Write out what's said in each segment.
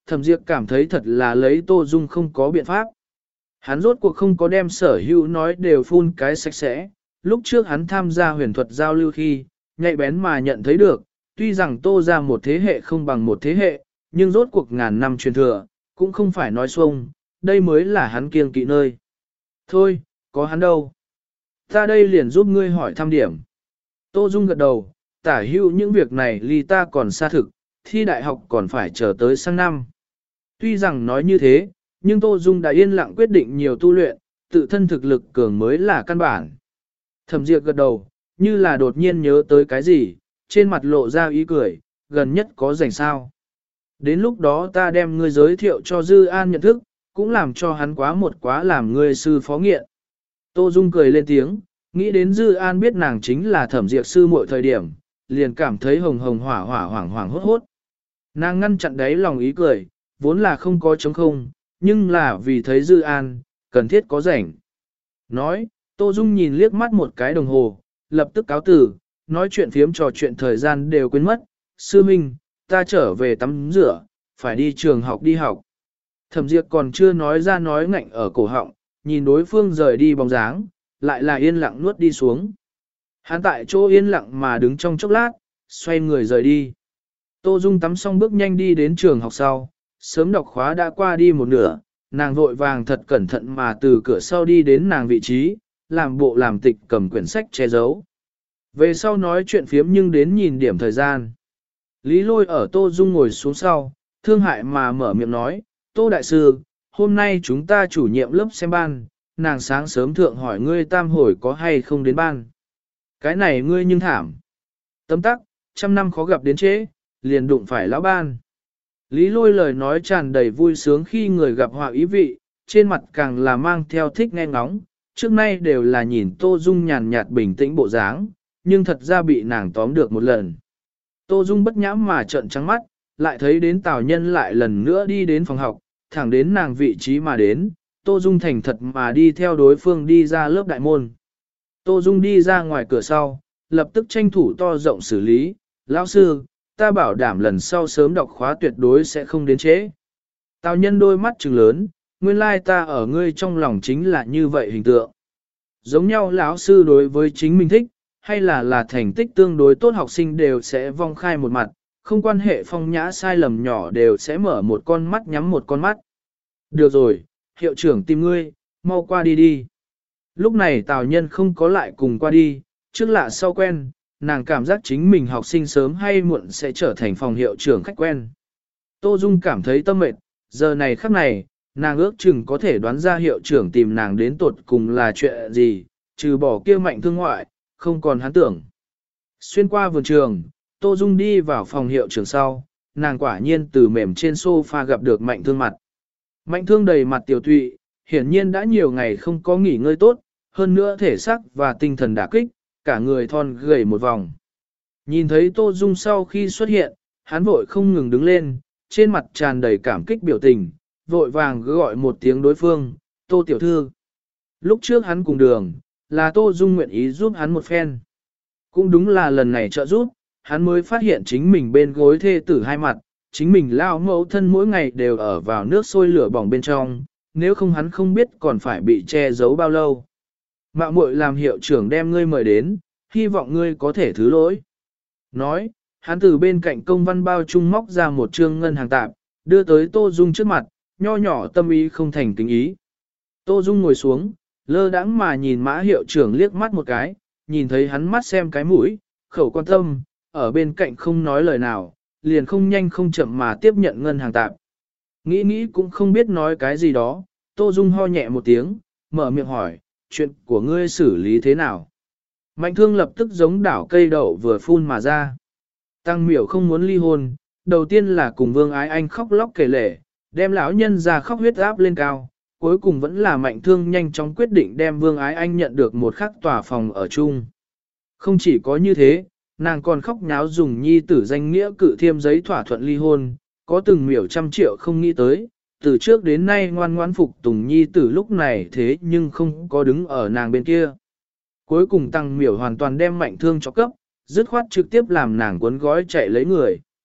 Thẩm Diệp cảm thấy thật là lấy Tô Dung không có biện pháp. Hắn rốt cuộc không có đem sở hữu nói đều phun cái sạch sẽ. Lúc trước hắn tham gia huyền thuật giao lưu khi, nhạy bén mà nhận thấy được, tuy rằng Tô ra một thế hệ không bằng một thế hệ, nhưng rốt cuộc ngàn năm truyền thừa, cũng không phải nói xuông, đây mới là hắn kiêng kỵ nơi. Thôi, có hắn đâu. Ta đây liền giúp ngươi hỏi thăm điểm. Tô Dung gật đầu, tả hữu những việc này ly ta còn xa thực, thi đại học còn phải chờ tới sang năm. Tuy rằng nói như thế, nhưng Tô Dung đã yên lặng quyết định nhiều tu luyện, tự thân thực lực cường mới là căn bản. Thẩm Diệp gật đầu, như là đột nhiên nhớ tới cái gì, trên mặt lộ ra ý cười, gần nhất có rảnh sao. Đến lúc đó ta đem ngươi giới thiệu cho Dư An nhận thức, cũng làm cho hắn quá làm ngươi sư phó nghiện. Tô Dung cười lên tiếng, nghĩ đến Dư An biết nàng chính là Thẩm Diệp sư muội thời điểm, liền cảm thấy hồng hồng hỏa hoảng hốt hốt. Nàng ngăn chặn đáy lòng ý cười, vốn là không có trống không, nhưng là vì thấy Dư An, cần thiết có rảnh. Nói, Tô Dung nhìn liếc mắt một cái đồng hồ, lập tức cáo từ, nói chuyện phiếm trò chuyện thời gian đều quên mất. Sư Minh, ta trở về tắm rửa, phải đi trường học đi học. Thẩm Diệp còn chưa nói ra nói ngạnh ở cổ họng, nhìn đối phương rời đi bóng dáng, lại là yên lặng nuốt đi xuống. Hắn tại chỗ yên lặng mà đứng trong chốc lát, xoay người rời đi. Tô Dung tắm xong bước nhanh đi đến trường học sau, sớm đọc khóa đã qua đi một nửa, nàng vội vàng thật cẩn thận mà từ cửa sau đi đến nàng vị trí, làm bộ làm tịch cầm quyển sách che giấu. Về sau nói chuyện phiếm nhưng đến nhìn điểm thời gian. Lý Lôi ở Tô Dung ngồi xuống sau, thương hại mà mở miệng nói, Tô Đại Sư, hôm nay chúng ta chủ nhiệm lớp xem ban, nàng sáng sớm thượng hỏi ngươi tam hồi có hay không đến ban. Cái này ngươi nhưng thảm. Tấm tắc, trăm năm khó gặp đến trễ, liền đụng phải lão ban. Lý Lôi lời nói tràn đầy vui sướng khi người gặp họa ý vị, trên mặt càng là mang theo thích nghe ngóng, trước nay đều là nhìn Tô Dung nhàn nhạt bình tĩnh bộ dáng, nhưng thật ra bị nàng tóm được một lần. Tô Dung bất nhãm mà trợn trắng mắt, lại thấy đến Tào Nhân lại lần nữa đi đến phòng học, thẳng đến nàng vị trí mà đến, Tô Dung thành thật mà đi theo đối phương đi ra lớp đại môn. Tô Dung đi ra ngoài cửa sau, lập tức tranh thủ to rộng xử lý, lão sư, ta bảo đảm lần sau sớm đọc khóa tuyệt đối sẽ không đến trễ. Tào Nhân đôi mắt trừng lớn, nguyên lai ta ở ngươi trong lòng chính là như vậy hình tượng. Giống nhau lão sư đối với chính mình thích, hay là thành tích tương đối tốt học sinh đều sẽ vong khai một mặt, không quan hệ phong nhã sai lầm nhỏ đều sẽ mở một con mắt nhắm một con mắt. Được rồi, hiệu trưởng tìm ngươi, mau qua đi đi. Lúc này Tào Nhân không có lại cùng qua đi, trước lạ sau quen, nàng cảm giác chính mình học sinh sớm hay muộn sẽ trở thành phòng hiệu trưởng khách quen. Tô Dung cảm thấy tâm mệt, giờ này khắc này, nàng ước chừng có thể đoán ra hiệu trưởng tìm nàng đến tột cùng là chuyện gì, trừ bỏ kia Mạnh Thương ngoại, không còn hắn tưởng. Xuyên qua vườn trường, Tô Dung đi vào phòng hiệu trưởng sau, nàng quả nhiên từ mềm trên sofa gặp được Mạnh Thương mặt. Mạnh Thương đầy mặt tiểu tụy, hiển nhiên đã nhiều ngày không có nghỉ ngơi tốt, hơn nữa thể xác và tinh thần đả kích, cả người thon gầy một vòng. Nhìn thấy Tô Dung sau khi xuất hiện, hắn vội không ngừng đứng lên, trên mặt tràn đầy cảm kích biểu tình, vội vàng gọi một tiếng đối phương, Tô Tiểu Thư. Lúc trước hắn cùng đường, là Tô Dung nguyện ý giúp hắn một phen. Cũng đúng là lần này trợ giúp, hắn mới phát hiện chính mình bên gối thê tử hai mặt, chính mình lao mẫu thân mỗi ngày đều ở vào nước sôi lửa bỏng bên trong, nếu không hắn không biết còn phải bị che giấu bao lâu. Mạo muội làm hiệu trưởng đem ngươi mời đến, hy vọng ngươi có thể thứ lỗi. Nói, hắn từ bên cạnh công văn bao trung móc ra một trương ngân hàng tạp, đưa tới Tô Dung trước mặt, nho nhỏ tâm ý không thành kính ý. Tô Dung ngồi xuống, lơ đãng mà nhìn Mã hiệu trưởng liếc mắt một cái, nhìn thấy hắn mắt xem cái mũi, khẩu quan tâm, ở bên cạnh không nói lời nào, liền không nhanh không chậm mà tiếp nhận ngân hàng tạp. Nghĩ cũng không biết nói cái gì đó, Tô Dung ho nhẹ một tiếng, mở miệng hỏi, chuyện của ngươi xử lý thế nào? Mạnh Thương lập tức giống đảo cây đậu vừa phun mà ra. Tăng Miểu không muốn ly hôn, đầu tiên là cùng Vương Ái Anh khóc lóc kể lể, đem lão nhân ra khóc huyết áp lên cao, cuối cùng vẫn là Mạnh Thương nhanh chóng quyết định đem Vương Ái Anh nhận được một khắc tòa phòng ở chung. Không chỉ có như thế, nàng còn khóc nháo dùng nhi tử danh nghĩa cự thiêm giấy thỏa thuận ly hôn, có từng Miểu trăm triệu không nghĩ tới, từ trước đến nay ngoan ngoãn phục tùng nhi tử lúc này thế nhưng không có đứng ở nàng bên kia. Cuối cùng Tăng Miểu hoàn toàn đem Mạnh Thương cho cấp, dứt khoát trực tiếp làm nàng cuốn gói chạy lấy người.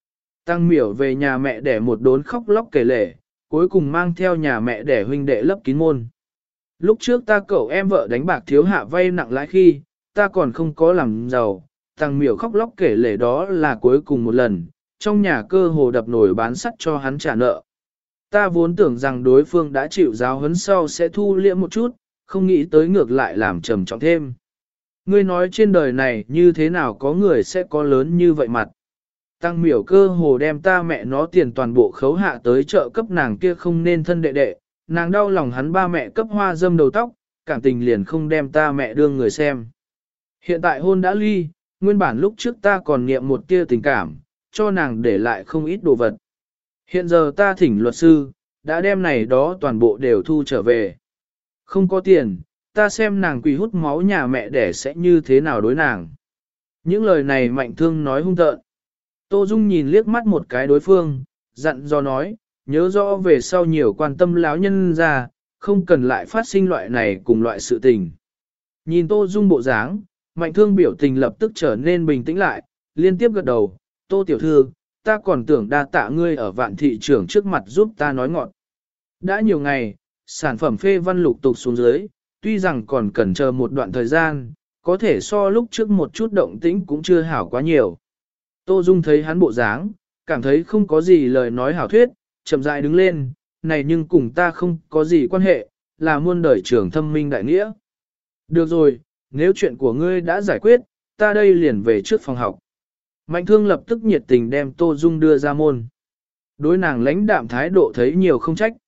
Tăng miểu về nhà mẹ đẻ một đốn khóc lóc kể lể, cuối cùng mang theo nhà mẹ đẻ huynh đệ lấp kín môn. Lúc trước ta cậu em vợ đánh bạc thiếu hạ vay nặng lãi khi, ta còn không có làm giàu. Tăng miểu khóc lóc kể lể đó là cuối cùng một lần, trong nhà cơ hồ đập nổi bán sắt cho hắn trả nợ. Ta vốn tưởng rằng đối phương đã chịu giáo huấn sau sẽ thu liễm một chút, không nghĩ tới ngược lại làm trầm trọng thêm. Ngươi nói trên đời này như thế nào có người sẽ có lớn như vậy mặt. Tăng miểu cơ hồ đem ta mẹ nó tiền toàn bộ khấu hạ tới chợ cấp nàng kia không nên thân đệ đệ, nàng đau lòng hắn ba mẹ cấp hoa dâm đầu tóc, cảm tình liền không đem ta mẹ đương người xem. Hiện tại hôn đã ly, nguyên bản lúc trước ta còn niệm một tia tình cảm, cho nàng để lại không ít đồ vật. Hiện giờ ta thỉnh luật sư, đã đem này đó toàn bộ đều thu trở về. Không có tiền, ta xem nàng quỳ hút máu nhà mẹ đẻ sẽ như thế nào đối nàng. Những lời này Mạnh Thương nói hung tợn. Tô Dung nhìn liếc mắt một cái đối phương, dặn dò nói, nhớ rõ về sau nhiều quan tâm lão nhân ra, không cần lại phát sinh loại này cùng loại sự tình. Nhìn Tô Dung bộ dáng, Mạnh Thương biểu tình lập tức trở nên bình tĩnh lại, liên tiếp gật đầu, Tô tiểu thư, ta còn tưởng đa tạ ngươi ở Vạn thị trưởng trước mặt giúp ta nói ngọn. Đã nhiều ngày, sản phẩm phê văn lục tục xuống dưới, tuy rằng còn cần chờ một đoạn thời gian, có thể so lúc trước một chút động tĩnh cũng chưa hảo quá nhiều. Tô Dung thấy hắn bộ dáng, cảm thấy không có gì lời nói hảo thuyết, chậm rãi đứng lên, này nhưng cùng ta không có gì quan hệ, là muôn đời trưởng thâm minh đại nghĩa. Được rồi, nếu chuyện của ngươi đã giải quyết, ta đây liền về trước phòng học. Mạnh Thương lập tức nhiệt tình đem Tô Dung đưa ra môn. Đối nàng lãnh đạm thái độ thấy nhiều không trách.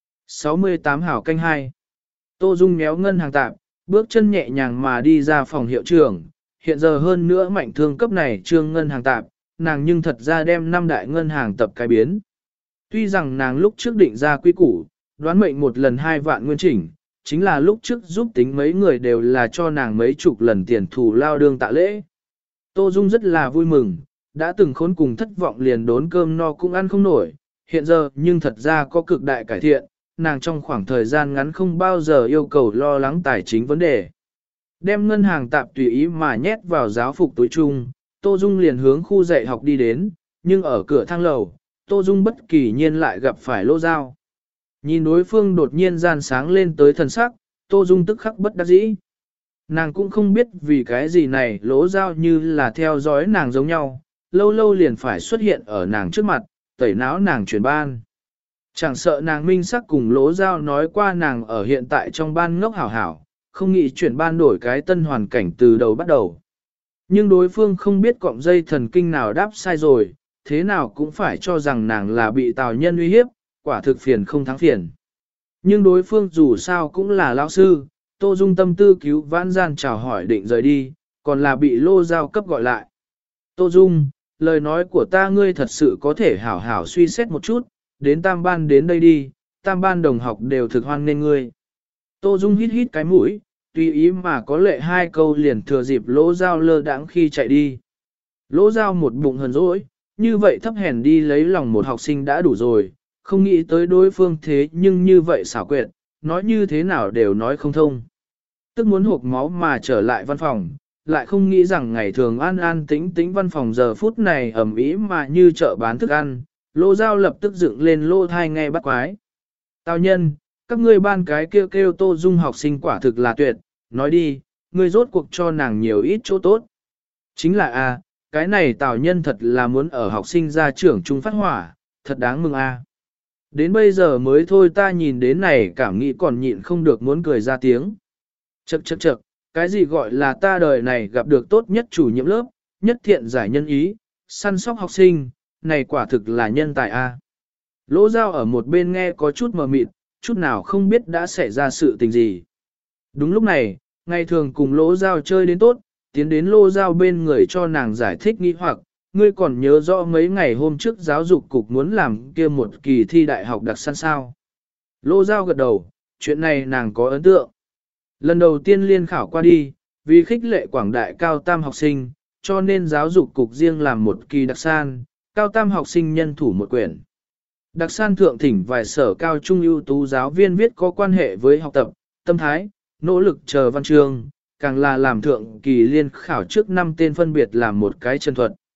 68 hảo canh 2. Tô Dung méo ngân hàng tạm, bước chân nhẹ nhàng mà đi ra phòng hiệu trưởng. Hiện giờ hơn nữa Mạnh Thương cấp này trương ngân hàng tạm, nàng nhưng thật ra đem 5 đại ngân hàng tập cái biến. Tuy rằng nàng lúc trước định ra quy củ, đoán mệnh một lần 2 vạn nguyên chỉnh, chính là lúc trước giúp tính mấy người đều là cho nàng mấy chục lần tiền thù lao đương tạ lễ. Tô Dung rất là vui mừng, đã từng khốn cùng thất vọng liền đốn cơm no cũng ăn không nổi, hiện giờ nhưng thật ra có cực đại cải thiện, nàng trong khoảng thời gian ngắn không bao giờ yêu cầu lo lắng tài chính vấn đề. Đem ngân hàng tạp tùy ý mà nhét vào giáo phục túi chung, Tô Dung liền hướng khu dạy học đi đến, nhưng ở cửa thang lầu, Tô Dung bất kỳ nhiên lại gặp phải Lô Giao. Nhìn đối phương đột nhiên gian sáng lên tới thần sắc, Tô Dung tức khắc bất đắc dĩ. Nàng cũng không biết vì cái gì này Lỗ Giao như là theo dõi nàng giống nhau, lâu lâu liền phải xuất hiện ở nàng trước mặt, tẩy não nàng chuyển ban. Chẳng sợ nàng minh sắc cùng Lỗ Giao nói qua nàng ở hiện tại trong ban ngốc hảo hảo, không nghĩ chuyển ban đổi cái tân hoàn cảnh từ đầu bắt đầu. Nhưng đối phương không biết cọng dây thần kinh nào đáp sai rồi, thế nào cũng phải cho rằng nàng là bị Tào Nhân uy hiếp, quả thực phiền không thắng phiền. Nhưng đối phương dù sao cũng là lão sư, Tô Dung tâm tư cứu vãn gian chào hỏi định rời đi, còn là bị Lô Giao cấp gọi lại. Tô Dung, lời nói của ta ngươi thật sự có thể hảo hảo suy xét một chút, đến tam ban đến đây đi, tam ban đồng học đều thực hoan nên ngươi. Tô Dung hít hít cái mũi, tùy ý mà có lệ 2 câu liền thừa dịp Lỗ Giao lơ đãng khi chạy đi. Lỗ Giao một bụng hờn dỗi, như vậy thấp hèn đi lấy lòng một học sinh đã đủ rồi, không nghĩ tới đối phương thế nhưng như vậy xảo quyệt, nói như thế nào đều nói không thông. Tức muốn hộp máu mà trở lại văn phòng, lại không nghĩ rằng ngày thường an an tĩnh tĩnh văn phòng giờ phút này ẩm ý mà như chợ bán thức ăn, Lô Giao lập tức dựng lên lô thai nghe bắt quái. Tào Nhân, các ngươi ban cái kêu Tô Dung học sinh quả thực là tuyệt, nói đi, ngươi rốt cuộc cho nàng nhiều ít chỗ tốt. Chính là cái này Tào Nhân thật là muốn ở học sinh ra trưởng trung phát hỏa, thật đáng mừng Đến bây giờ mới thôi ta nhìn đến này cảm nghĩ còn nhịn không được muốn cười ra tiếng. Chậc, cái gì gọi là ta đời này gặp được tốt nhất chủ nhiệm lớp, nhất thiện giải nhân ý, săn sóc học sinh, này quả thực là nhân tài Lỗ Giao ở một bên nghe có chút mờ mịt, chút nào không biết đã xảy ra sự tình gì. Đúng lúc này, ngày thường cùng Lỗ Giao chơi đến tốt, tiến đến Lô Giao bên người cho nàng giải thích nghi hoặc, ngươi còn nhớ rõ mấy ngày hôm trước giáo dục cục muốn làm kia một kỳ thi đại học đặc săn sao. Lô Giao gật đầu, chuyện này nàng có ấn tượng. Lần đầu tiên liên khảo qua đi, vì khích lệ quảng đại cao tam học sinh, cho nên giáo dục cục riêng làm một kỳ đặc san, cao tam học sinh nhân thủ một quyển. Đặc san thượng thỉnh vài sở cao trung ưu tú giáo viên viết có quan hệ với học tập, tâm thái, nỗ lực chờ văn chương, càng là làm thượng kỳ liên khảo trước 5 tên phân biệt làm một cái chân thuật.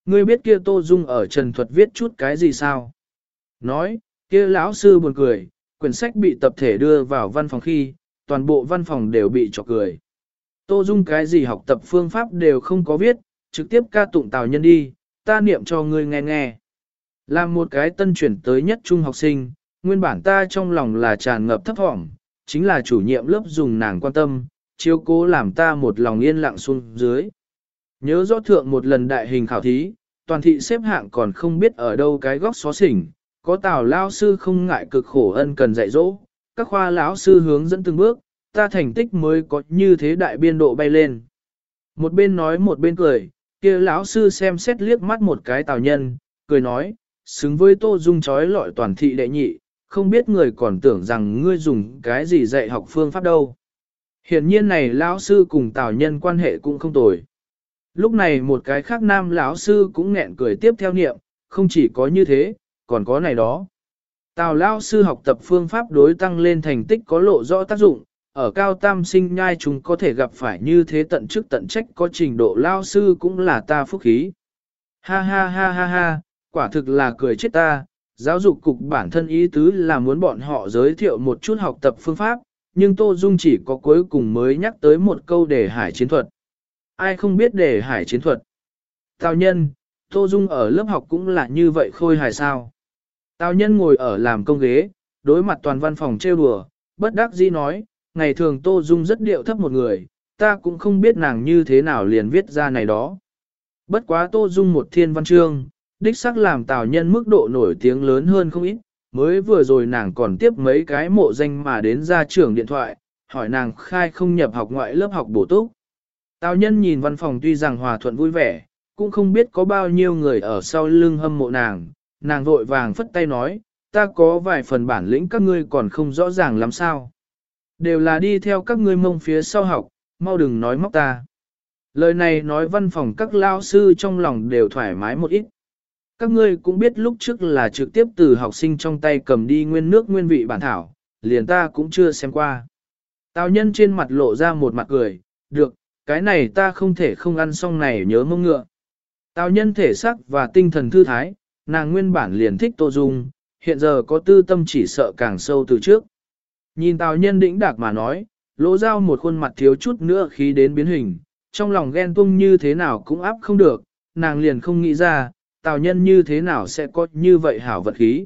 Ngươi biết kia Tô Dung ở Trần Thuật viết chút cái gì sao? Nói, kia lão sư buồn cười, quyển sách bị tập thể đưa vào văn phòng khi, toàn bộ văn phòng đều bị chọc cười. Tô Dung cái gì học tập phương pháp đều không có viết, trực tiếp ca tụng Tào Nhân đi, ta niệm cho ngươi nghe nghe. Làm một cái tân chuyển tới nhất trung học sinh, nguyên bản ta trong lòng là tràn ngập thấp thỏm, chính là chủ nhiệm lớp dùng nàng quan tâm, chiếu cố làm ta một lòng yên lặng xuống dưới. Nhớ rõ thượng một lần đại hình khảo thí, toàn thị xếp hạng còn không biết ở đâu cái góc xó xỉnh, có Tào lao sư không ngại cực khổ ân cần dạy dỗ, các khoa lão sư hướng dẫn từng bước, ta thành tích mới có như thế đại biên độ bay lên. Một bên nói một bên cười, kia lão sư xem xét liếc mắt một cái Tào Nhân, cười nói, xứng với Tô Dung trói lọi toàn thị đệ nhị, không biết người còn tưởng rằng ngươi dùng cái gì dạy học phương pháp đâu. Hiển nhiên này lão sư cùng Tào Nhân quan hệ cũng không tồi. Lúc này một cái khác nam lão sư cũng nghẹn cười tiếp theo niệm, không chỉ có như thế, còn có này đó. Tào lão sư học tập phương pháp đối tăng lên thành tích có lộ rõ tác dụng, ở cao tam sinh nhai chúng có thể gặp phải như thế tận chức tận trách có trình độ lão sư cũng là ta phúc khí. Ha ha ha ha ha, quả thực là cười chết ta, giáo dục cục bản thân ý tứ là muốn bọn họ giới thiệu một chút học tập phương pháp, nhưng Tô Dung chỉ có cuối cùng mới nhắc tới một câu đề hải chiến thuật. Ai không biết đề hải chiến thuật? Tào Nhân, Tô Dung ở lớp học cũng là như vậy khôi hài sao. Tào Nhân ngồi ở làm công ghế, đối mặt toàn văn phòng trêu đùa, bất đắc dĩ nói, ngày thường Tô Dung rất điệu thấp một người, ta cũng không biết nàng như thế nào liền viết ra này đó. Bất quá Tô Dung một thiên văn chương, đích xác làm Tào Nhân mức độ nổi tiếng lớn hơn không ít, mới vừa rồi nàng còn tiếp mấy cái mộ danh mà đến ra trưởng điện thoại, hỏi nàng khai không nhập học ngoại lớp học bổ túc. Tào Nhân nhìn văn phòng tuy rằng hòa thuận vui vẻ, cũng không biết có bao nhiêu người ở sau lưng hâm mộ nàng vội vàng phất tay nói, ta có vài phần bản lĩnh các ngươi còn không rõ ràng làm sao. Đều là đi theo các ngươi mông phía sau học, mau đừng nói móc ta. Lời này nói văn phòng các lao sư trong lòng đều thoải mái một ít. Các ngươi cũng biết lúc trước là trực tiếp từ học sinh trong tay cầm đi nguyên nước nguyên vị bản thảo, liền ta cũng chưa xem qua. Tào Nhân trên mặt lộ ra một mặt cười, được, cái này ta không thể không ăn xong này nhớ mông ngựa. Tào Nhân thể sắc và tinh thần thư thái, nàng nguyên bản liền thích Tô Dung, hiện giờ có tư tâm chỉ sợ càng sâu từ trước. Nhìn Tào Nhân đĩnh đạc mà nói, Lỗ Giao một khuôn mặt thiếu chút nữa khí đến biến hình, trong lòng ghen tuông như thế nào cũng áp không được, nàng liền không nghĩ ra, Tào Nhân như thế nào sẽ có như vậy hảo vật khí.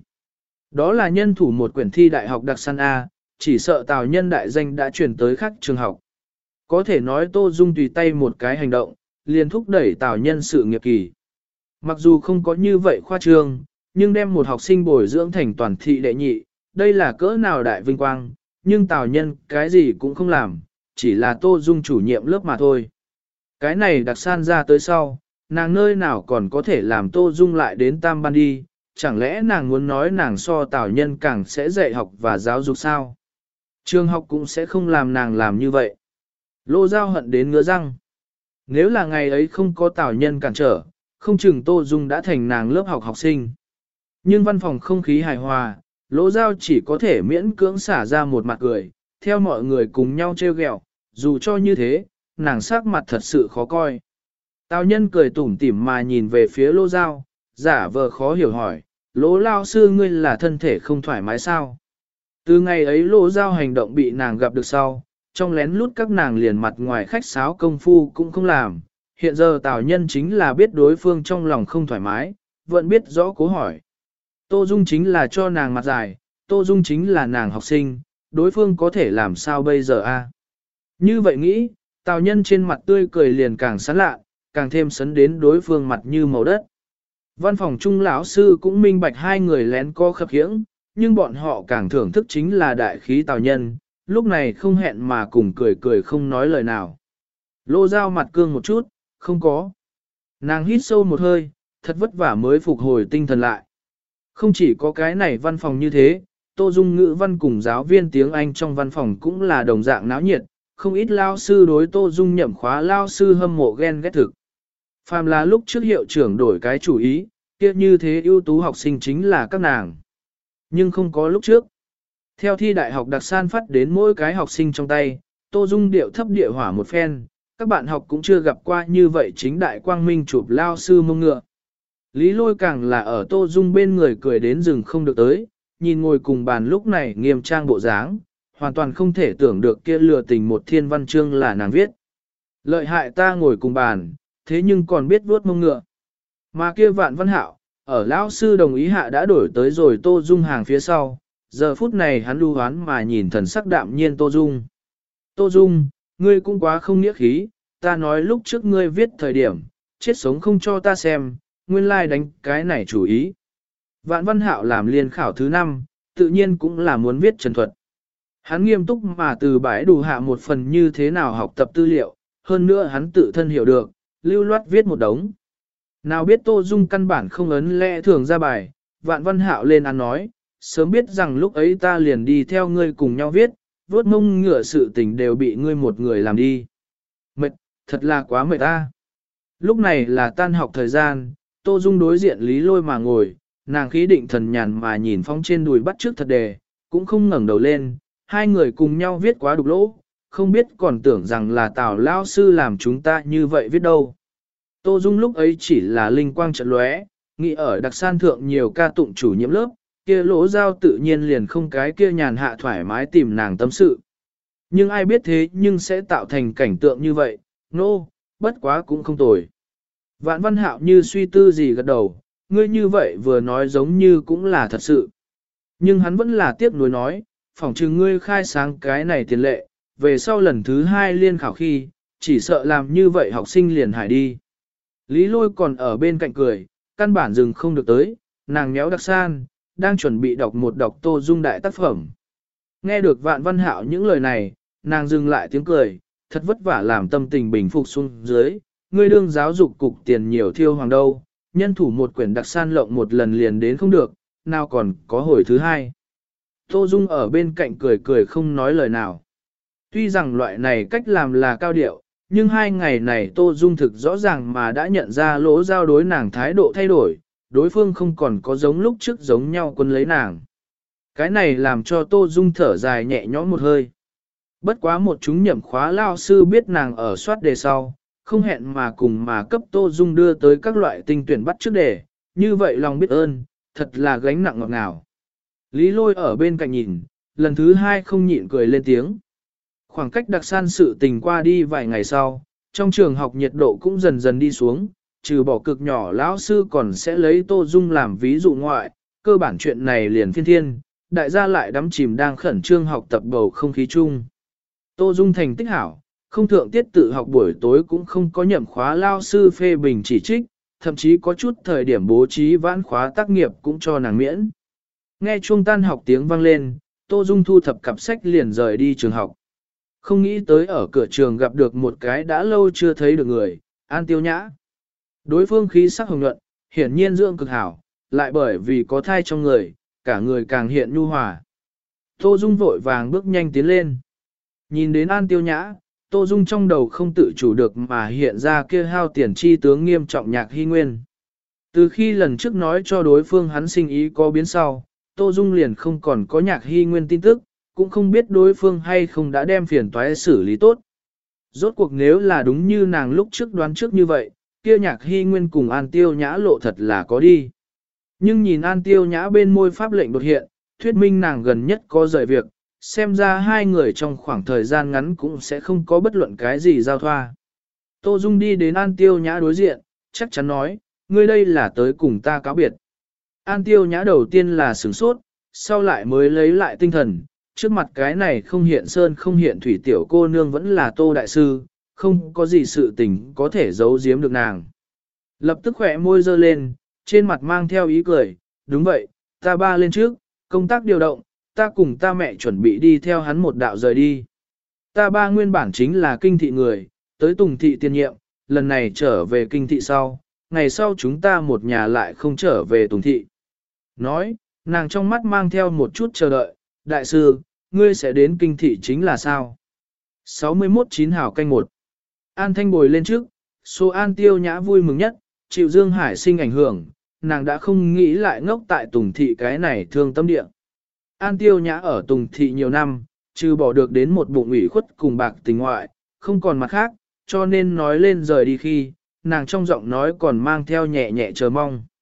Đó là nhân thủ một quyển thi đại học đặc săn A, chỉ sợ Tào Nhân đại danh đã chuyển tới khác trường học. Có thể nói Tô Dung tùy tay một cái hành động, liền thúc đẩy Tào Nhân sự nghiệp kỳ. Mặc dù không có như vậy khoa trương, nhưng đem một học sinh bồi dưỡng thành toàn thị đệ nhị, đây là cỡ nào đại vinh quang, nhưng Tào Nhân cái gì cũng không làm, chỉ là Tô Dung chủ nhiệm lớp mà thôi. Cái này đặc san ra tới sau, nàng nơi nào còn có thể làm Tô Dung lại đến tam ban đi, chẳng lẽ nàng muốn nói nàng so Tào Nhân càng sẽ dạy học và giáo dục sao? Trường học cũng sẽ không làm nàng làm như vậy. Lô Giao hận đến ngứa răng. Nếu là ngày ấy không có Tào Nhân cản trở, không chừng Tô Dung đã thành nàng lớp học học sinh. Nhưng văn phòng không khí hài hòa, Lỗ Giao chỉ có thể miễn cưỡng xả ra một mặt cười, theo mọi người cùng nhau trêu ghẹo, dù cho như thế, nàng sắc mặt thật sự khó coi. Tào Nhân cười tủm tỉm mà nhìn về phía Lỗ Giao, giả vờ khó hiểu hỏi, Lỗ lao sư ngươi là thân thể không thoải mái sao? Từ ngày ấy Lỗ Giao hành động bị nàng gặp được sau, trong lén lút các nàng liền mặt ngoài khách sáo công phu cũng không làm. Hiện giờ Tào Nhân chính là biết đối phương trong lòng không thoải mái, vẫn biết rõ cố hỏi. Tô Dung chính là cho nàng mặt dài, Tô Dung chính là nàng học sinh, đối phương có thể làm sao bây giờ a? Như vậy nghĩ, Tào Nhân trên mặt tươi cười liền càng sán lạ, càng thêm sấn đến đối phương mặt như màu đất. Văn phòng trung lão sư cũng minh bạch hai người lén co khập khiễng, nhưng bọn họ càng thưởng thức chính là đại khí Tào Nhân, lúc này không hẹn mà cùng cười cười không nói lời nào. Lô Giao mặt cương một chút, không có. Nàng hít sâu một hơi, thật vất vả mới phục hồi tinh thần lại. Không chỉ có cái này văn phòng như thế, Tô Dung ngữ văn cùng giáo viên tiếng Anh trong văn phòng cũng là đồng dạng náo nhiệt, không ít lao sư đối Tô Dung nhậm khóa lao sư hâm mộ ghen ghét thực. Phàm là lúc trước hiệu trưởng đổi cái chủ ý, kia như thế ưu tú học sinh chính là các nàng. Nhưng không có lúc trước. Theo thi đại học đặc san phát đến mỗi cái học sinh trong tay, Tô Dung điệu thấp địa hỏa một phen, các bạn học cũng chưa gặp qua như vậy chính đại quang minh chụp lao sư mông ngựa. Lý Lôi càng là ở Tô Dung bên người cười đến rừng không được tới, nhìn ngồi cùng bàn lúc này nghiêm trang bộ dáng, hoàn toàn không thể tưởng được kia lừa tình một thiên văn chương là nàng viết. Lợi hại ta ngồi cùng bàn, thế nhưng còn biết vuốt mông ngựa. Mà kia Vạn Văn Hạo, ở lão sư đồng ý hạ đã đổi tới rồi Tô Dung hàng phía sau, giờ phút này hắn lưu hoán mà nhìn thần sắc đạm nhiên Tô Dung. Tô Dung, ngươi cũng quá không nghĩa khí, ta nói lúc trước ngươi viết thời điểm, chết sống không cho ta xem, nguyên lai đánh cái này chủ ý. Vạn Văn Hạo làm liên khảo thứ 5, tự nhiên cũng là muốn viết trần thuật. Hắn nghiêm túc mà từ bãi đủ hạ một phần như thế nào học tập tư liệu, hơn nữa hắn tự thân hiểu được, lưu loát viết một đống. Nào biết Tô Dung căn bản không ấn lẽ thường ra bài, Vạn Văn Hạo lên ăn nói, sớm biết rằng lúc ấy ta liền đi theo ngươi cùng nhau viết, vốt mông ngựa sự tình đều bị ngươi một người làm đi. Mệt, thật là quá mệt ta. Lúc này là tan học thời gian, Tô Dung đối diện Lý Lôi mà ngồi, nàng khí định thần nhàn mà nhìn phong trên đùi bắt trước thật đề, cũng không ngẩng đầu lên, hai người cùng nhau viết quá đục lỗ, không biết còn tưởng rằng là Tào Lao Sư làm chúng ta như vậy viết đâu. Tô Dung lúc ấy chỉ là linh quang trận lóe, nghĩ ở đặc san thượng nhiều ca tụng chủ nhiệm lớp, kia lỗ giao tự nhiên liền không cái kia nhàn hạ thoải mái tìm nàng tâm sự. Nhưng ai biết thế nhưng sẽ tạo thành cảnh tượng như vậy, bất quá cũng không tồi. Vạn Văn Hạo như suy tư gì gật đầu, ngươi như vậy vừa nói giống như cũng là thật sự. Nhưng hắn vẫn là tiếc nuối nói, phỏng chừng ngươi khai sáng cái này tiền lệ, về sau lần thứ 2 liên khảo khi, chỉ sợ làm như vậy học sinh liền hải đi. Lý Lôi còn ở bên cạnh cười, căn bản dừng không được tới, nàng méo đặc san, đang chuẩn bị đọc một đọc Tô Dung đại tác phẩm. Nghe được Vạn Văn Hạo những lời này, nàng dừng lại tiếng cười, thật vất vả làm tâm tình bình phục xuống dưới, ngươi đương giáo dục cục tiền nhiều thiêu hoàng đâu, nhân thủ một quyển đặc san lộng một lần liền đến không được, nào còn có hồi thứ 2. Tô Dung ở bên cạnh cười cười không nói lời nào. Tuy rằng loại này cách làm là cao điệu, nhưng 2 ngày này Tô Dung thực rõ ràng mà đã nhận ra lỗ giao đối nàng thái độ thay đổi, đối phương không còn có giống lúc trước giống nhau quân lấy nàng. Cái này làm cho Tô Dung thở dài nhẹ nhõm một hơi. Bất quá một chúng nhậm khóa lao sư biết nàng ở soát đề sau, không hẹn mà cùng mà cấp Tô Dung đưa tới các loại tinh tuyển bắt trước đề, như vậy lòng biết ơn, thật là gánh nặng ngọt ngào. Lý Lôi ở bên cạnh nhìn, lần thứ 2 không nhịn cười lên tiếng. Khoảng cách đặc san sự tình qua đi vài ngày sau, trong trường học nhiệt độ cũng dần dần đi xuống, trừ bỏ cực nhỏ lão sư còn sẽ lấy Tô Dung làm ví dụ ngoại, cơ bản chuyện này liền phiên thiên, đại gia lại đắm chìm đang khẩn trương học tập bầu không khí chung. Tô Dung thành tích hảo, không thượng tiết tự học buổi tối cũng không có nhậm khóa lao sư phê bình chỉ trích, thậm chí có chút thời điểm bố trí vãn khóa tác nghiệp cũng cho nàng miễn. Nghe chuông tan học tiếng vang lên, Tô Dung thu thập cặp sách liền rời đi trường học. Không nghĩ tới ở cửa trường gặp được một cái đã lâu chưa thấy được người, An Tiêu Nhã. Đối phương khí sắc hồng nhuận, hiển nhiên dưỡng cực hảo, lại bởi vì có thai trong người, cả người càng hiện nhu hòa. Tô Dung vội vàng bước nhanh tiến lên. Nhìn đến An Tiêu Nhã, Tô Dung trong đầu không tự chủ được mà hiện ra kia hao tiền chi tướng nghiêm trọng Nhạc Hy Nguyên. Từ khi lần trước nói cho đối phương hắn sinh ý có biến sau, Tô Dung liền không còn có Nhạc Hy Nguyên tin tức, cũng không biết đối phương hay không đã đem phiền toái xử lý tốt. Rốt cuộc nếu là đúng như nàng lúc trước đoán trước như vậy, kia Nhạc Hy Nguyên cùng An Tiêu Nhã lộ thật là có đi. Nhưng nhìn An Tiêu Nhã bên môi pháp lệnh đột hiện, thuyết minh nàng gần nhất có rời việc, xem ra hai người trong khoảng thời gian ngắn cũng sẽ không có bất luận cái gì giao thoa. Tô Dung đi đến An Tiêu Nhã đối diện, chắc chắn nói, ngươi đây là tới cùng ta cáo biệt. An Tiêu Nhã đầu tiên là sửng sốt, sau lại mới lấy lại tinh thần, trước mặt cái này không hiện sơn không hiện thủy tiểu cô nương vẫn là Tô Đại Sư, không có gì sự tình có thể giấu giếm được nàng. Lập tức khỏe môi dơ lên, trên mặt mang theo ý cười, đúng vậy, ta ba lên trước, công tác điều động, ta cùng ta mẹ chuẩn bị đi theo hắn một đạo rời đi. Ta ba nguyên bản chính là kinh thị người, tới Tùng thị tiền nhiệm, lần này trở về kinh thị sau, ngày sau chúng ta một nhà lại không trở về Tùng thị. Nói, nàng trong mắt mang theo một chút chờ đợi, đại sư, ngươi sẽ đến kinh thị chính là sao? 61 9 hào canh 1. An Thanh bồi lên trước, số An Tiêu Nhã vui mừng nhất, chịu Dương Hải sinh ảnh hưởng, nàng đã không nghĩ lại ngốc tại Tùng thị cái này thương tâm địa. An Tiêu Nhã ở Tùng thị nhiều năm, trừ bỏ được đến một bụng ủy khuất cùng bạc tình ngoại, không còn mặt khác, cho nên nói lên rời đi khi, nàng trong giọng nói còn mang theo nhẹ nhẹ chờ mong.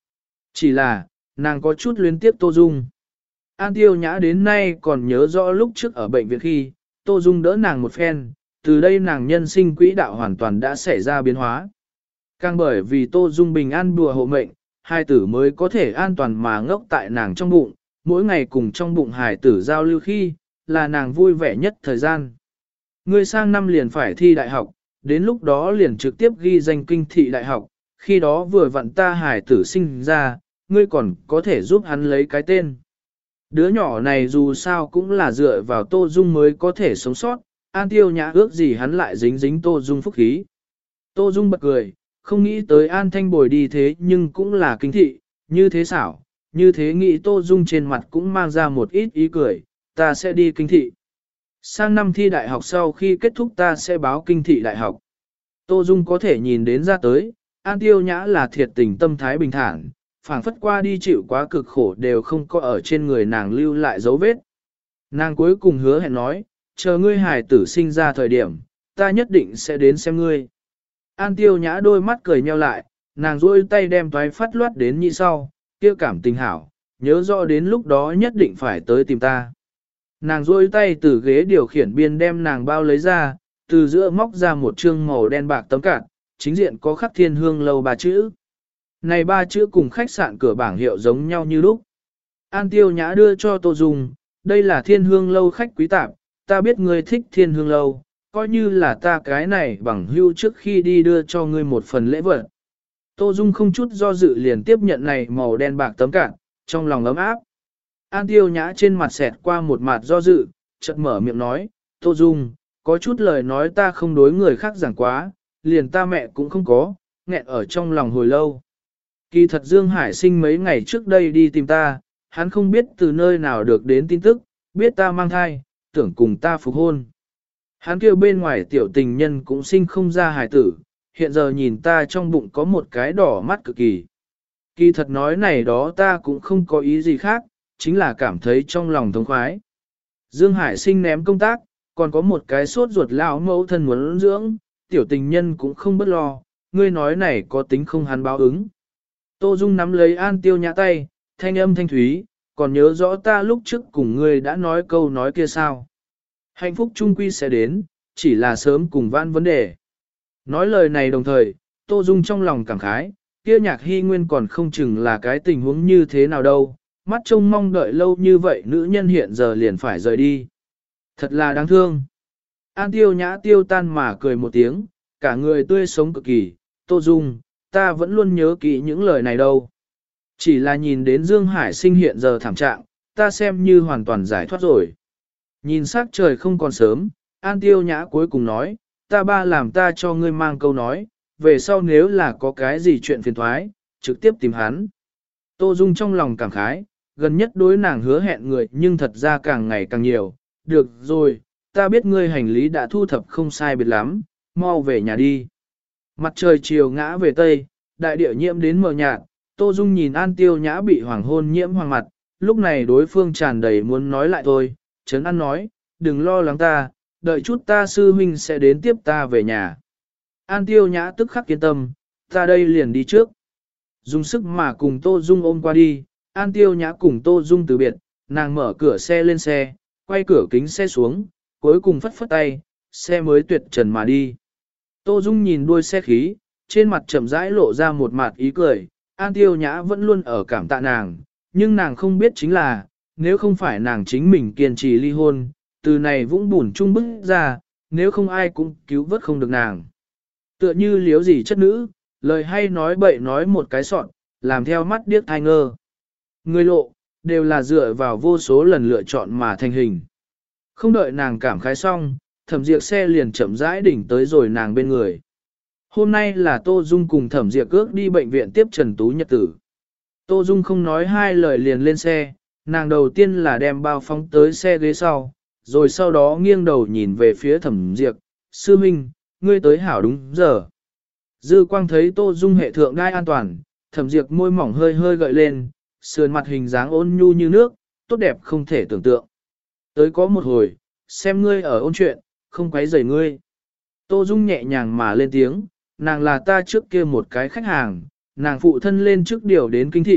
Chỉ là, nàng có chút luyến tiếc Tô Dung. An Tiêu Nhã đến nay còn nhớ rõ lúc trước ở bệnh viện khi, Tô Dung đỡ nàng một phen, từ đây nàng nhân sinh quỹ đạo hoàn toàn đã xảy ra biến hóa. Càng bởi vì Tô Dung bình an đùa hộ mệnh, hai tử mới có thể an toàn mà ngốc tại nàng trong bụng, mỗi ngày cùng trong bụng hài tử giao lưu khi, là nàng vui vẻ nhất thời gian. Ngươi sang năm liền phải thi đại học, đến lúc đó liền trực tiếp ghi danh kinh thị đại học, khi đó vừa vặn ta hài tử sinh ra, ngươi còn có thể giúp hắn lấy cái tên. Đứa nhỏ này dù sao cũng là dựa vào Tô Dung mới có thể sống sót, An Tiêu Nhã ước gì hắn lại dính dính Tô Dung phúc khí. Tô Dung bật cười, không nghĩ tới An Thanh Bồi đi thế nhưng cũng là kinh thị, như thế xảo, như thế nghĩ Tô Dung trên mặt cũng mang ra một ít ý cười, ta sẽ đi kinh thị. Sang năm thi đại học sau khi kết thúc ta sẽ báo kinh thị đại học. Tô Dung có thể nhìn đến ra tới, An Tiêu Nhã là thiệt tình tâm thái bình thản, phảng phất qua đi chịu quá cực khổ đều không có ở trên người nàng lưu lại dấu vết. Nàng cuối cùng hứa hẹn nói, chờ ngươi hài tử sinh ra thời điểm, ta nhất định sẽ đến xem ngươi. An Tiêu Nhã đôi mắt cười nheo lại, nàng duỗi tay đem toái phát loát đến như sau, kia cảm tình hảo, nhớ rõ đến lúc đó nhất định phải tới tìm ta. Nàng duỗi tay từ ghế điều khiển biên đem nàng bao lấy ra, từ giữa móc ra một trương màu đen bạc tấm card, chính diện có khắc Thiên Hương Lâu 3 chữ. Này 3 chữ cùng khách sạn cửa bảng hiệu giống nhau như lúc. An Tiêu Nhã đưa cho Tô Dung, đây là Thiên Hương Lâu khách quý tạp, ta biết ngươi thích Thiên Hương Lâu, coi như là ta cái này bằng hưu trước khi đi đưa cho ngươi một phần lễ vật. Tô Dung không chút do dự liền tiếp nhận này màu đen bạc tấm card, trong lòng ấm áp. An Tiêu Nhã trên mặt xẹt qua một mặt do dự, chợt mở miệng nói, Tô Dung, có chút lời nói ta không đối người khác giảng quá, liền ta mẹ cũng không có, nghẹn ở trong lòng hồi lâu. Kỳ thật Dương Hải Sinh mấy ngày trước đây đi tìm ta, hắn không biết từ nơi nào được đến tin tức, biết ta mang thai, tưởng cùng ta phục hôn. Hắn kêu bên ngoài tiểu tình nhân cũng sinh không ra hài tử, hiện giờ nhìn ta trong bụng có một cái đỏ mắt cực kỳ. Kỳ thật nói này đó ta cũng không có ý gì khác, chính là cảm thấy trong lòng thống khoái. Dương Hải Sinh ném công tác, còn có một cái sốt ruột lão mẫu thân muốn dưỡng, tiểu tình nhân cũng không bất lo, ngươi nói này có tính không hắn báo ứng. Tô Dung nắm lấy An Tiêu Nhã tay, thanh âm thanh thúy, còn nhớ rõ ta lúc trước cùng ngươi đã nói câu nói kia sao. Hạnh phúc chung quy sẽ đến, chỉ là sớm cùng vãn vấn đề. Nói lời này đồng thời, Tô Dung trong lòng cảm khái, kia Nhạc Hy Nguyên còn không chừng là cái tình huống như thế nào đâu, mắt trông mong đợi lâu như vậy nữ nhân hiện giờ liền phải rời đi. Thật là đáng thương. An Tiêu Nhã tiêu tan mà cười một tiếng, cả người tươi sống cực kỳ, Tô Dung, ta vẫn luôn nhớ kỹ những lời này đâu. Chỉ là nhìn đến Dương Hải Sinh hiện giờ thảm trạng, ta xem như hoàn toàn giải thoát rồi. Nhìn sắc trời không còn sớm, An Tiêu Nhã cuối cùng nói, ta ba làm ta cho ngươi mang câu nói, về sau nếu là có cái gì chuyện phiền thoái, trực tiếp tìm hắn. Tô Dung trong lòng cảm khái, gần nhất đối nàng hứa hẹn người nhưng thật ra càng ngày càng nhiều. Được rồi, ta biết ngươi hành lý đã thu thập không sai biệt lắm, mau về nhà đi. Mặt trời chiều ngã về Tây, đại địa nhiễm đến mờ nhạt, Tô Dung nhìn An Tiêu Nhã bị hoàng hôn nhiễm hoàng mặt, lúc này đối phương tràn đầy muốn nói lại thôi, Trấn An nói, đừng lo lắng ta, đợi chút ta sư huynh sẽ đến tiếp ta về nhà. An Tiêu Nhã tức khắc yên tâm, ta đây liền đi trước. Dùng sức mà cùng Tô Dung ôm qua đi, An Tiêu Nhã cùng Tô Dung từ biệt, nàng mở cửa xe lên xe, quay cửa kính xe xuống, cuối cùng phất phất tay, xe mới tuyệt trần mà đi. Tô Dung nhìn đuôi xe khí, trên mặt chậm rãi lộ ra một mặt ý cười, An Tiêu Nhã vẫn luôn ở cảm tạ nàng, nhưng nàng không biết chính là, nếu không phải nàng chính mình kiên trì ly hôn, từ này vũng bùn chung bức ra, nếu không ai cũng cứu vớt không được nàng. Tựa như liếu gì chất nữ, lời hay nói bậy nói một cái sọn, làm theo mắt điếc thai ngơ. Người lộ, đều là dựa vào vô số lần lựa chọn mà thành hình. Không đợi nàng cảm khái xong, Thẩm Diệp xe liền chậm rãi đỉnh tới rồi nàng bên người. Hôm nay là Tô Dung cùng Thẩm Diệp ước đi bệnh viện tiếp Trần Tú nhật tử. Tô Dung không nói hai lời liền lên xe, nàng đầu tiên là đem bao phóng tới xe ghế sau, rồi sau đó nghiêng đầu nhìn về phía Thẩm Diệp, sư minh, ngươi tới hảo đúng giờ. Dư quang thấy Tô Dung hệ thượng đai an toàn, Thẩm Diệp môi mỏng hơi hơi gợi lên, sườn mặt hình dáng ôn nhu như nước, tốt đẹp không thể tưởng tượng. Tới có một hồi, xem ngươi ở ôn chuyện, không quấy rầy ngươi. Tô Dung nhẹ nhàng mà lên tiếng, nàng là ta trước kia một cái khách hàng, nàng phụ thân lên trước điều đến kinh thị,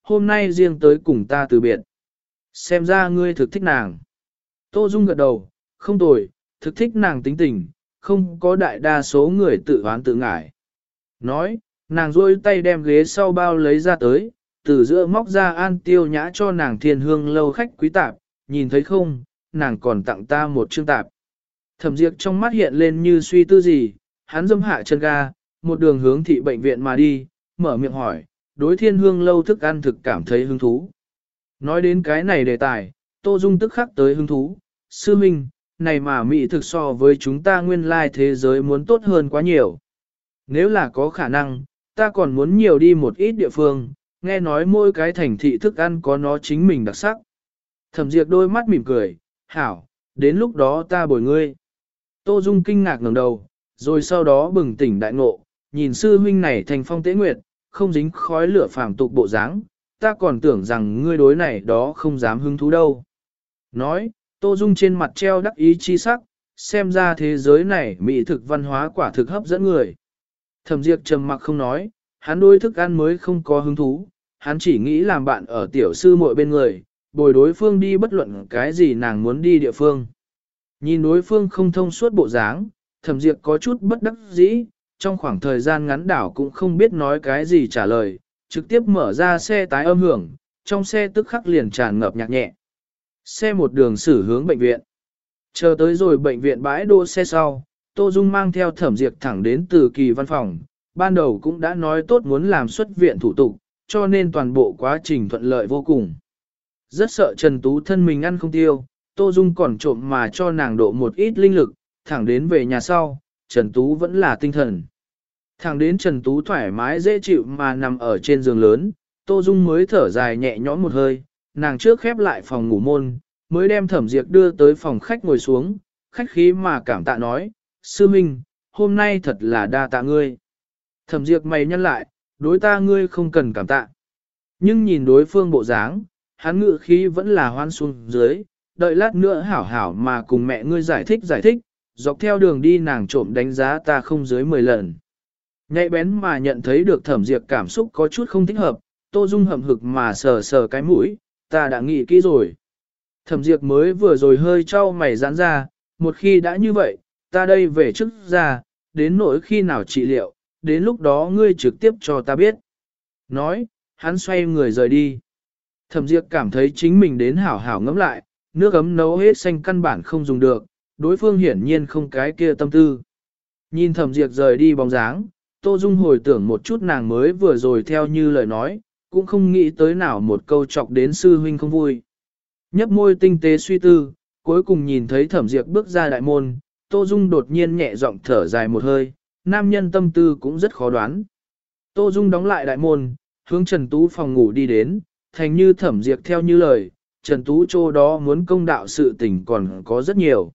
hôm nay riêng tới cùng ta từ biệt. Xem ra ngươi thực thích nàng. Tô Dung gật đầu, không tồi, thực thích nàng tính tình, không có đại đa số người tự oán tự ngại. Nói, nàng rôi tay đem ghế sau bao lấy ra tới, từ giữa móc ra An Tiêu Nhã cho nàng Thiên Hương lâu khách quý tạp, nhìn thấy không, nàng còn tặng ta một chương tạp. Thẩm Diệp trong mắt hiện lên như suy tư gì, hắn dâm hạ chân ga, một đường hướng thị bệnh viện mà đi, mở miệng hỏi, đối Thiên Hương lâu thức ăn thực cảm thấy hứng thú. Nói đến cái này đề tài, Tô Dung tức khắc tới hứng thú, sư minh, này mà mỹ thực so với chúng ta nguyên lai thế giới muốn tốt hơn quá nhiều. Nếu là có khả năng, ta còn muốn nhiều đi một ít địa phương, nghe nói mỗi cái thành thị thức ăn có nó chính mình đặc sắc. Thẩm Diệp đôi mắt mỉm cười, hảo, đến lúc đó ta bồi ngươi. Tô Dung kinh ngạc ngẩng đầu, rồi sau đó bừng tỉnh đại ngộ, nhìn sư huynh này thành phong tế nguyệt, không dính khói lửa phàm tục bộ dáng, ta còn tưởng rằng ngươi đối này đó không dám hứng thú đâu. Nói, Tô Dung trên mặt treo đắc ý chi sắc, xem ra thế giới này mỹ thực văn hóa quả thực hấp dẫn người. Thẩm Diệp trầm mặc không nói, hắn đối thức ăn mới không có hứng thú, hắn chỉ nghĩ làm bạn ở tiểu sư muội bên người, bồi đối phương đi bất luận cái gì nàng muốn đi địa phương. Nhìn đối phương không thông suốt bộ dáng, Thẩm Diệp có chút bất đắc dĩ, trong khoảng thời gian ngắn đảo cũng không biết nói cái gì trả lời, trực tiếp mở ra xe tái âm hưởng, trong xe tức khắc liền tràn ngập nhạc nhẹ. Xe một đường xử hướng bệnh viện. Chờ tới rồi bệnh viện bãi đỗ xe sau, Tô Dung mang theo Thẩm Diệp thẳng đến Từ Kỳ văn phòng, ban đầu cũng đã nói tốt muốn làm xuất viện thủ tục, cho nên toàn bộ quá trình thuận lợi vô cùng. Rất sợ Trần Tú thân mình ăn không tiêu, Tô Dung còn trộm mà cho nàng độ một ít linh lực, thẳng đến về nhà sau, Trần Tú vẫn là tinh thần. Thẳng đến Trần Tú thoải mái dễ chịu mà nằm ở trên giường lớn, Tô Dung mới thở dài nhẹ nhõm một hơi, nàng trước khép lại phòng ngủ môn, mới đem Thẩm Diệp đưa tới phòng khách ngồi xuống, khách khí mà cảm tạ nói, sư minh, hôm nay thật là đa tạ ngươi. Thẩm Diệp mày nhăn lại, đối ta ngươi không cần cảm tạ. Nhưng nhìn đối phương bộ dáng, hắn ngự khí vẫn là hoan xuống dưới, đợi lát nữa hảo hảo mà cùng mẹ ngươi giải thích, dọc theo đường đi nàng trộm đánh giá ta không dưới 10 lần. Nhạy bén mà nhận thấy được Thẩm Diệp cảm xúc có chút không thích hợp, Tô Dung hậm hực mà sờ sờ cái mũi, ta đã nghĩ kỹ rồi. Thẩm Diệp mới vừa rồi hơi trao mày giãn ra, một khi đã như vậy, ta đây về trước ra, đến nỗi khi nào trị liệu, đến lúc đó ngươi trực tiếp cho ta biết. Nói, hắn xoay người rời đi. Thẩm Diệp cảm thấy chính mình đến hảo hảo ngẫm lại, nước ấm nấu hết xanh căn bản không dùng được, đối phương hiển nhiên không cái kia tâm tư. Nhìn Thẩm Diệp rời đi bóng dáng, Tô Dung hồi tưởng một chút nàng mới vừa rồi theo như lời nói, cũng không nghĩ tới nào một câu chọc đến sư huynh không vui. Nhấp môi tinh tế suy tư, cuối cùng nhìn thấy Thẩm Diệp bước ra đại môn, Tô Dung đột nhiên nhẹ giọng thở dài một hơi, nam nhân tâm tư cũng rất khó đoán. Tô Dung đóng lại đại môn, hướng Trần Tú phòng ngủ đi đến, thành như Thẩm Diệp theo như lời, Trần Tú chỗ đó muốn công đạo sự tình còn có rất nhiều.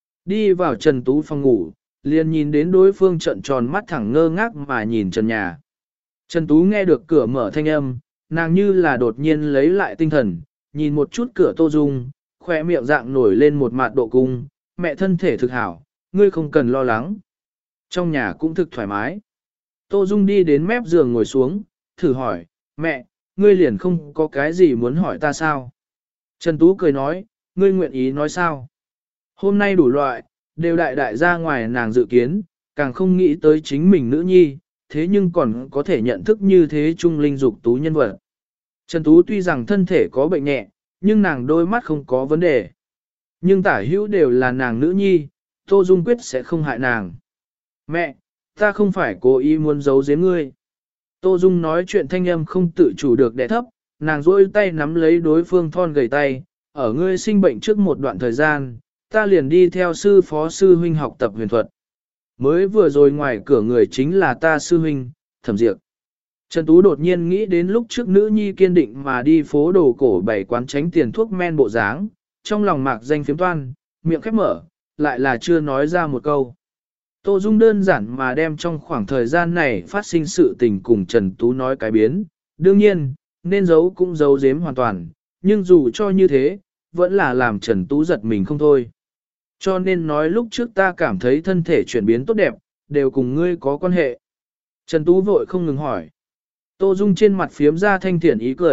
Đi vào Trần Tú phòng ngủ, liền nhìn đến đối phương trợn tròn mắt thẳng ngơ ngác mà nhìn trần nhà. Trần Tú nghe được cửa mở thanh âm, nàng như là đột nhiên lấy lại tinh thần, nhìn một chút cửa Tô Dung, khỏe miệng dạng nổi lên một mạt độ cung, mẹ thân thể thực hảo, ngươi không cần lo lắng. Trong nhà cũng thực thoải mái. Tô Dung đi đến mép giường ngồi xuống, thử hỏi, mẹ, ngươi liền không có cái gì muốn hỏi ta sao? Trần Tú cười nói, ngươi nguyện ý nói sao? Hôm nay đủ loại, đều đại ra ngoài nàng dự kiến, càng không nghĩ tới chính mình nữ nhi, thế nhưng còn có thể nhận thức như thế trung linh dục Tú nhân vật. Trần Tú tuy rằng thân thể có bệnh nhẹ, nhưng nàng đôi mắt không có vấn đề. Nhưng tả hữu đều là nàng nữ nhi, Tô Dung quyết sẽ không hại nàng. Mẹ, ta không phải cố ý muốn giấu giếm ngươi. Tô Dung nói chuyện thanh âm không tự chủ được đè thấp, nàng duỗi tay nắm lấy đối phương thon gầy tay, ở ngươi sinh bệnh trước một đoạn thời gian, ta liền đi theo sư phó sư huynh học tập huyền thuật. Mới vừa rồi ngoài cửa người chính là ta sư huynh, Thẩm Diệp. Trần Tú đột nhiên nghĩ đến lúc trước nữ nhi kiên định mà đi phố đồ cổ bảy quán tránh tiền thuốc men bộ dáng, trong lòng mạc danh phiếm toan, miệng khép mở, lại là chưa nói ra một câu. Tô Dung đơn giản mà đem trong khoảng thời gian này phát sinh sự tình cùng Trần Tú nói cái biến, đương nhiên, nên giấu cũng giấu giếm hoàn toàn, nhưng dù cho như thế, vẫn là làm Trần Tú giật mình không thôi. Cho nên nói lúc trước ta cảm thấy thân thể chuyển biến tốt đẹp, đều cùng ngươi có quan hệ. Trần Tú vội không ngừng hỏi. Tô Dung trên mặt phiếm ra thanh thiện ý cười,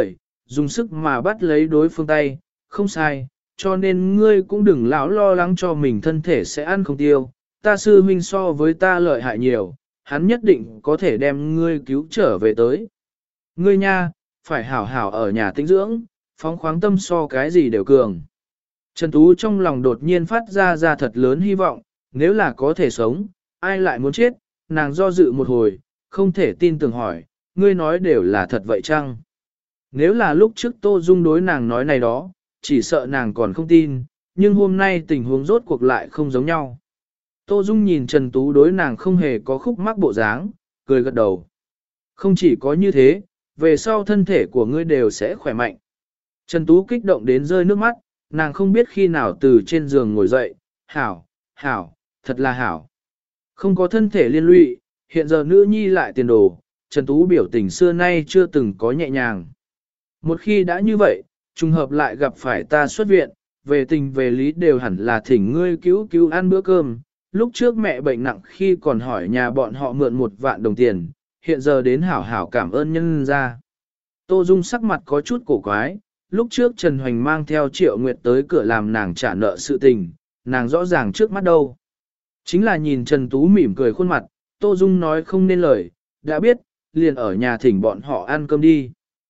dùng sức mà bắt lấy đối phương tay, không sai, cho nên ngươi cũng đừng lão lo lắng cho mình thân thể sẽ ăn không tiêu, ta sư huynh so với ta lợi hại nhiều, hắn nhất định có thể đem ngươi cứu trở về tới. Ngươi nha, phải hảo hảo ở nhà tĩnh dưỡng, phóng khoáng tâm so cái gì đều cường. Trần Tú trong lòng đột nhiên phát ra thật lớn hy vọng, nếu là có thể sống, ai lại muốn chết, nàng do dự một hồi, không thể tin tưởng hỏi, ngươi nói đều là thật vậy chăng? Nếu là lúc trước Tô Dung đối nàng nói này đó, chỉ sợ nàng còn không tin, nhưng hôm nay tình huống rốt cuộc lại không giống nhau. Tô Dung nhìn Trần Tú đối nàng không hề có khúc mắc bộ dáng, cười gật đầu. Không chỉ có như thế, về sau thân thể của ngươi đều sẽ khỏe mạnh. Trần Tú kích động đến rơi nước mắt, nàng không biết khi nào từ trên giường ngồi dậy, hảo, hảo, thật là hảo. Không có thân thể liên lụy, hiện giờ nữ nhi lại tiền đồ, Trần Tú biểu tình xưa nay chưa từng có nhẹ nhàng. Một khi đã như vậy, trùng hợp lại gặp phải ta xuất viện, về tình về lý đều hẳn là thỉnh ngươi cứu ăn bữa cơm. Lúc trước mẹ bệnh nặng khi còn hỏi nhà bọn họ mượn 1 vạn đồng tiền, hiện giờ đến hảo hảo cảm ơn nhân ra. Tô Dung sắc mặt có chút cổ quái, lúc trước Trần Hoành mang theo Triệu Nguyệt tới cửa làm nàng trả nợ sự tình, nàng rõ ràng trước mắt đâu. Chính là nhìn Trần Tú mỉm cười khuôn mặt, Tô Dung nói không nên lời, đã biết, liền ở nhà thỉnh bọn họ ăn cơm đi.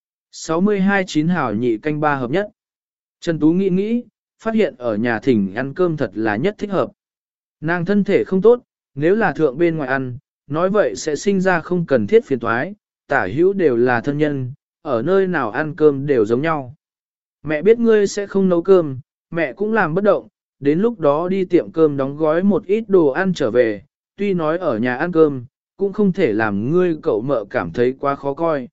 62 chín hảo nhị canh 3 hợp nhất. Trần Tú nghĩ, phát hiện ở nhà thỉnh ăn cơm thật là nhất thích hợp. Nàng thân thể không tốt, nếu là thượng bên ngoài ăn, nói vậy sẽ sinh ra không cần thiết phiền toái, tả hữu đều là thân nhân, ở nơi nào ăn cơm đều giống nhau. Mẹ biết ngươi sẽ không nấu cơm, mẹ cũng làm bất động, đến lúc đó đi tiệm cơm đóng gói một ít đồ ăn trở về, tuy nói ở nhà ăn cơm, cũng không thể làm ngươi cậu mợ cảm thấy quá khó coi.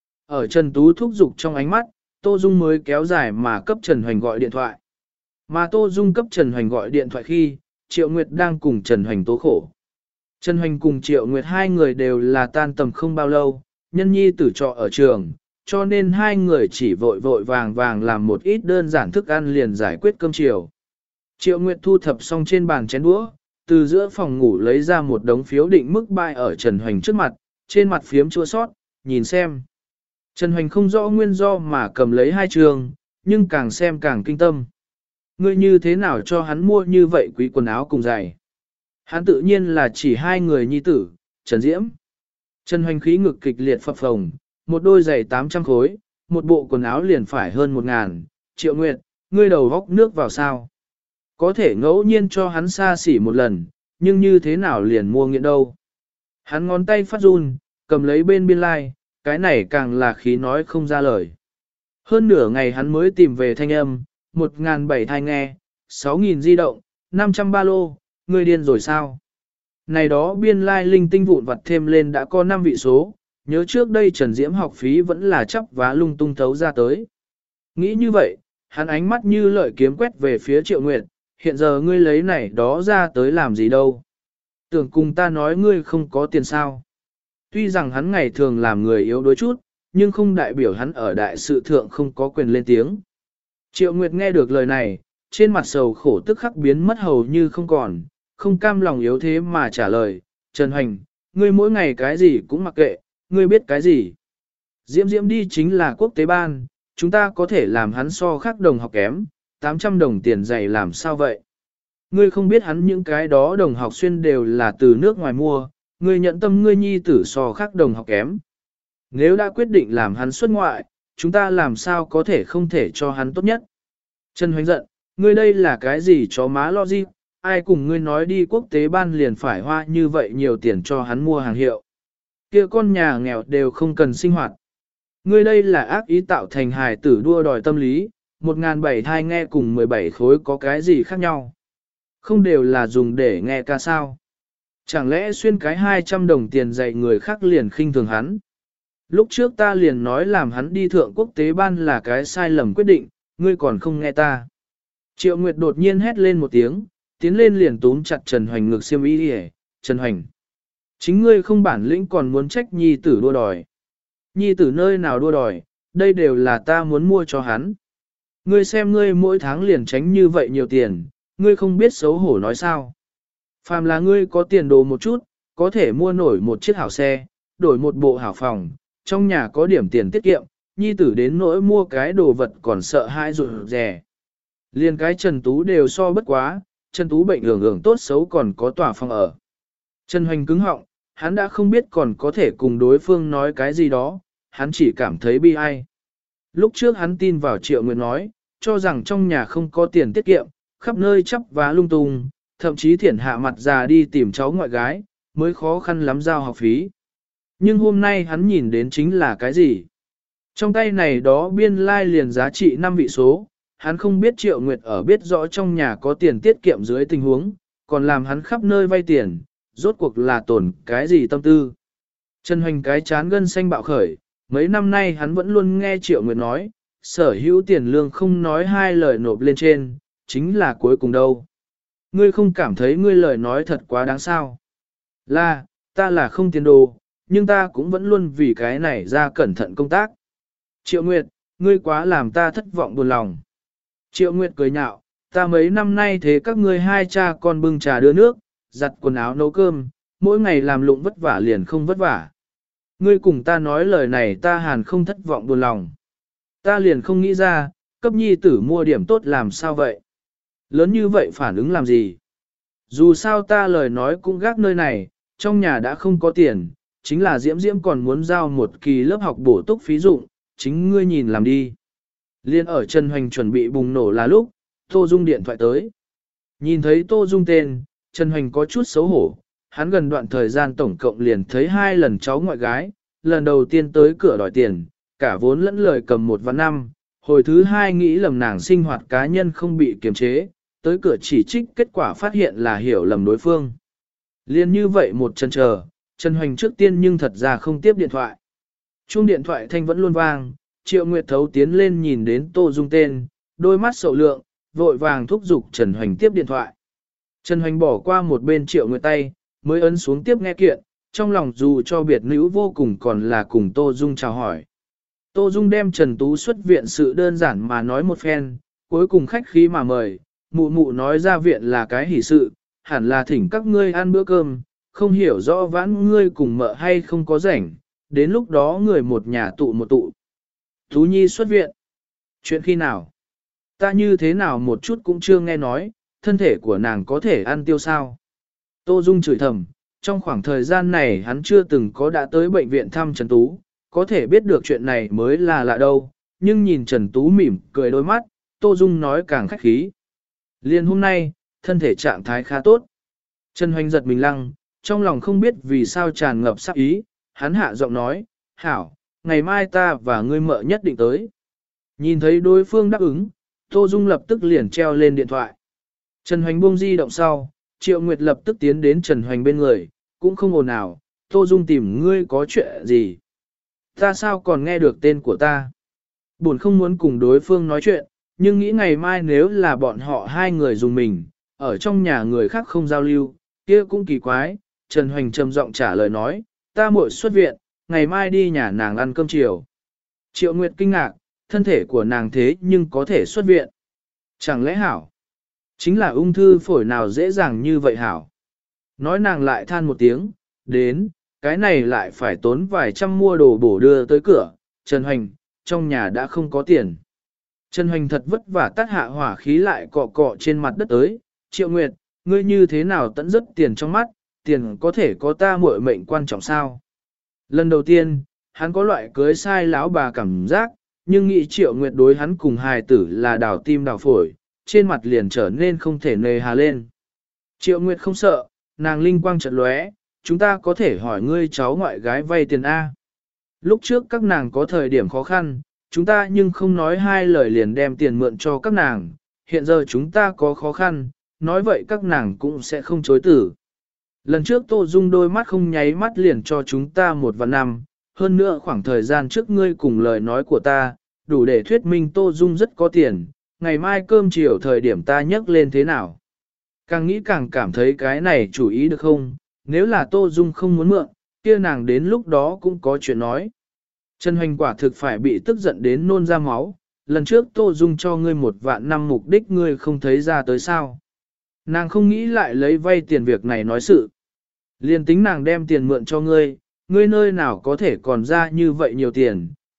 Ở Trần Tú thúc giục trong ánh mắt, Tô Dung mới kéo dài mà cấp Trần Hoành gọi điện thoại. Mà Tô Dung cấp Trần Hoành gọi điện thoại khi, Triệu Nguyệt đang cùng Trần Hoành tố khổ. Trần Hoành cùng Triệu Nguyệt hai người đều là tan tầm không bao lâu, nhân nhi tử trọ ở trường, cho nên hai người chỉ vội vội vàng vàng làm một ít đơn giản thức ăn liền giải quyết cơm chiều. Triệu Nguyệt thu thập xong trên bàn chén đũa, từ giữa phòng ngủ lấy ra một đống phiếu định mức bại ở Trần Hoành trước mặt, trên mặt phiếm chua sót, nhìn xem. Trần Hoành không rõ nguyên do mà cầm lấy 2 trường, nhưng càng xem càng kinh tâm. Ngươi như thế nào cho hắn mua như vậy quý quần áo cùng giày? Hắn tự nhiên là chỉ 2 người nhi tử, Trần Diễm. Trần Hoành khí ngực kịch liệt phập phồng, một đôi giày 800 khối, một bộ quần áo liền phải hơn 1.000, Triệu Nguyệt, ngươi đầu góc nước vào sao? Có thể ngẫu nhiên cho hắn xa xỉ một lần, nhưng như thế nào liền mua nghiện đâu? Hắn ngón tay phát run, cầm lấy bên biên lai, cái này càng là khí nói không ra lời. Hơn nửa ngày hắn mới tìm về thanh âm, 1.700 thai nghe, 6.000 di động, 500 ba lô, ngươi điên rồi sao? Này đó biên lai linh tinh vụn vặt thêm lên đã có 5 vị số, nhớ trước đây Trần Diễm học phí vẫn là chắp vá lung tung thấu ra tới. Nghĩ như vậy, hắn ánh mắt như lợi kiếm quét về phía Triệu Nguyệt, hiện giờ ngươi lấy này đó ra tới làm gì đâu? Tưởng cùng ta nói ngươi không có tiền sao? Tuy rằng hắn ngày thường làm người yếu đuối chút, nhưng không đại biểu hắn ở đại sự thượng không có quyền lên tiếng. Triệu Nguyệt nghe được lời này, trên mặt sầu khổ tức khắc biến mất hầu như không còn, không cam lòng yếu thế mà trả lời, Trần Hoành, ngươi mỗi ngày cái gì cũng mặc kệ, ngươi biết cái gì. Diễm Diễm đi chính là quốc tế ban, chúng ta có thể làm hắn so khác đồng học kém, 800 đồng tiền dạy làm sao vậy? Ngươi không biết hắn những cái đó đồng học xuyên đều là từ nước ngoài mua, ngươi nhận tâm ngươi nhi tử so khác đồng học kém. Nếu đã quyết định làm hắn xuất ngoại, chúng ta làm sao có thể không thể cho hắn tốt nhất. Trần Hoành giận, ngươi đây là cái gì chó má logic, ai cùng ngươi nói đi quốc tế ban liền phải hoa như vậy nhiều tiền cho hắn mua hàng hiệu. Kia con nhà nghèo đều không cần sinh hoạt. Ngươi đây là ác ý tạo thành hài tử đua đòi tâm lý, 1.700 thai nghe cùng 17 khối có cái gì khác nhau. Không đều là dùng để nghe ca sao. Chẳng lẽ xuyên cái 200 đồng tiền dạy người khác liền khinh thường hắn. Lúc trước ta liền nói làm hắn đi thượng quốc tế ban là cái sai lầm quyết định, ngươi còn không nghe ta. Triệu Nguyệt đột nhiên hét lên một tiếng, tiến lên liền túm chặt Trần Hoành ngực xiêm y đi. Trần Hoành, chính ngươi không bản lĩnh còn muốn trách nhi tử đua đòi. Nhi tử nơi nào đua đòi, đây đều là ta muốn mua cho hắn. Ngươi xem ngươi mỗi tháng liền tránh như vậy nhiều tiền, ngươi không biết xấu hổ nói sao. Phàm là ngươi có tiền đồ một chút, có thể mua nổi một chiếc hảo xe, đổi một bộ hảo phòng, trong nhà có điểm tiền tiết kiệm, nhi tử đến nỗi mua cái đồ vật còn sợ hãi rụt rè. Liền cái Trần Tú đều so bất quá, Trần Tú bệnh ưởng tốt xấu còn có tòa phòng ở. Trần Hoành cứng họng, hắn đã không biết còn có thể cùng đối phương nói cái gì đó, hắn chỉ cảm thấy bi ai. Lúc trước hắn tin vào Triệu Nguyệt nói, cho rằng trong nhà không có tiền tiết kiệm, khắp nơi chắp vá lung tung, thậm chí thiển hạ mặt già đi tìm cháu ngoại gái, mới khó khăn lắm giao học phí. Nhưng hôm nay hắn nhìn đến chính là cái gì? Trong tay này đó biên lai liền giá trị 5 vị số, hắn không biết Triệu Nguyệt ở biết rõ trong nhà có tiền tiết kiệm dưới tình huống, còn làm hắn khắp nơi vay tiền, rốt cuộc là tổn cái gì tâm tư. Trần Hoành cái chán gân xanh bạo khởi, mấy năm nay hắn vẫn luôn nghe Triệu Nguyệt nói, sở hữu tiền lương không nói hai lời nộp lên trên, chính là cuối cùng đâu. Ngươi không cảm thấy ngươi lời nói thật quá đáng sao? Ta là không tiền đồ, nhưng ta cũng vẫn luôn vì cái này ra cẩn thận công tác. Triệu Nguyệt, ngươi quá làm ta thất vọng buồn lòng. Triệu Nguyệt cười nhạo, ta mấy năm nay thế các ngươi hai cha con bưng trà đưa nước, giặt quần áo nấu cơm, mỗi ngày làm lụng vất vả liền không vất vả. Ngươi cùng ta nói lời này ta hàn không thất vọng buồn lòng. Ta liền không nghĩ ra, cấp nhi tử mua điểm tốt làm sao vậy? Lớn như vậy phản ứng làm gì? Dù sao ta lời nói cũng gác nơi này, trong nhà đã không có tiền, chính là Diễm Diễm còn muốn giao một kỳ lớp học bổ túc phí dụng, chính ngươi nhìn làm đi. Liên ở Trần Hoành chuẩn bị bùng nổ là lúc, Tô Dung điện thoại tới. Nhìn thấy Tô Dung tên, Trần Hoành có chút xấu hổ, hắn gần đoạn thời gian tổng cộng liền thấy 2 lần cháu ngoại gái, lần đầu tiên tới cửa đòi tiền, cả vốn lẫn lời cầm 1 vạn 5, hồi thứ 2 nghĩ lầm nàng sinh hoạt cá nhân không bị kiềm chế, tới cửa chỉ trích kết quả phát hiện là hiểu lầm đối phương. Liên như vậy một chân chờ, Trần Hoành trước tiên nhưng thật ra không tiếp điện thoại. Chuông điện thoại thanh vẫn luôn vang, Triệu Nguyệt Thấu tiến lên nhìn đến Tô Dung tên, đôi mắt sầu lượng, vội vàng thúc giục Trần Hoành tiếp điện thoại. Trần Hoành bỏ qua một bên Triệu Nguyệt tay, mới ấn xuống tiếp nghe kiện, trong lòng dù cho biệt nữ vô cùng còn là cùng Tô Dung chào hỏi. Tô Dung đem Trần Tú xuất viện sự đơn giản mà nói một phen, cuối cùng khách khí mà mời, mụ mụ nói ra viện là cái hỷ sự, hẳn là thỉnh các ngươi ăn bữa cơm, không hiểu rõ vãn ngươi cùng mợ hay không có rảnh, đến lúc đó người một nhà tụ một tụ. Tú Nhi xuất viện. Chuyện khi nào? Ta như thế nào một chút cũng chưa nghe nói, thân thể của nàng có thể ăn tiêu sao? Tô Dung chửi thầm, trong khoảng thời gian này hắn chưa từng có đã tới bệnh viện thăm Trần Tú, có thể biết được chuyện này mới là lạ đâu, nhưng nhìn Trần Tú mỉm cười đôi mắt, Tô Dung nói càng khách khí. Liên hôm nay, thân thể trạng thái khá tốt. Trần Hoành giật mình lăng, trong lòng không biết vì sao tràn ngập sắc ý, hắn hạ giọng nói, hảo, ngày mai ta và ngươi mợ nhất định tới. Nhìn thấy đối phương đáp ứng, Tô Dung lập tức liền treo lên điện thoại. Trần Hoành buông di động sau, Triệu Nguyệt lập tức tiến đến Trần Hoành bên người, cũng không ồn ào, Tô Dung tìm ngươi có chuyện gì. Ta sao còn nghe được tên của ta? Buồn không muốn cùng đối phương nói chuyện, nhưng nghĩ ngày mai nếu là bọn họ hai người dùng mình, ở trong nhà người khác không giao lưu, kia cũng kỳ quái. Trần Hoành trầm giọng trả lời nói, ta muội xuất viện, ngày mai đi nhà nàng ăn cơm chiều. Triệu Nguyệt kinh ngạc, thân thể của nàng thế nhưng có thể xuất viện. Chẳng lẽ hảo? Chính là ung thư phổi nào dễ dàng như vậy hảo? Nói nàng lại than một tiếng, đến, cái này lại phải tốn vài trăm mua đồ bổ đưa tới cửa. Trần Hoành, trong nhà đã không có tiền. Trần Hoành thật vất vả tắt hạ hỏa khí lại cọ cọ trên mặt đất tới. Triệu Nguyệt, ngươi như thế nào tận rất tiền trong mắt, tiền có thể có ta muội mệnh quan trọng sao? Lần đầu tiên, hắn có loại cưới sai lão bà cảm giác, nhưng nghĩ Triệu Nguyệt đối hắn cùng hài tử là đào tim đào phổi, trên mặt liền trở nên không thể nề hà lên. Triệu Nguyệt không sợ, nàng linh quang chợt lóe, chúng ta có thể hỏi ngươi cháu ngoại gái vay tiền A. Lúc trước các nàng có thời điểm khó khăn, chúng ta nhưng không nói hai lời liền đem tiền mượn cho các nàng, hiện giờ chúng ta có khó khăn, nói vậy các nàng cũng sẽ không chối tử. Lần trước Tô Dung đôi mắt không nháy mắt liền cho chúng ta 1 vạn 5, hơn nữa khoảng thời gian trước ngươi cùng lời nói của ta, đủ để thuyết minh Tô Dung rất có tiền, ngày mai cơm chiều thời điểm ta nhắc lên thế nào. Càng nghĩ càng cảm thấy cái này chủ ý được không, nếu là Tô Dung không muốn mượn, kia nàng đến lúc đó cũng có chuyện nói. Trần Hoành quả thực phải bị tức giận đến nôn ra máu, lần trước Tô Dung cho ngươi 1 vạn 5 mục đích ngươi không thấy ra tới sao. Nàng không nghĩ lại lấy vay tiền việc này nói sự. Liên tính nàng đem tiền mượn cho ngươi, ngươi nơi nào có thể còn ra như vậy nhiều tiền,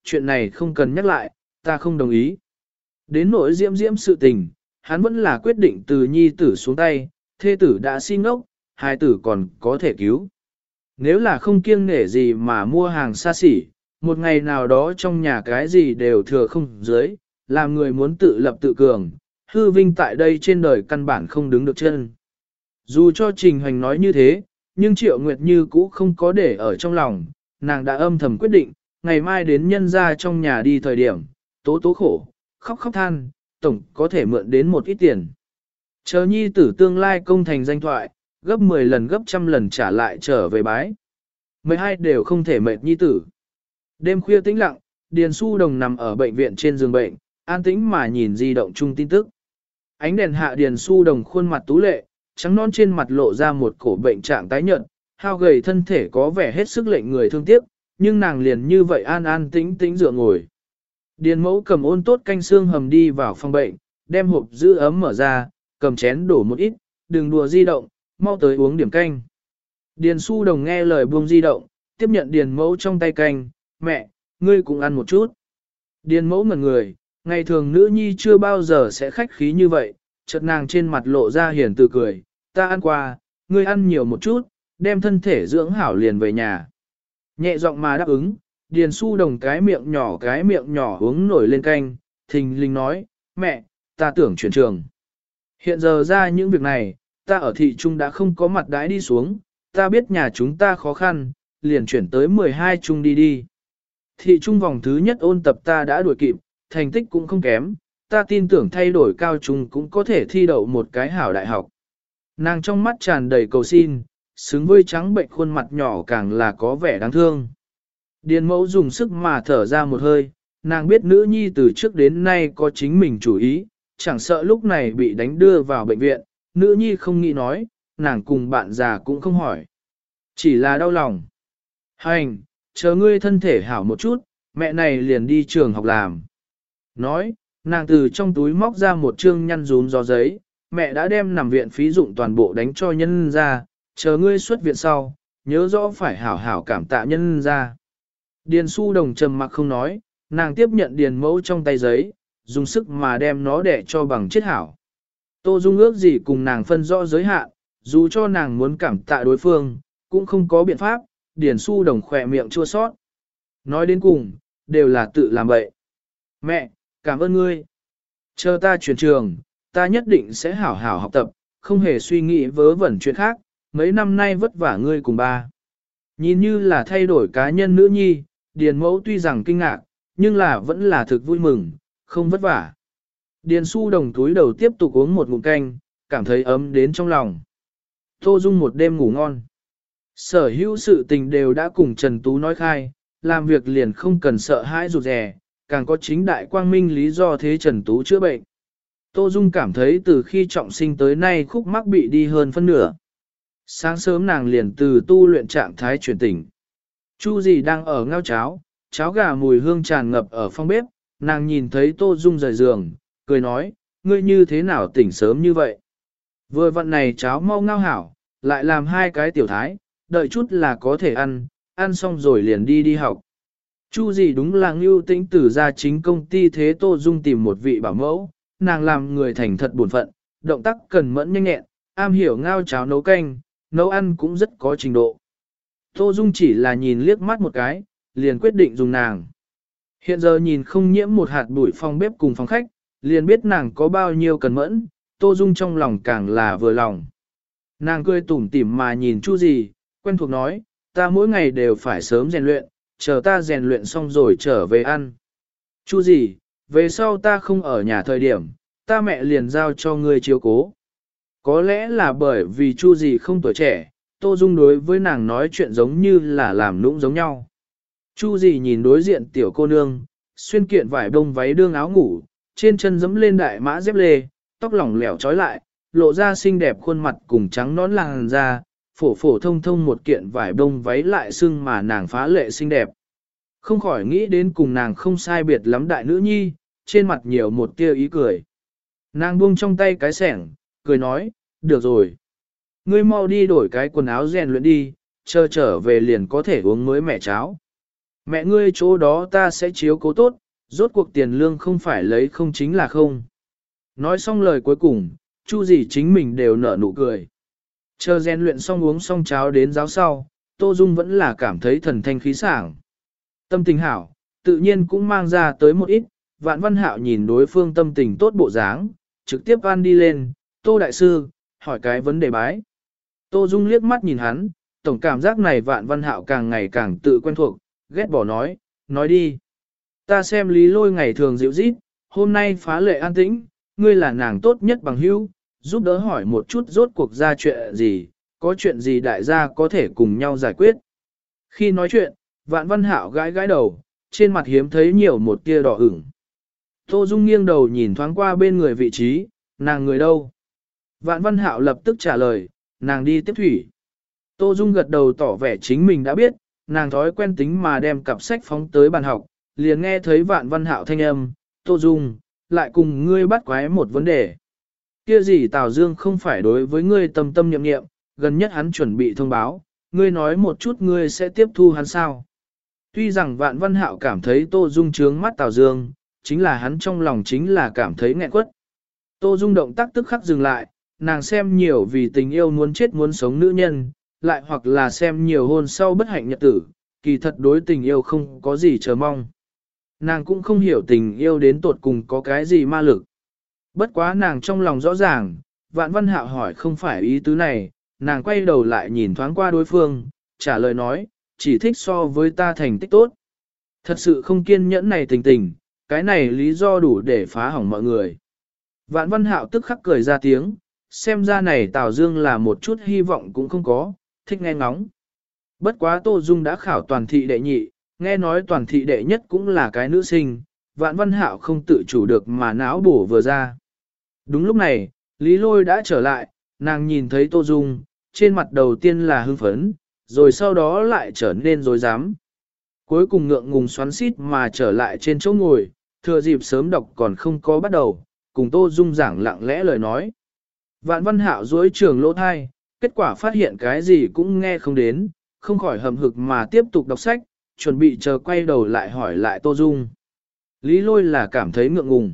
chuyện này không cần nhắc lại, ta không đồng ý. Đến nỗi Diễm Diễm sự tình, hắn vẫn là quyết định từ nhi tử xuống tay, thê tử đã si ngốc, hai tử còn có thể cứu. Nếu là không kiêng nể gì mà mua hàng xa xỉ, một ngày nào đó trong nhà cái gì đều thừa không dưới, làm người muốn tự lập tự cường, hư vinh tại đây trên đời căn bản không đứng được chân. Dù cho Trình Hoành nói như thế, nhưng Triệu Nguyệt Như cũ không có để ở trong lòng, nàng đã âm thầm quyết định, ngày mai đến nhân ra trong nhà đi thời điểm, tố tố khổ, khóc khóc than, tổng có thể mượn đến một ít tiền. Chờ nhi tử tương lai công thành danh thoại, gấp 10 lần gấp trăm lần trả lại trở về bái. Mấy hai đều không thể mệt nhi tử. Đêm khuya tĩnh lặng, Điền Xu Đồng nằm ở bệnh viện trên giường bệnh, an tĩnh mà nhìn di động chung tin tức. Ánh đèn hạ Điền Xu Đồng khuôn mặt tú lệ, trắng non trên mặt lộ ra một cổ bệnh trạng tái nhợt, hao gầy thân thể có vẻ hết sức lệnh người thương tiếc, nhưng nàng liền như vậy an an tĩnh tĩnh dựa ngồi. Điền Mẫu cầm ôn tốt canh xương hầm đi vào phòng bệnh, đem hộp giữ ấm mở ra, cầm chén đổ một ít, đừng đùa di động, mau tới uống điểm canh. Điền Xu Đồng nghe lời buông di động, tiếp nhận Điền Mẫu trong tay canh, mẹ, ngươi cũng ăn một chút. Điền Mẫu ngẩn người, ngày thường nữ nhi chưa bao giờ sẽ khách khí như vậy, chợt nàng trên mặt lộ ra hiền từ cười, ta ăn qua, ngươi ăn nhiều một chút, đem thân thể dưỡng hảo liền về nhà. Nhẹ giọng mà đáp ứng, Điền Xu Đồng cái miệng nhỏ uống nổi lên canh, thình lình nói, mẹ, ta tưởng chuyển trường. Hiện giờ ra những việc này, ta ở thị trung đã không có mặt đãi đi xuống, ta biết nhà chúng ta khó khăn, liền chuyển tới 12 trung đi. Thị trung vòng thứ nhất ôn tập ta đã đuổi kịp, thành tích cũng không kém, ta tin tưởng thay đổi cao trung cũng có thể thi đậu một cái hảo đại học. Nàng trong mắt tràn đầy cầu xin, xứng với trắng bệnh khuôn mặt nhỏ càng là có vẻ đáng thương. Điền Mẫu dùng sức mà thở ra một hơi, nàng biết nữ nhi từ trước đến nay có chính mình chủ ý, chẳng sợ lúc này bị đánh đưa vào bệnh viện, nữ nhi không nghĩ nói, nàng cùng bạn già cũng không hỏi. Chỉ là đau lòng. Hành, chờ ngươi thân thể hảo một chút, mẹ này liền đi trường học làm. Nói, nàng từ trong túi móc ra một trương nhăn rún gió giấy, mẹ đã đem nằm viện phí dụng toàn bộ đánh cho nhân ra, chờ ngươi xuất viện sau, nhớ rõ phải hảo hảo cảm tạ nhân ra. Điền Xu Đồng trầm mặc không nói, nàng tiếp nhận Điền Mẫu trong tay giấy, dùng sức mà đem nó để cho bằng chết hảo. Tô Dung ước gì cùng nàng phân rõ giới hạn, dù cho nàng muốn cảm tạ đối phương, cũng không có biện pháp, Điền Xu Đồng khỏe miệng chua sót. Nói đến cùng, đều là tự làm bậy. Mẹ, cảm ơn ngươi. Chờ ta chuyển trường, ta nhất định sẽ hảo hảo học tập, không hề suy nghĩ vớ vẩn chuyện khác, mấy năm nay vất vả ngươi cùng ba. Nhìn như là thay đổi cá nhân nữ nhi, Điền Mẫu tuy rằng kinh ngạc, nhưng là vẫn là thực vui mừng, không vất vả. Điền Xu Đồng túi đầu tiếp tục uống một ngụm canh, cảm thấy ấm đến trong lòng. Tô Dung một đêm ngủ ngon. Sở hữu sự tình đều đã cùng Trần Tú nói khai, làm việc liền không cần sợ hãi rụt rè, càng có chính đại quang minh lý do thế Trần Tú chữa bệnh. Tô Dung cảm thấy từ khi trọng sinh tới nay khúc mắc bị đi hơn phân nửa. Sáng sớm nàng liền từ tu luyện trạng thái chuyển tỉnh. Chu dì đang ở ngao cháo, cháo gà mùi hương tràn ngập ở phòng bếp, nàng nhìn thấy Tô Dung rời giường, cười nói, ngươi như thế nào tỉnh sớm như vậy? Vừa vặn này cháo mau ngao hảo, lại làm hai cái tiểu thái, đợi chút là có thể ăn xong rồi liền đi học. Chu dì đúng là Ngưu Tĩnh Tử ra chính công ty thế Tô Dung tìm một vị bảo mẫu, nàng làm người thành thật buồn phận, động tác cần mẫn nhanh nhẹn, am hiểu ngao cháo nấu canh, nấu ăn cũng rất có trình độ. Tô Dung chỉ là nhìn liếc mắt một cái, liền quyết định dùng nàng. Hiện giờ nhìn không nhiễm một hạt bụi phòng bếp cùng phòng khách, liền biết nàng có bao nhiêu cần mẫn, Tô Dung trong lòng càng là vừa lòng. Nàng cười tủm tỉm mà nhìn Chu dì, quen thuộc nói, ta mỗi ngày đều phải sớm rèn luyện, chờ ta rèn luyện xong rồi trở về ăn. Chu dì, về sau ta không ở nhà thời điểm, ta mẹ liền giao cho ngươi chiếu cố. Có lẽ là bởi vì Chu dì không tuổi trẻ, Tô Dung đối với nàng nói chuyện giống như là làm nũng giống nhau. Chu dì nhìn đối diện tiểu cô nương, xuyên kiện vải bông váy đương áo ngủ, trên chân giẫm lên đại mã dép lê, tóc lỏng lẻo trói lại, lộ ra xinh đẹp khuôn mặt cùng trắng nón làn da, phổ phổ thông thông một kiện vải bông váy lại xưng mà nàng phá lệ xinh đẹp. Không khỏi nghĩ đến cùng nàng không sai biệt lắm đại nữ nhi, trên mặt nhiều một tia ý cười. Nàng buông trong tay cái sẻng, cười nói, được rồi. Ngươi mau đi đổi cái quần áo rèn luyện đi, chờ trở về liền có thể uống mới mẻ cháo. Mẹ ngươi chỗ đó ta sẽ chiếu cố tốt, rốt cuộc tiền lương không phải lấy không chính là không. Nói xong lời cuối cùng, Chu gì chính mình đều nở nụ cười. Chờ rèn luyện xong uống xong cháo đến giáo sau, Tô Dung vẫn là cảm thấy thần thanh khí sảng. Tâm tình hảo, tự nhiên cũng mang ra tới một ít, Vạn Văn Hạo nhìn đối phương tâm tình tốt bộ dáng, trực tiếp van đi lên, Tô Đại Sư, hỏi cái vấn đề bái. Tô Dung liếc mắt nhìn hắn, tổng cảm giác này Vạn Văn Hạo càng ngày càng tự quen thuộc, ghét bỏ nói đi. Ta xem Lý Lôi ngày thường dịu rít, hôm nay phá lệ an tĩnh, ngươi là nàng tốt nhất bằng hữu, giúp đỡ hỏi một chút rốt cuộc ra chuyện gì, có chuyện gì đại gia có thể cùng nhau giải quyết. Khi nói chuyện, Vạn Văn Hạo gãi gãi đầu, trên mặt hiếm thấy nhiều một tia đỏ ửng. Tô Dung nghiêng đầu nhìn thoáng qua bên người vị trí, nàng người đâu? Vạn Văn Hạo lập tức trả lời, nàng đi tiếp thủy. Tô Dung gật đầu tỏ vẻ chính mình đã biết, nàng thói quen tính mà đem cặp sách phóng tới bàn học, liền nghe thấy Vạn Văn Hạo thanh âm, Tô Dung, lại cùng ngươi bắt quái một vấn đề. Kia gì Tào Dương không phải đối với ngươi tâm tâm nhậm nghiệm, gần nhất hắn chuẩn bị thông báo, ngươi nói một chút ngươi sẽ tiếp thu hắn sao. Tuy rằng Vạn Văn Hạo cảm thấy Tô Dung trướng mắt Tào Dương, chính là hắn trong lòng chính là cảm thấy nghẹn quất. Tô Dung động tác tức khắc dừng lại, nàng xem nhiều vì tình yêu muốn chết muốn sống nữ nhân, lại hoặc là xem nhiều hôn sau bất hạnh nhật tử, kỳ thật đối tình yêu không có gì chờ mong. Nàng cũng không hiểu tình yêu đến tột cùng có cái gì ma lực. Bất quá nàng trong lòng rõ ràng, Vạn Văn Hạo hỏi không phải ý tứ này, nàng quay đầu lại nhìn thoáng qua đối phương, trả lời nói, chỉ thích so với ta thành tích tốt. Thật sự không kiên nhẫn này tình, cái này lý do đủ để phá hỏng mọi người. Vạn Văn Hạo tức khắc cười ra tiếng, xem ra này Tào Dương là một chút hy vọng cũng không có, thích nghe ngóng. Bất quá Tô Dung đã khảo toàn thị đệ nhị, nghe nói toàn thị đệ nhất cũng là cái nữ sinh, Vạn Văn Hạo không tự chủ được mà não bổ vừa ra. Đúng lúc này, Lý Lôi đã trở lại, nàng nhìn thấy Tô Dung, trên mặt đầu tiên là hưng phấn, rồi sau đó lại trở nên dối dám. Cuối cùng ngượng ngùng xoắn xít mà trở lại trên chỗ ngồi, thừa dịp sớm đọc còn không có bắt đầu, cùng Tô Dung giảng lặng lẽ lời nói. Vạn Văn Hạo dối trường lỗ thai, kết quả phát hiện cái gì cũng nghe không đến, không khỏi hầm hực mà tiếp tục đọc sách, chuẩn bị chờ quay đầu lại hỏi lại Tô Dung. Lý Lôi là cảm thấy ngượng ngùng.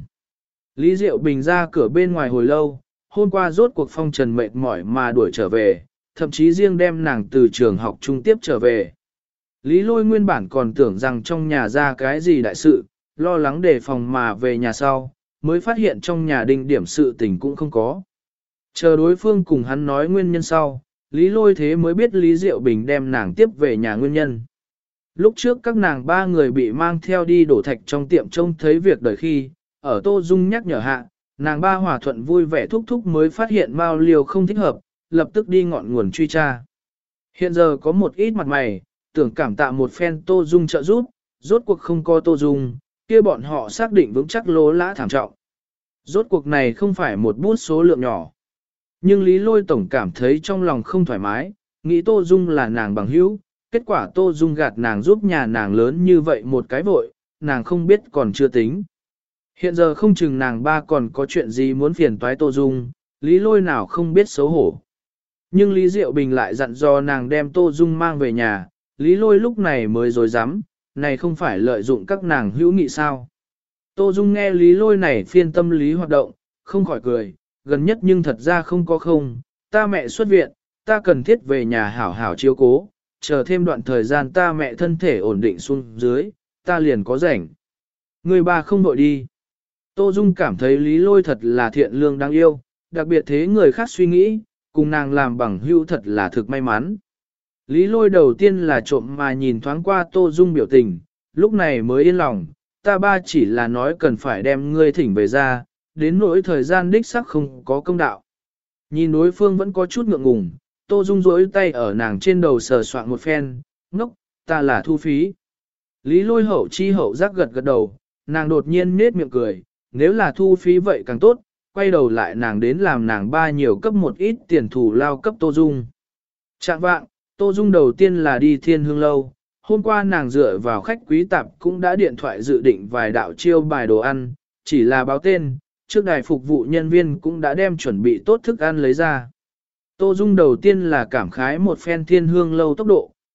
Lý Diệu Bình ra cửa bên ngoài hồi lâu, hôm qua rốt cuộc phong trần mệt mỏi mà đuổi trở về, thậm chí riêng đem nàng từ trường học trung tiếp trở về. Lý Lôi nguyên bản còn tưởng rằng trong nhà ra cái gì đại sự, lo lắng đề phòng mà về nhà sau, mới phát hiện trong nhà đinh điểm sự tình cũng không có. Chờ đối phương cùng hắn nói nguyên nhân sau, Lý Lôi thế mới biết Lý Diệu Bình đem nàng tiếp về nhà nguyên nhân. Lúc trước các nàng ba người bị mang theo đi đổ thạch trong tiệm trông thấy việc đời khi, ở Tô Dung nhắc nhở hạ, nàng ba hòa thuận vui vẻ thúc thúc mới phát hiện Mao Liêu không thích hợp, lập tức đi ngọn nguồn truy tra. Hiện giờ có một ít mặt mày, tưởng cảm tạ một phen Tô Dung trợ giúp, rốt cuộc không có Tô Dung, kia bọn họ xác định vững chắc lỗ lã thảm trọng. Rốt cuộc này không phải một bút số lượng nhỏ. Nhưng Lý Lôi Tổng cảm thấy trong lòng không thoải mái, nghĩ Tô Dung là nàng bằng hữu, kết quả Tô Dung gạt nàng giúp nhà nàng lớn như vậy một cái vội, nàng không biết còn chưa tính. Hiện giờ không chừng nàng ba còn có chuyện gì muốn phiền toái Tô Dung, Lý Lôi nào không biết xấu hổ. Nhưng Lý Diệu Bình lại dặn dò nàng đem Tô Dung mang về nhà, Lý Lôi lúc này mới dối dám, này không phải lợi dụng các nàng hữu nghị sao. Tô Dung nghe Lý Lôi này phiên tâm lý hoạt động, không khỏi cười, gần nhất nhưng thật ra không có không, ta mẹ xuất viện, ta cần thiết về nhà hảo hảo chiếu cố, chờ thêm đoạn thời gian ta mẹ thân thể ổn định xuống dưới, ta liền có rảnh. Người ba không đội đi. Tô Dung cảm thấy Lý Lôi thật là thiện lương đáng yêu, đặc biệt thế người khác suy nghĩ, cùng nàng làm bằng hữu thật là thực may mắn. Lý Lôi đầu tiên là trộm mà nhìn thoáng qua Tô Dung biểu tình, lúc này mới yên lòng, ta ba chỉ là nói cần phải đem ngươi thỉnh về ra, đến nỗi thời gian đích sắc không có công đạo. Nhìn đối phương vẫn có chút ngượng ngùng, Tô Dung rỗi tay ở nàng trên đầu sờ soạn một phen, ngốc, ta là thu phí. Lý Lôi hậu chi hậu giác gật gật đầu, nàng đột nhiên nết miệng cười, nếu là thu phí vậy càng tốt, quay đầu lại nàng đến làm nàng ba nhiều cấp một ít tiền thù lao cấp Tô Dung. Trạng vạng, Tô Dung đầu tiên là đi Thiên Hương Lâu, hôm qua nàng dựa vào khách quý tạp cũng đã điện thoại dự định vài đạo chiêu bài đồ ăn, chỉ là báo tên, trước đài phục vụ nhân viên cũng đã đem chuẩn bị tốt thức ăn lấy ra. Tô Dung đầu tiên là cảm khái một phen Thiên Hương Lâu tốc độ,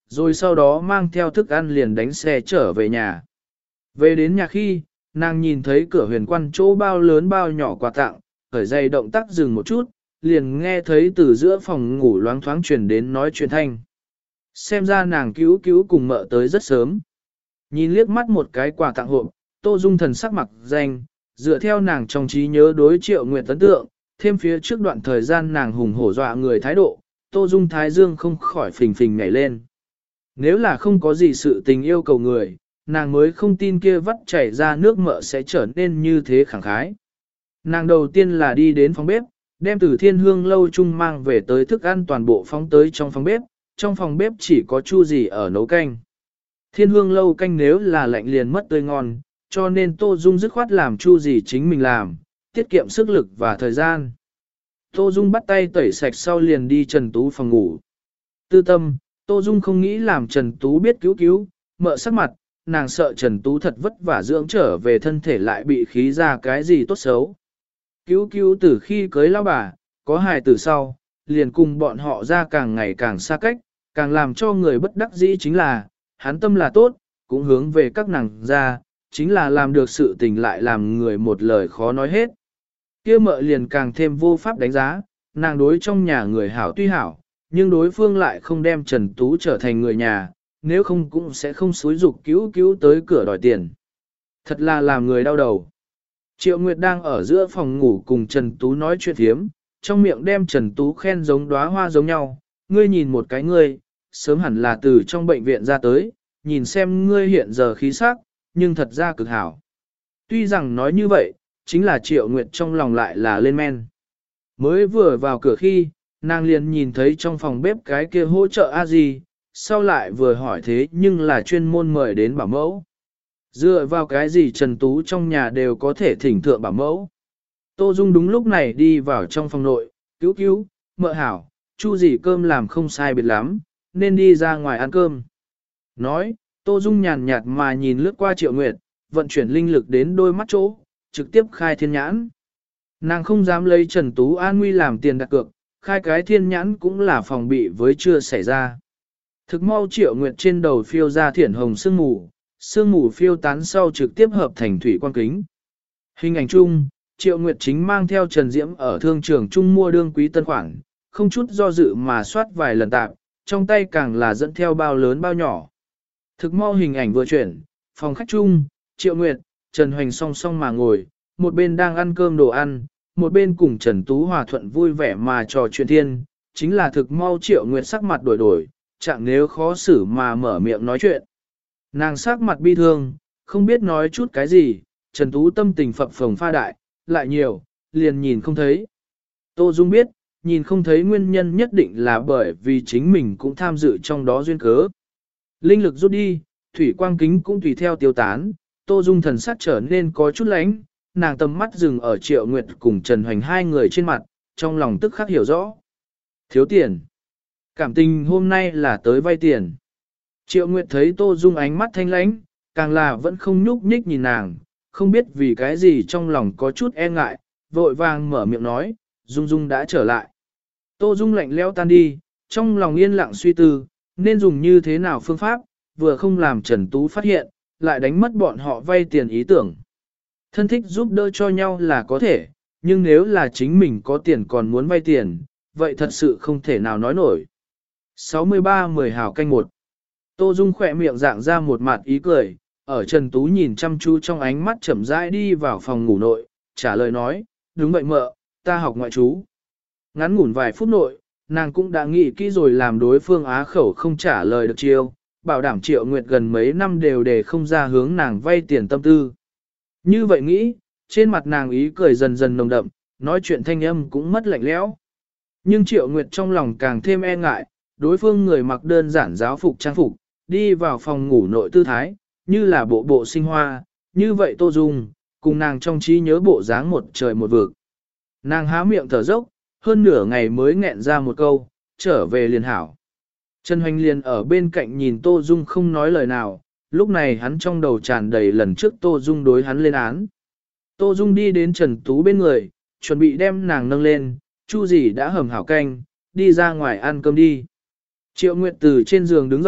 rồi sau đó mang theo thức ăn liền đánh xe trở về nhà. Về đến nhà khi, nàng nhìn thấy cửa huyền quan chỗ bao lớn bao nhỏ quà tặng, khởi dây động tác dừng một chút, liền nghe thấy từ giữa phòng ngủ loáng thoáng truyền đến nói chuyện thanh. Xem ra nàng cứu cứu cùng mợ tới rất sớm. Nhìn liếc mắt một cái quà tặng hộp, Tô Dung thần sắc mặt danh, dựa theo nàng trong trí nhớ đối Triệu Nguyệt ấn tượng, thêm phía trước đoạn thời gian nàng hùng hổ dọa người thái độ, Tô Dung thái dương không khỏi phình phình nhảy lên. Nếu là không có gì sự tình yêu cầu người, nàng mới không tin kia vắt chảy ra nước mợ sẽ trở nên như thế khẳng khái. Nàng đầu tiên là đi đến phòng bếp, đem từ Thiên Hương lâu chung mang về tới thức ăn toàn bộ phóng tới trong phòng bếp chỉ có Chu gì ở nấu canh. Thiên Hương lâu canh nếu là lạnh liền mất tươi ngon, cho nên Tô Dung dứt khoát làm Chu gì chính mình làm, tiết kiệm sức lực và thời gian. Tô Dung bắt tay tẩy sạch sau liền đi Trần Tú phòng ngủ. Tư tâm, Tô Dung không nghĩ làm Trần Tú biết cứu, mợ sắc mặt, nàng sợ Trần Tú thật vất vả dưỡng trở về thân thể lại bị khí ra cái gì tốt xấu. Cứu từ khi cưới lão bà, có hài từ sau, liền cùng bọn họ ra càng ngày càng xa cách, càng làm cho người bất đắc dĩ chính là, hắn tâm là tốt, cũng hướng về các nàng ra, chính là làm được sự tình lại làm người một lời khó nói hết. Kia mợ liền càng thêm vô pháp đánh giá, nàng đối trong nhà người hảo tuy hảo, nhưng đối phương lại không đem Trần Tú trở thành người nhà, nếu không cũng sẽ không xúi dục cứu tới cửa đòi tiền. Thật là làm người đau đầu. Triệu Nguyệt đang ở giữa phòng ngủ cùng Trần Tú nói chuyện thiếm, trong miệng đem Trần Tú khen giống đóa hoa giống nhau, ngươi nhìn một cái ngươi, sớm hẳn là từ trong bệnh viện ra tới, nhìn xem ngươi hiện giờ khí sắc, nhưng thật ra cực hảo. Tuy rằng nói như vậy, chính là Triệu Nguyệt trong lòng lại là lên men. Mới vừa vào cửa khi, nàng liền nhìn thấy trong phòng bếp cái kia hỗ trợ a gì, sau lại vừa hỏi thế nhưng là chuyên môn mời đến bảo mẫu. Dựa vào cái gì Trần Tú trong nhà đều có thể thỉnh thượng bảo mẫu. Tô Dung đúng lúc này đi vào trong phòng nội, cứu, mợ hảo, Chu gì cơm làm không sai biệt lắm, nên đi ra ngoài ăn cơm. Nói, Tô Dung nhàn nhạt mà nhìn lướt qua Triệu Nguyệt, vận chuyển linh lực đến đôi mắt chỗ, trực tiếp khai thiên nhãn. Nàng không dám lấy Trần Tú an nguy làm tiền đặt cược, khai cái thiên nhãn cũng là phòng bị với chưa xảy ra. Thực mau Triệu Nguyệt trên đầu phiêu ra thiển hồng sương mù phiêu tán sau trực tiếp hợp thành thủy quang kính. Hình ảnh chung, Triệu Nguyệt chính mang theo Trần Diễm ở thương trường chung mua đương quý tân khoản, không chút do dự mà soát vài lần tạp, trong tay càng là dẫn theo bao lớn bao nhỏ. Thực mau hình ảnh vừa chuyển, phòng khách chung, Triệu Nguyệt, Trần Hoành song song mà ngồi, một bên đang ăn cơm đồ ăn, một bên cùng Trần Tú hòa thuận vui vẻ mà trò chuyện thiên, chính là thực mau Triệu Nguyệt sắc mặt đổi, chẳng nếu khó xử mà mở miệng nói chuyện. Nàng sắc mặt bi thương, không biết nói chút cái gì, Trần Tú tâm tình phập phồng pha đại, lại nhiều, liền nhìn không thấy. Tô Dung biết, nhìn không thấy nguyên nhân nhất định là bởi vì chính mình cũng tham dự trong đó duyên cớ. Linh lực rút đi, thủy quang kính cũng tùy theo tiêu tán, Tô Dung thần sắc trở nên có chút lánh, nàng tầm mắt dừng ở Triệu Nguyệt cùng Trần Hoành hai người trên mặt, trong lòng tức khắc hiểu rõ. Thiếu tiền. Cảm tình hôm nay là tới vay tiền. Triệu Nguyệt thấy Tô Dung ánh mắt thanh lãnh, càng là vẫn không nhúc nhích nhìn nàng, không biết vì cái gì trong lòng có chút e ngại, vội vàng mở miệng nói, Dung Dung đã trở lại. Tô Dung lạnh lẽo tan đi, trong lòng yên lặng suy tư, nên dùng như thế nào phương pháp, vừa không làm Trần Tú phát hiện, lại đánh mất bọn họ vay tiền ý tưởng. Thân thích giúp đỡ cho nhau là có thể, nhưng nếu là chính mình có tiền còn muốn vay tiền, vậy thật sự không thể nào nói nổi. 63-10 hào canh 1. Tô Dung khỏe miệng dạng ra một mặt ý cười, ở Trần Tú nhìn chăm chú trong ánh mắt chậm rãi đi vào phòng ngủ nội, trả lời nói, đúng vậy mợ, ta học ngoại trú. Ngắn ngủn vài phút nội, nàng cũng đã nghĩ kỹ rồi làm đối phương á khẩu không trả lời được chiêu, bảo đảm Triệu Nguyệt gần mấy năm đều để không ra hướng nàng vay tiền tâm tư. Như vậy nghĩ, trên mặt nàng ý cười dần dần nồng đậm, nói chuyện thanh âm cũng mất lạnh lẽo. Nhưng Triệu Nguyệt trong lòng càng thêm e ngại, đối phương người mặc đơn giản giáo phục trang phục, đi vào phòng ngủ nội tư thái, như là bộ sinh hoa, như vậy Tô Dung, cùng nàng trong trí nhớ bộ dáng một trời một vực. Nàng há miệng thở dốc, hơn nửa ngày mới nghẹn ra một câu, trở về liền hảo. Trần Hoành liền ở bên cạnh nhìn Tô Dung không nói lời nào, lúc này hắn trong đầu tràn đầy lần trước Tô Dung đối hắn lên án. Tô Dung đi đến Trần Tú bên người, chuẩn bị đem nàng nâng lên, Chu gì đã hầm hảo canh, đi ra ngoài ăn cơm đi. Triệu Nguyệt từ trên giường đứng dậy,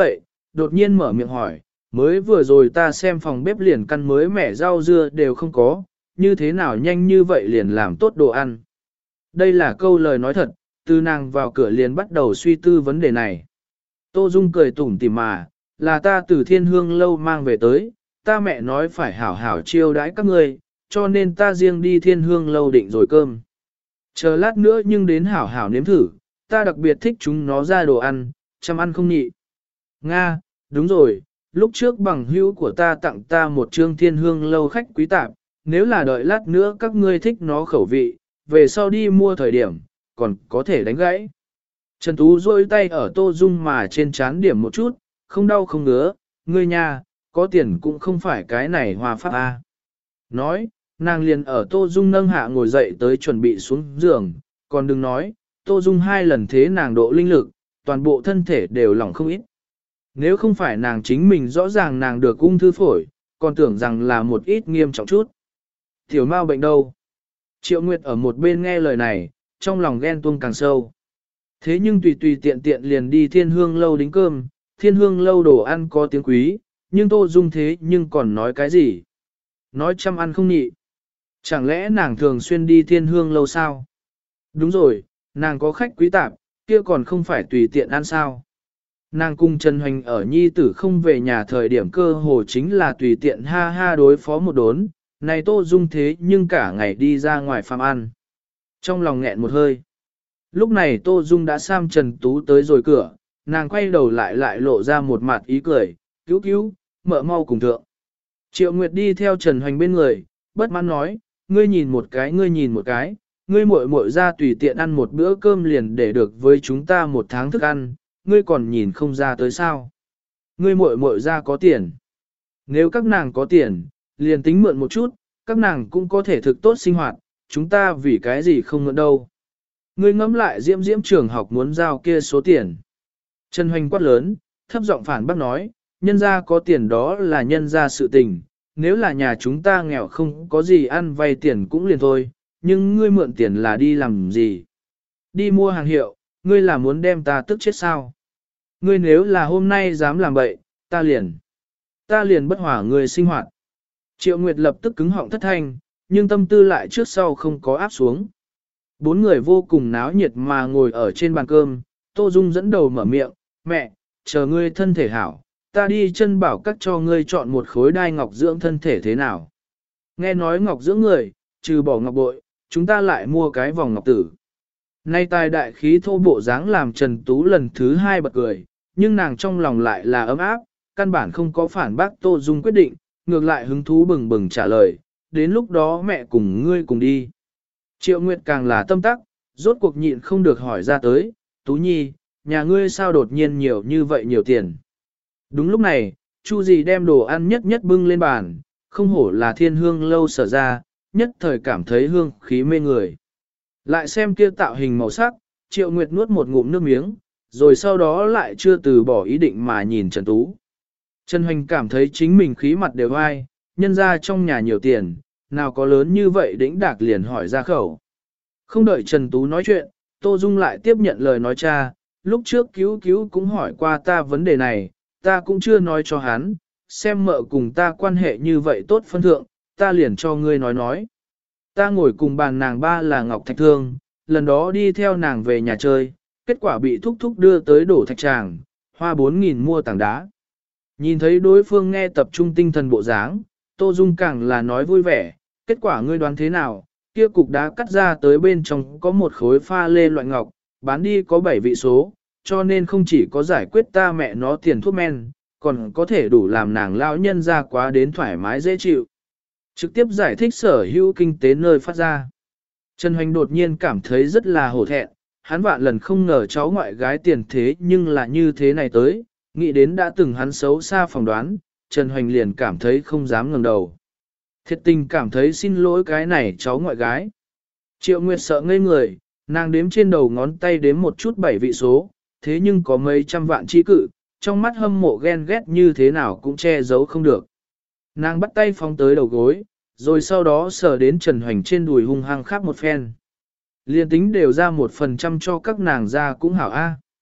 đột nhiên mở miệng hỏi, mới vừa rồi ta xem phòng bếp liền căn mới mẻ rau dưa đều không có, như thế nào nhanh như vậy liền làm tốt đồ ăn. Đây là câu lời nói thật, từ nàng vào cửa liền bắt đầu suy tư vấn đề này. Tô Dung cười tủm tỉm mà, là ta từ thiên hương lâu mang về tới, ta mẹ nói phải hảo hảo chiêu đãi các ngươi, cho nên ta riêng đi thiên hương lâu định rồi cơm. Chờ lát nữa nhưng đến hảo hảo nếm thử, ta đặc biệt thích chúng nó ra đồ ăn, chăm ăn không nhị. Nga, đúng rồi, lúc trước bằng hữu của ta tặng ta một trương thiên hương lâu khách quý tạp, nếu là đợi lát nữa các ngươi thích nó khẩu vị, về sau đi mua thời điểm, còn có thể đánh gãy. Trần Tú rôi tay ở Tô Dung mà trên chán điểm một chút, không đau không ngứa, ngươi nha, có tiền cũng không phải cái này hòa pháp a. Nói, nàng liền ở Tô Dung nâng hạ ngồi dậy tới chuẩn bị xuống giường, còn đừng nói, Tô Dung 2 lần thế nàng độ linh lực, toàn bộ thân thể đều lỏng không ít. Nếu không phải nàng chính mình rõ ràng nàng được ung thư phổi, còn tưởng rằng là một ít nghiêm trọng chút. Tiểu Mao bệnh đâu? Triệu Nguyệt ở một bên nghe lời này, trong lòng ghen tuông càng sâu. Thế nhưng tùy tùy tiện tiện liền đi thiên hương lâu đính cơm, thiên hương lâu đồ ăn có tiếng quý, nhưng Tô Dung thế nhưng còn nói cái gì? Nói chăm ăn không nhị. Chẳng lẽ nàng thường xuyên đi thiên hương lâu sao? Đúng rồi, nàng có khách quý tạp, kia còn không phải tùy tiện ăn sao? Nàng cùng Trần Hoành ở nhi tử không về nhà thời điểm cơ hồ chính là tùy tiện ha ha đối phó một đốn, này Tô Dung thế nhưng cả ngày đi ra ngoài phàm ăn. Trong lòng nghẹn một hơi. Lúc này Tô Dung đã sam Trần Tú tới rồi cửa, nàng quay đầu lại lộ ra một mặt ý cười, cứu cứu, mợ mau cùng thượng. Triệu Nguyệt đi theo Trần Hoành bên người, bất mãn nói, ngươi nhìn một cái, ngươi muội muội ra tùy tiện ăn một bữa cơm liền để được với chúng ta một tháng thức ăn, ngươi còn nhìn không ra tới sao. Ngươi muội muội ra có tiền. Nếu các nàng có tiền, liền tính mượn một chút, các nàng cũng có thể thực tốt sinh hoạt, chúng ta vì cái gì không mượn đâu. Ngươi ngẫm lại Diễm Diễm trường học muốn giao kia số tiền. Trần Hoành quát lớn, thấp giọng phản bác nói, nhân gia có tiền đó là nhân gia sự tình, nếu là nhà chúng ta nghèo không có gì ăn vay tiền cũng liền thôi, nhưng ngươi mượn tiền là đi làm gì? Đi mua hàng hiệu, ngươi là muốn đem ta tức chết sao? Ngươi nếu là hôm nay dám làm bậy, ta liền bất hỏa ngươi sinh hoạt. Triệu Nguyệt lập tức cứng họng thất thanh, nhưng tâm tư lại trước sau không có áp xuống. 4 người vô cùng náo nhiệt mà ngồi ở trên bàn cơm, Tô Dung dẫn đầu mở miệng, mẹ, chờ ngươi thân thể hảo, ta đi chân bảo các cho ngươi chọn một khối đai ngọc dưỡng thân thể thế nào. Nghe nói ngọc dưỡng người, trừ bỏ ngọc bội, chúng ta lại mua cái vòng ngọc tử. Nay tài đại khí thô bộ dáng làm Trần Tú lần thứ 2 bật cười, nhưng nàng trong lòng lại là ấm áp, căn bản không có phản bác Tô Dung quyết định, ngược lại hứng thú bừng bừng trả lời, đến lúc đó mẹ cùng ngươi cùng đi. Triệu Nguyệt càng là tâm tắc, rốt cuộc nhịn không được hỏi ra tới, Tú Nhi, nhà ngươi sao đột nhiên nhiều như vậy nhiều tiền. Đúng lúc này, Chu dì đem đồ ăn nhất nhất bưng lên bàn, không hổ là thiên hương lâu sở ra, nhất thời cảm thấy hương khí mê người. Lại xem kia tạo hình màu sắc, Triệu Nguyệt nuốt một ngụm nước miếng, rồi sau đó lại chưa từ bỏ ý định mà nhìn Trần Tú. Trần Hoành cảm thấy chính mình khí mặt đều ai, nhân ra trong nhà nhiều tiền, nào có lớn như vậy đĩnh đạc liền hỏi ra khẩu. Không đợi Trần Tú nói chuyện, Tô Dung lại tiếp nhận lời nói cha, lúc trước cứu cứu cũng hỏi qua ta vấn đề này, ta cũng chưa nói cho hắn, xem mợ cùng ta quan hệ như vậy tốt phân thượng, ta liền cho ngươi nói. Ta ngồi cùng bàn nàng ba là Ngọc Thạch Thương, lần đó đi theo nàng về nhà chơi, kết quả bị thúc thúc đưa tới đổ thạch tràng, hoa 4.000 mua tảng đá. Nhìn thấy đối phương nghe tập trung tinh thần bộ dáng, Tô Dung càng là nói vui vẻ, kết quả ngươi đoán thế nào, kia cục đá cắt ra tới bên trong có một khối pha lê loại ngọc, bán đi có 7 vị số, cho nên không chỉ có giải quyết ta mẹ nó tiền thuốc men, còn có thể đủ làm nàng lão nhân ra quá đến thoải mái dễ chịu. Trực tiếp giải thích sở hữu kinh tế nơi phát ra. Trần Hoành đột nhiên cảm thấy rất là hổ thẹn, hắn vạn lần không ngờ cháu ngoại gái tiền thế nhưng là như thế này tới, nghĩ đến đã từng hắn xấu xa phỏng đoán, Trần Hoành liền cảm thấy không dám ngẩng đầu. Thiệt tình cảm thấy xin lỗi cái này cháu ngoại gái. Triệu Nguyệt sợ ngây người, nàng đếm trên đầu ngón tay đếm một chút 7 vị số, thế nhưng có mấy trăm vạn chi cự, trong mắt hâm mộ ghen ghét như thế nào cũng che giấu không được. Nàng bắt tay phóng tới đầu gối, rồi sau đó sờ đến Trần Hoành trên đùi hung hăng khắp một phen. Liên tính đều ra 1% cho các nàng ra cũng hảo a.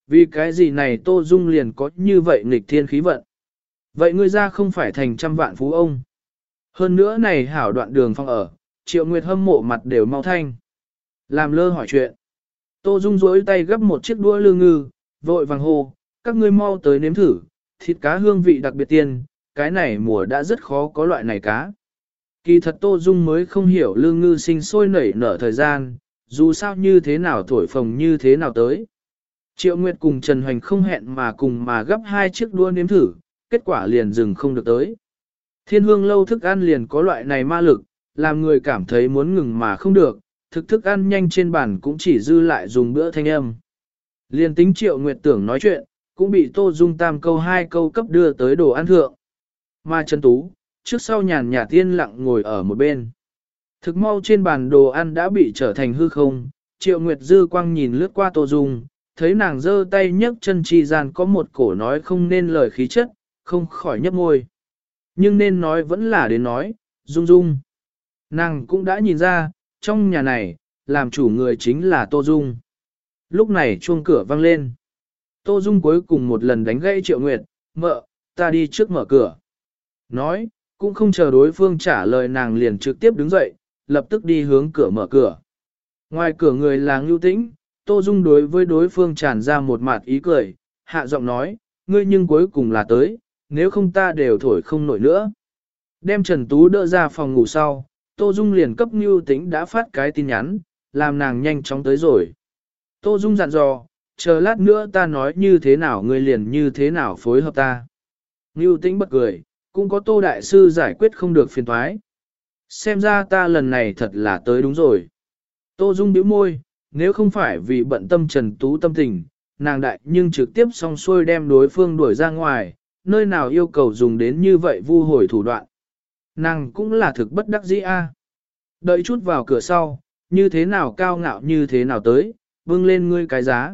Vì cái gì này Tô Dung liền có như vậy nghịch thiên khí vận. Vậy ngươi ra không phải thành trăm vạn phú ông. Hơn nữa này hảo đoạn đường phong ở, Triệu Nguyệt hâm mộ mặt đều mau thanh. Làm lơ hỏi chuyện. Tô Dung rỗi tay gấp một chiếc đũa lương ngư, vội vàng hô, các ngươi mau tới nếm thử, thịt cá hương vị đặc biệt tiên, cái này mùa đã rất khó có loại này cá. Kỳ thật Tô Dung mới không hiểu lương ngư sinh sôi nảy nở thời gian, dù sao như thế nào thổi phồng như thế nào tới. Triệu Nguyệt cùng Trần Hoành không hẹn mà cùng mà gấp hai chiếc đũa nếm thử, kết quả liền dừng không được tới. Thiên hương lâu thức ăn liền có loại này ma lực, làm người cảm thấy muốn ngừng mà không được, thức ăn nhanh trên bàn cũng chỉ dư lại dùng bữa thanh âm. Liền tính Triệu Nguyệt tưởng nói chuyện, cũng bị Tô Dung tam câu hai câu cấp đưa tới đồ ăn thượng. Mà Trần Tú, trước sau nhàn nhạt tiên lặng ngồi ở một bên. Thực mau trên bàn đồ ăn đã bị trở thành hư không, Triệu Nguyệt dư quang nhìn lướt qua Tô Dung, thấy nàng giơ tay nhấc chân chi gian có một cổ nói không nên lời khí chất, không khỏi nhấp môi. Nhưng nên nói vẫn là đến nói, Dung Dung. Nàng cũng đã nhìn ra, trong nhà này, làm chủ người chính là Tô Dung. Lúc này chuông cửa vang lên. Tô Dung cuối cùng một lần đánh gãy Triệu Nguyệt, mợ, ta đi trước mở cửa. Nói, cũng không chờ đối phương trả lời nàng liền trực tiếp đứng dậy, lập tức đi hướng cửa mở cửa. Ngoài cửa người là Ngưu Tĩnh, Tô Dung đối với đối phương tràn ra một mặt ý cười, hạ giọng nói, ngươi nhưng cuối cùng là tới, nếu không ta đều thổi không nổi nữa. Đem Trần Tú đỡ ra phòng ngủ sau, Tô Dung liền cấp Ngưu Tĩnh đã phát cái tin nhắn, làm nàng nhanh chóng tới rồi. Tô Dung dặn dò, chờ lát nữa ta nói như thế nào ngươi liền như thế nào phối hợp ta. Ngưu Tĩnh bật cười, cũng có Tô Đại Sư giải quyết không được phiền toái. Xem ra ta lần này thật là tới đúng rồi. Tô Dung bĩu môi, nếu không phải vì bận tâm Trần Tú tâm tình, nàng đại nhưng trực tiếp song xuôi đem đối phương đuổi ra ngoài, nơi nào yêu cầu dùng đến như vậy vu hồi thủ đoạn. Nàng cũng là thực bất đắc dĩ a. Đợi chút vào cửa sau, như thế nào cao ngạo như thế nào tới, bưng lên ngươi cái giá.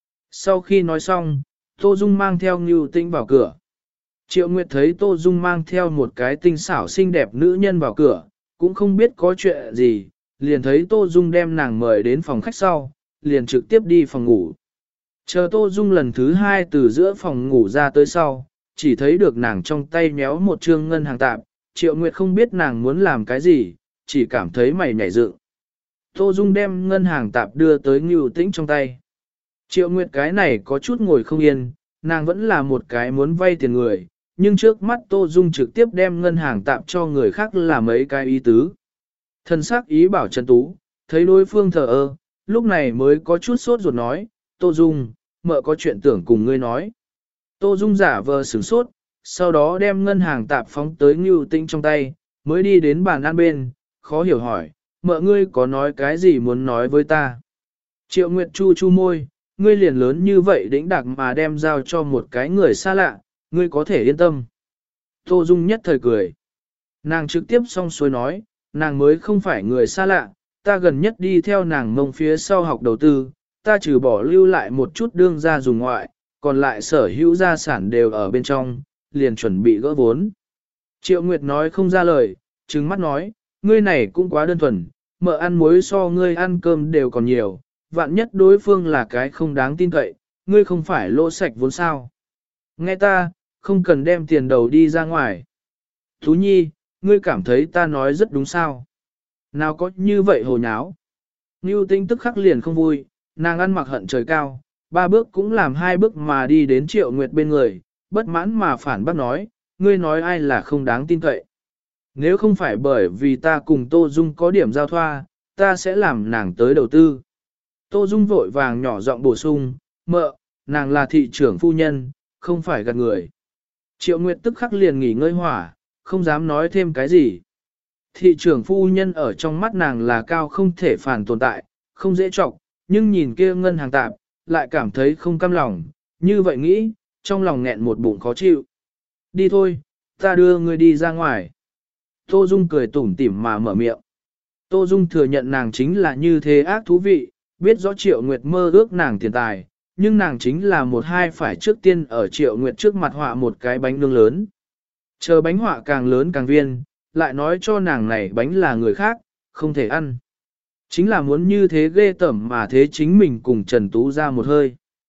Sau khi nói xong, Tô Dung mang theo Ngưu Tĩnh vào cửa. Triệu Nguyệt thấy Tô Dung mang theo một cái tinh xảo xinh đẹp nữ nhân vào cửa, cũng không biết có chuyện gì, liền thấy Tô Dung đem nàng mời đến phòng khách sau, liền trực tiếp đi phòng ngủ. Chờ Tô Dung lần thứ hai từ giữa phòng ngủ ra tới sau, chỉ thấy được nàng trong tay nhéo một trương ngân hàng tạp, Triệu Nguyệt không biết nàng muốn làm cái gì, chỉ cảm thấy mày nhảy dựng. Tô Dung đem ngân hàng tạp đưa tới Ngưu Tĩnh trong tay. Triệu Nguyệt cái này có chút ngồi không yên, nàng vẫn là một cái muốn vay tiền người, nhưng trước mắt Tô Dung trực tiếp đem ngân hàng tạm cho người khác là mấy cái ý tứ. Thần sắc ý bảo Trần Tú, thấy đối phương thờ ơ, lúc này mới có chút sốt ruột nói, Tô Dung, mợ có chuyện tưởng cùng ngươi nói. Tô Dung giả vờ sửng sốt, sau đó đem ngân hàng tạp phóng tới Ngưu Tĩnh trong tay, mới đi đến bàn ăn bên, khó hiểu hỏi, mợ ngươi có nói cái gì muốn nói với ta. Triệu Nguyệt chu chu môi, ngươi liền lớn như vậy đĩnh đạc mà đem giao cho một cái người xa lạ, ngươi có thể yên tâm. Tô Dung nhất thời cười. Nàng trực tiếp xong xuôi nói, nàng mới không phải người xa lạ, ta gần nhất đi theo nàng mông phía sau học đầu tư, ta trừ bỏ lưu lại một chút đương ra dùng ngoại, còn lại sở hữu gia sản đều ở bên trong, liền chuẩn bị gỡ vốn. Triệu Nguyệt nói không ra lời, trừng mắt nói, ngươi này cũng quá đơn thuần, mợ ăn muối so ngươi ăn cơm đều còn nhiều, vạn nhất đối phương là cái không đáng tin cậy, ngươi không phải lỗ sạch vốn sao. Nghe ta, không cần đem tiền đầu đi ra ngoài. Thú nhi, ngươi cảm thấy ta nói rất đúng sao? Nào có như vậy hồ nháo? Ngưu Tĩnh tức khắc liền không vui, nàng ăn mặc hận trời cao, 3 bước cũng làm 2 bước mà đi đến Triệu Nguyệt bên người, bất mãn mà phản bác nói, ngươi nói ai là không đáng tin cậy. Nếu không phải bởi vì ta cùng Tô Dung có điểm giao thoa, ta sẽ làm nàng tới đầu tư. Tô Dung vội vàng nhỏ giọng bổ sung, mợ, nàng là thị trưởng phu nhân, không phải gạt người. Triệu Nguyệt tức khắc liền nghỉ ngơi hỏa, không dám nói thêm cái gì. Thị trưởng phu nhân ở trong mắt nàng là cao không thể phản tồn tại, không dễ trọng, nhưng nhìn kia ngân hàng tạp, lại cảm thấy không cam lòng, như vậy nghĩ, trong lòng nghẹn một bụng khó chịu. Đi thôi, ta đưa ngươi đi ra ngoài. Tô Dung cười tủm tỉm mà mở miệng. Tô Dung thừa nhận nàng chính là như thế ác thú vị, biết rõ Triệu Nguyệt mơ ước nàng tiền tài, nhưng nàng chính là một hai phải trước tiên ở Triệu Nguyệt trước mặt họa một cái bánh nướng lớn. Chờ bánh họa càng lớn càng viên, lại nói cho nàng này bánh là người khác, không thể ăn. Chính là muốn như thế ghê tởm mà thế chính mình cùng Trần Tú ra một hơi.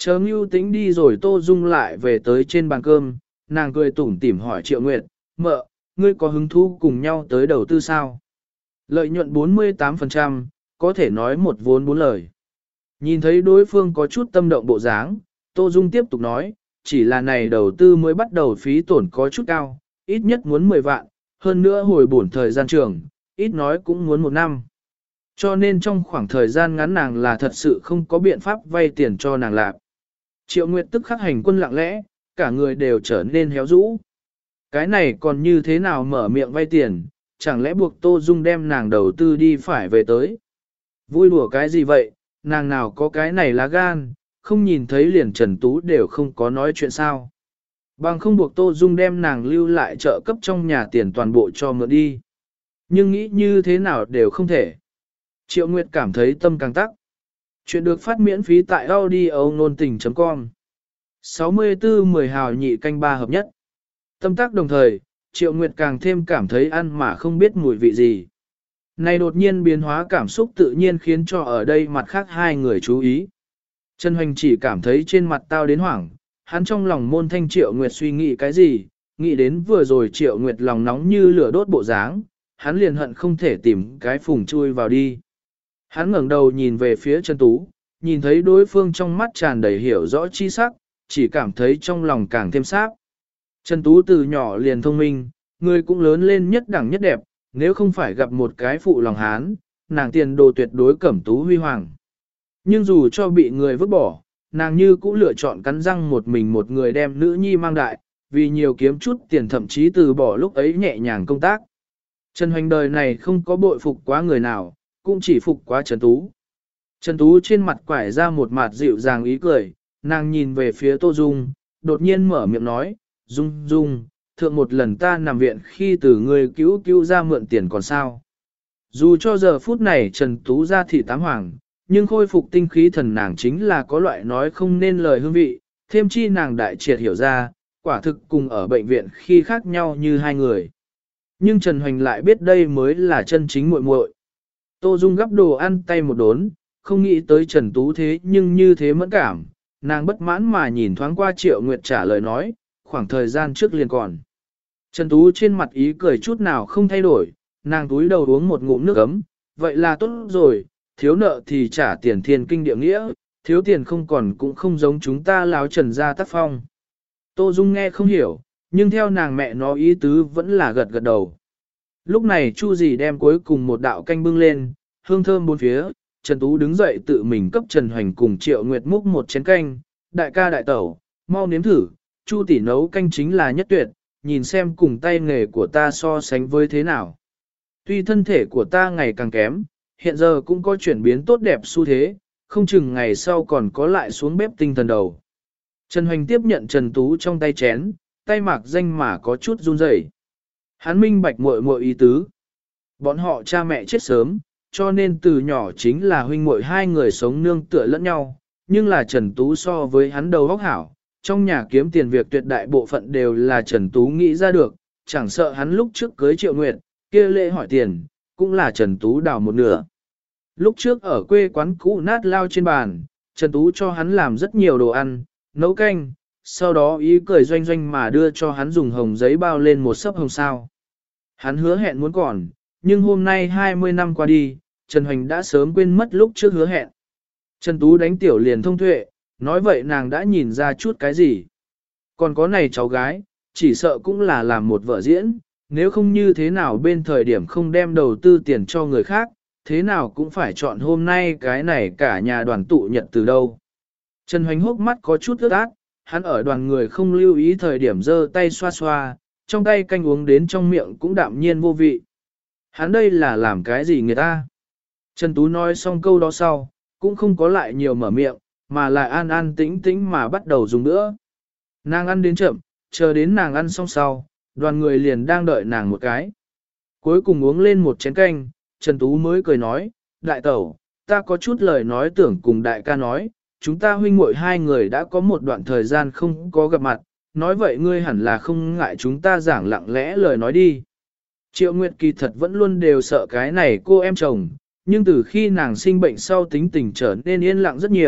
Chờ Ngưu Tĩnh đi rồi Tô Dung lại về tới trên bàn cơm, nàng cười tủm tỉm hỏi Triệu Nguyệt, mợ, ngươi có hứng thú cùng nhau tới đầu tư sao? Lợi nhuận 48%, có thể nói một vốn bốn lời. Nhìn thấy đối phương có chút tâm động bộ dáng, Tô Dung tiếp tục nói, chỉ là này đầu tư mới bắt đầu phí tổn có chút cao, ít nhất muốn 10 vạn, hơn nữa hồi bổn thời gian trường, ít nói cũng muốn 1 năm. Cho nên trong khoảng thời gian ngắn nàng là thật sự không có biện pháp vay tiền cho nàng lạc. Triệu Nguyệt tức khắc hành quân lặng lẽ, cả người đều trở nên héo rũ. Cái này còn như thế nào mở miệng vay tiền, chẳng lẽ buộc Tô Dung đem nàng đầu tư đi phải về tới. Vui đùa cái gì vậy, nàng nào có cái này lá gan, không nhìn thấy liền Trần Tú đều không có nói chuyện sao. Bằng không buộc Tô Dung đem nàng lưu lại trợ cấp trong nhà tiền toàn bộ cho mượn đi. Nhưng nghĩ như thế nào đều không thể. Triệu Nguyệt cảm thấy tâm càng tắc. Chuyện được phát miễn phí tại audio nôn tình.com 64-10 hào nhị canh ba hợp nhất. Tâm tác đồng thời, Triệu Nguyệt càng thêm cảm thấy ăn mà không biết mùi vị gì. Này đột nhiên biến hóa cảm xúc tự nhiên khiến cho ở đây mặt khác hai người chú ý. Trần Hoành chỉ cảm thấy trên mặt tao đến hoảng, hắn trong lòng môn thanh Triệu Nguyệt suy nghĩ cái gì, nghĩ đến vừa rồi Triệu Nguyệt lòng nóng như lửa đốt bộ dáng, hắn liền hận không thể tìm cái phùng chui vào đi. Hắn ngẩng đầu nhìn về phía Trần Tú, nhìn thấy đối phương trong mắt tràn đầy hiểu rõ chi sắc, chỉ cảm thấy trong lòng càng thêm sáp. Trần Tú từ nhỏ liền thông minh, người cũng lớn lên nhất đẳng nhất đẹp, nếu không phải gặp một cái phụ lòng hán, nàng tiền đồ tuyệt đối cẩm tú huy hoàng. Nhưng dù cho bị người vứt bỏ, nàng như cũng lựa chọn cắn răng một mình một người đem nữ nhi mang đại, vì nhiều kiếm chút tiền thậm chí từ bỏ lúc ấy nhẹ nhàng công tác. Trần Hoành đời này không có bội phục quá người nào, cũng chỉ phục quá Trần Tú. Trần Tú trên mặt quải ra một mặt dịu dàng ý cười, nàng nhìn về phía Tô Dung, đột nhiên mở miệng nói, Dung Dung, thượng một lần ta nằm viện khi từ người cứu ra mượn tiền còn sao. Dù cho giờ phút này Trần Tú ra thị tám hoàng, nhưng khôi phục tinh khí thần nàng chính là có loại nói không nên lời hương vị, thêm chi nàng đại triệt hiểu ra, quả thực cùng ở bệnh viện khi khác nhau như hai người. Nhưng Trần Hoành lại biết đây mới là chân chính muội muội. Tô Dung gắp đồ ăn tay một đốn, không nghĩ tới Trần Tú thế nhưng như thế mẫn cảm, nàng bất mãn mà nhìn thoáng qua Triệu Nguyệt trả lời nói, khoảng thời gian trước liền còn. Trần Tú trên mặt ý cười chút nào không thay đổi, nàng túi đầu uống một ngụm nước ấm, vậy là tốt rồi, thiếu nợ thì trả tiền thiên kinh địa nghĩa, thiếu tiền không còn cũng không giống chúng ta láo Trần gia tác phong. Tô Dung nghe không hiểu, nhưng theo nàng mẹ nó ý tứ vẫn là gật gật đầu. Lúc này Chu dì đem cuối cùng một đạo canh bưng lên, hương thơm bốn phía, Trần Tú đứng dậy tự mình cấp Trần Hoành cùng Triệu Nguyệt múc một chén canh, đại ca đại tẩu, mau nếm thử, Chu tỷ nấu canh chính là nhất tuyệt, nhìn xem cùng tay nghề của ta so sánh với thế nào. Tuy thân thể của ta ngày càng kém, hiện giờ cũng có chuyển biến tốt đẹp xu thế, không chừng ngày sau còn có lại xuống bếp tinh thần đầu. Trần Hoành tiếp nhận Trần Tú trong tay chén, tay mạc danh mà có chút run rẩy. Hắn minh bạch muội muội ý tứ. Bọn họ cha mẹ chết sớm, cho nên từ nhỏ chính là huynh muội hai người sống nương tựa lẫn nhau, nhưng là Trần Tú so với hắn đầu óc hảo, trong nhà kiếm tiền việc tuyệt đại bộ phận đều là Trần Tú nghĩ ra được, chẳng sợ hắn lúc trước cưới Triệu Nguyệt, kia lễ hỏi tiền, cũng là Trần Tú đào một nửa. Lúc trước ở quê quán cũ nát lao trên bàn, Trần Tú cho hắn làm rất nhiều đồ ăn, nấu canh, sau đó ý cười doanh doanh mà đưa cho hắn dùng hồng giấy bao lên một sấp hồng sao. Hắn hứa hẹn muốn còn, nhưng hôm nay 20 năm qua đi, Trần Hoành đã sớm quên mất lúc trước hứa hẹn. Trần Tú đánh tiểu liền thông tuệ, nói vậy nàng đã nhìn ra chút cái gì. Còn có này cháu gái, chỉ sợ cũng là làm một vợ diễn, nếu không như thế nào bên thời điểm không đem đầu tư tiền cho người khác, thế nào cũng phải chọn hôm nay cái này cả nhà đoàn tụ nhật từ đâu. Trần Hoành hốc mắt có chút ướt át, hắn ở đoàn người không lưu ý thời điểm giơ tay xoa xoa, trong tay canh uống đến trong miệng cũng đạm nhiên vô vị. Hắn đây là làm cái gì người ta? Trần Tú nói xong câu đó sau, cũng không có lại nhiều mở miệng, mà lại an an tĩnh tĩnh mà bắt đầu dùng nữa. Nàng ăn đến chậm, chờ đến nàng ăn xong sau, đoàn người liền đang đợi nàng một cái. Cuối cùng uống lên một chén canh, Trần Tú mới cười nói, đại tẩu, ta có chút lời nói tưởng cùng đại ca nói, chúng ta huynh muội hai người đã có một đoạn thời gian không có gặp mặt, nói vậy ngươi hẳn là không ngại chúng ta giảng lặng lẽ lời nói đi. Triệu Nguyệt kỳ thật vẫn luôn đều sợ cái này cô em chồng, nhưng từ khi nàng sinh bệnh sau tính tình trở nên yên lặng rất nhiều,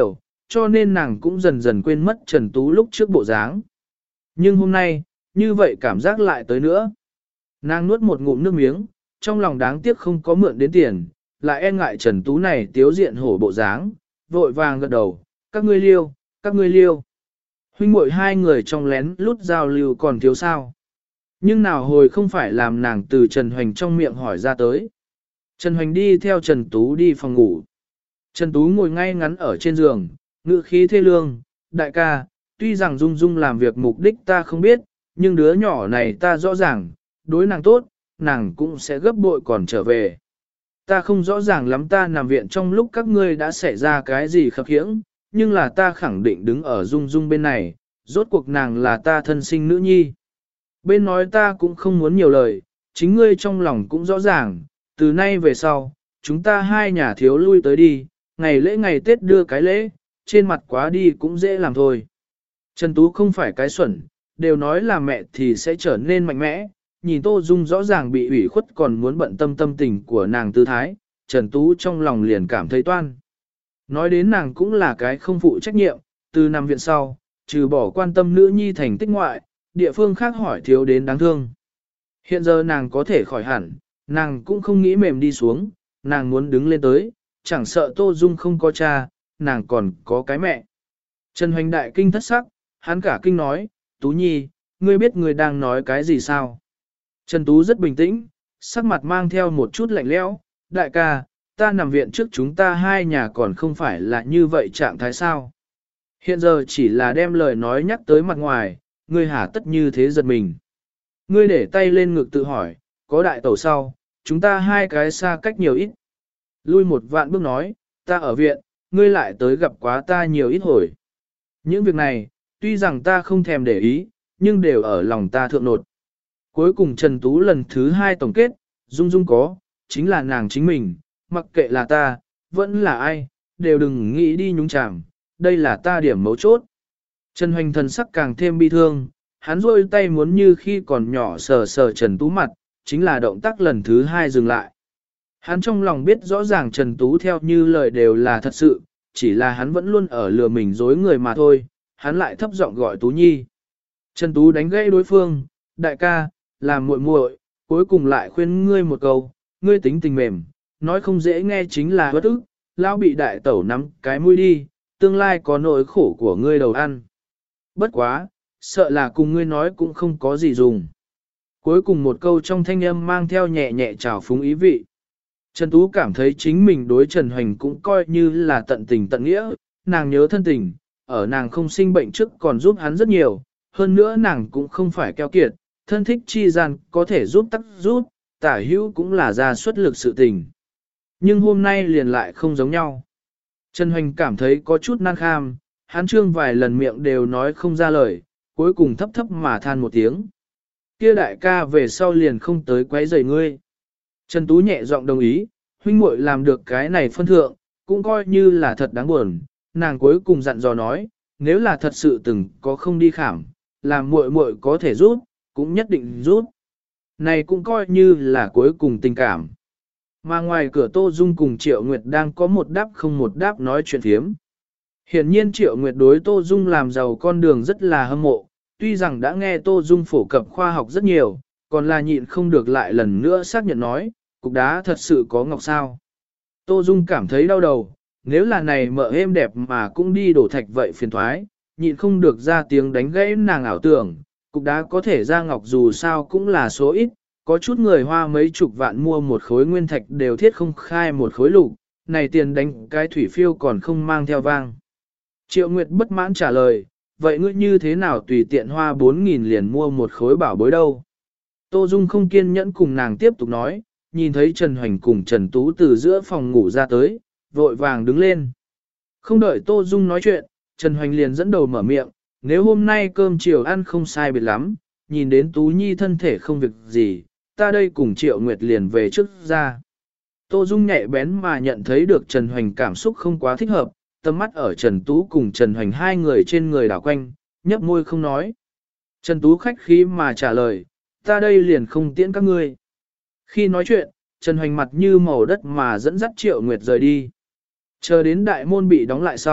cho nên nàng cũng dần dần quên mất Trần Tú lúc trước bộ dáng. Nhưng hôm nay, như vậy cảm giác lại tới nữa. Nàng nuốt một ngụm nước miếng, trong lòng đáng tiếc không có mượn đến tiền, lại e ngại Trần Tú này tiếu diện hổ bộ dáng, vội vàng gật đầu, các ngươi liêu, các ngươi liêu. Huynh muội hai người trong lén lút giao lưu còn thiếu sao. Nhưng nào hồi không phải làm nàng từ Trần Hoành trong miệng hỏi ra tới. Trần Hoành đi theo Trần Tú đi phòng ngủ. Trần Tú ngồi ngay ngắn ở trên giường, ngữ khí thê lương, đại ca, tuy rằng Dung Dung làm việc mục đích ta không biết, nhưng đứa nhỏ này ta rõ ràng, đối nàng tốt, nàng cũng sẽ gấp bội còn trở về. Ta không rõ ràng lắm ta nằm viện trong lúc các ngươi đã xảy ra cái gì khập khiễng, nhưng là ta khẳng định đứng ở Dung Dung bên này, rốt cuộc nàng là ta thân sinh nữ nhi. Bên nói ta cũng không muốn nhiều lời, chính ngươi trong lòng cũng rõ ràng, từ nay về sau, chúng ta hai nhà thiếu lui tới đi, ngày lễ ngày Tết đưa cái lễ, trên mặt quá đi cũng dễ làm thôi. Trần Tú không phải cái xuẩn, đều nói là mẹ thì sẽ trở nên mạnh mẽ, nhìn Tô Dung rõ ràng bị ủy khuất còn muốn bận tâm tâm tình của nàng tư thái, Trần Tú trong lòng liền cảm thấy toan. Nói đến nàng cũng là cái không phụ trách nhiệm, từ năm viện sau, trừ bỏ quan tâm nữ nhi thành tích ngoại, địa phương khác hỏi thiếu đến đáng thương. Hiện giờ nàng có thể khỏi hẳn, nàng cũng không nghĩ mềm đi xuống, nàng muốn đứng lên tới, chẳng sợ Tô Dung không có cha, nàng còn có cái mẹ. Trần Hoành đại kinh thất sắc, hắn cả kinh nói, Tú Nhi, ngươi biết ngươi đang nói cái gì sao? Trần Tú rất bình tĩnh, sắc mặt mang theo một chút lạnh lẽo, đại ca, ta nằm viện trước chúng ta hai nhà còn không phải là như vậy trạng thái sao? Hiện giờ chỉ là đem lời nói nhắc tới mặt ngoài, ngươi hả tất như thế giật mình. Ngươi để tay lên ngực tự hỏi, có đại tẩu sau, chúng ta hai cái xa cách nhiều ít. Lui một vạn bước nói, ta ở viện, ngươi lại tới gặp quá ta nhiều ít hồi. Những việc này, tuy rằng ta không thèm để ý, nhưng đều ở lòng ta thượng nột. Cuối cùng Trần Tú lần thứ hai tổng kết, Dung Dung có, chính là nàng chính mình, mặc kệ là ta, vẫn là ai, đều đừng nghĩ đi nhúng chàm, đây là ta điểm mấu chốt. Trần Hoành thần sắc càng thêm bi thương, hắn rôi tay muốn như khi còn nhỏ sờ sờ Trần Tú mặt, chính là động tác lần thứ hai dừng lại. Hắn trong lòng biết rõ ràng Trần Tú theo như lời đều là thật sự, chỉ là hắn vẫn luôn ở lừa mình dối người mà thôi, hắn lại thấp giọng gọi Tú Nhi. Trần Tú đánh gãy đối phương, đại ca, làm muội muội, cuối cùng lại khuyên ngươi một câu, ngươi tính tình mềm, nói không dễ nghe chính là bất ức, lão bị đại tẩu nắm cái mũi đi, tương lai có nỗi khổ của ngươi đầu ăn. Bất quá, sợ là cùng ngươi nói cũng không có gì dùng. Cuối cùng một câu trong thanh âm mang theo nhẹ nhẹ trào phúng ý vị. Trần Tú cảm thấy chính mình đối Trần Hoành cũng coi như là tận tình tận nghĩa, nàng nhớ thân tình, ở nàng không sinh bệnh trước còn giúp hắn rất nhiều, hơn nữa nàng cũng không phải keo kiệt, thân thích chi gian có thể giúp tắc giúp, tả hữu cũng là ra suất lực sự tình. Nhưng hôm nay liền lại không giống nhau. Trần Hoành cảm thấy có chút nan kham, hắn trương vài lần miệng đều nói không ra lời, cuối cùng thấp thấp mà than một tiếng. Kia đại ca về sau liền không tới quấy rầy ngươi. Trần Tú nhẹ giọng đồng ý, huynh muội làm được cái này phân thượng, cũng coi như là thật đáng buồn. Nàng cuối cùng dặn dò nói, nếu là thật sự từng có không đi khảm, làm muội muội có thể giúp, cũng nhất định giúp. Này cũng coi như là cuối cùng tình cảm. Mà ngoài cửa Tô Dung cùng Triệu Nguyệt đang có một đáp không một đáp nói chuyện thiếm. Hiển nhiên Triệu Nguyệt đối Tô Dung làm giàu con đường rất là hâm mộ, tuy rằng đã nghe Tô Dung phổ cập khoa học rất nhiều, còn là nhịn không được lại lần nữa xác nhận nói, cục đá thật sự có ngọc sao. Tô Dung cảm thấy đau đầu, nếu là này mợ êm đẹp mà cũng đi đổ thạch vậy phiền thoái, nhịn không được ra tiếng đánh gãy nàng ảo tưởng, cục đá có thể ra ngọc dù sao cũng là số ít, có chút người hoa mấy chục vạn mua một khối nguyên thạch đều thiết không khai một khối lục, này tiền đánh cái thủy phiêu còn không mang theo vang. Triệu Nguyệt bất mãn trả lời, vậy ngươi như thế nào tùy tiện hoa 4.000 liền mua một khối bảo bối đâu? Tô Dung không kiên nhẫn cùng nàng tiếp tục nói, nhìn thấy Trần Hoành cùng Trần Tú từ giữa phòng ngủ ra tới, vội vàng đứng lên. Không đợi Tô Dung nói chuyện, Trần Hoành liền dẫn đầu mở miệng, nếu hôm nay cơm chiều ăn không sai biệt lắm, nhìn đến Tú Nhi thân thể không việc gì, ta đây cùng Triệu Nguyệt liền về trước ra. Tô Dung nhạy bén mà nhận thấy được Trần Hoành cảm xúc không quá thích hợp, tầm mắt ở Trần Tú cùng Trần Hoành hai người trên người đảo quanh, nhấp môi không nói. Trần Tú khách khí mà trả lời, ta đây liền không tiễn các ngươi. Khi nói chuyện, Trần Hoành mặt như màu đất mà dẫn dắt Triệu Nguyệt rời đi. Chờ đến đại môn bị đóng lại sau,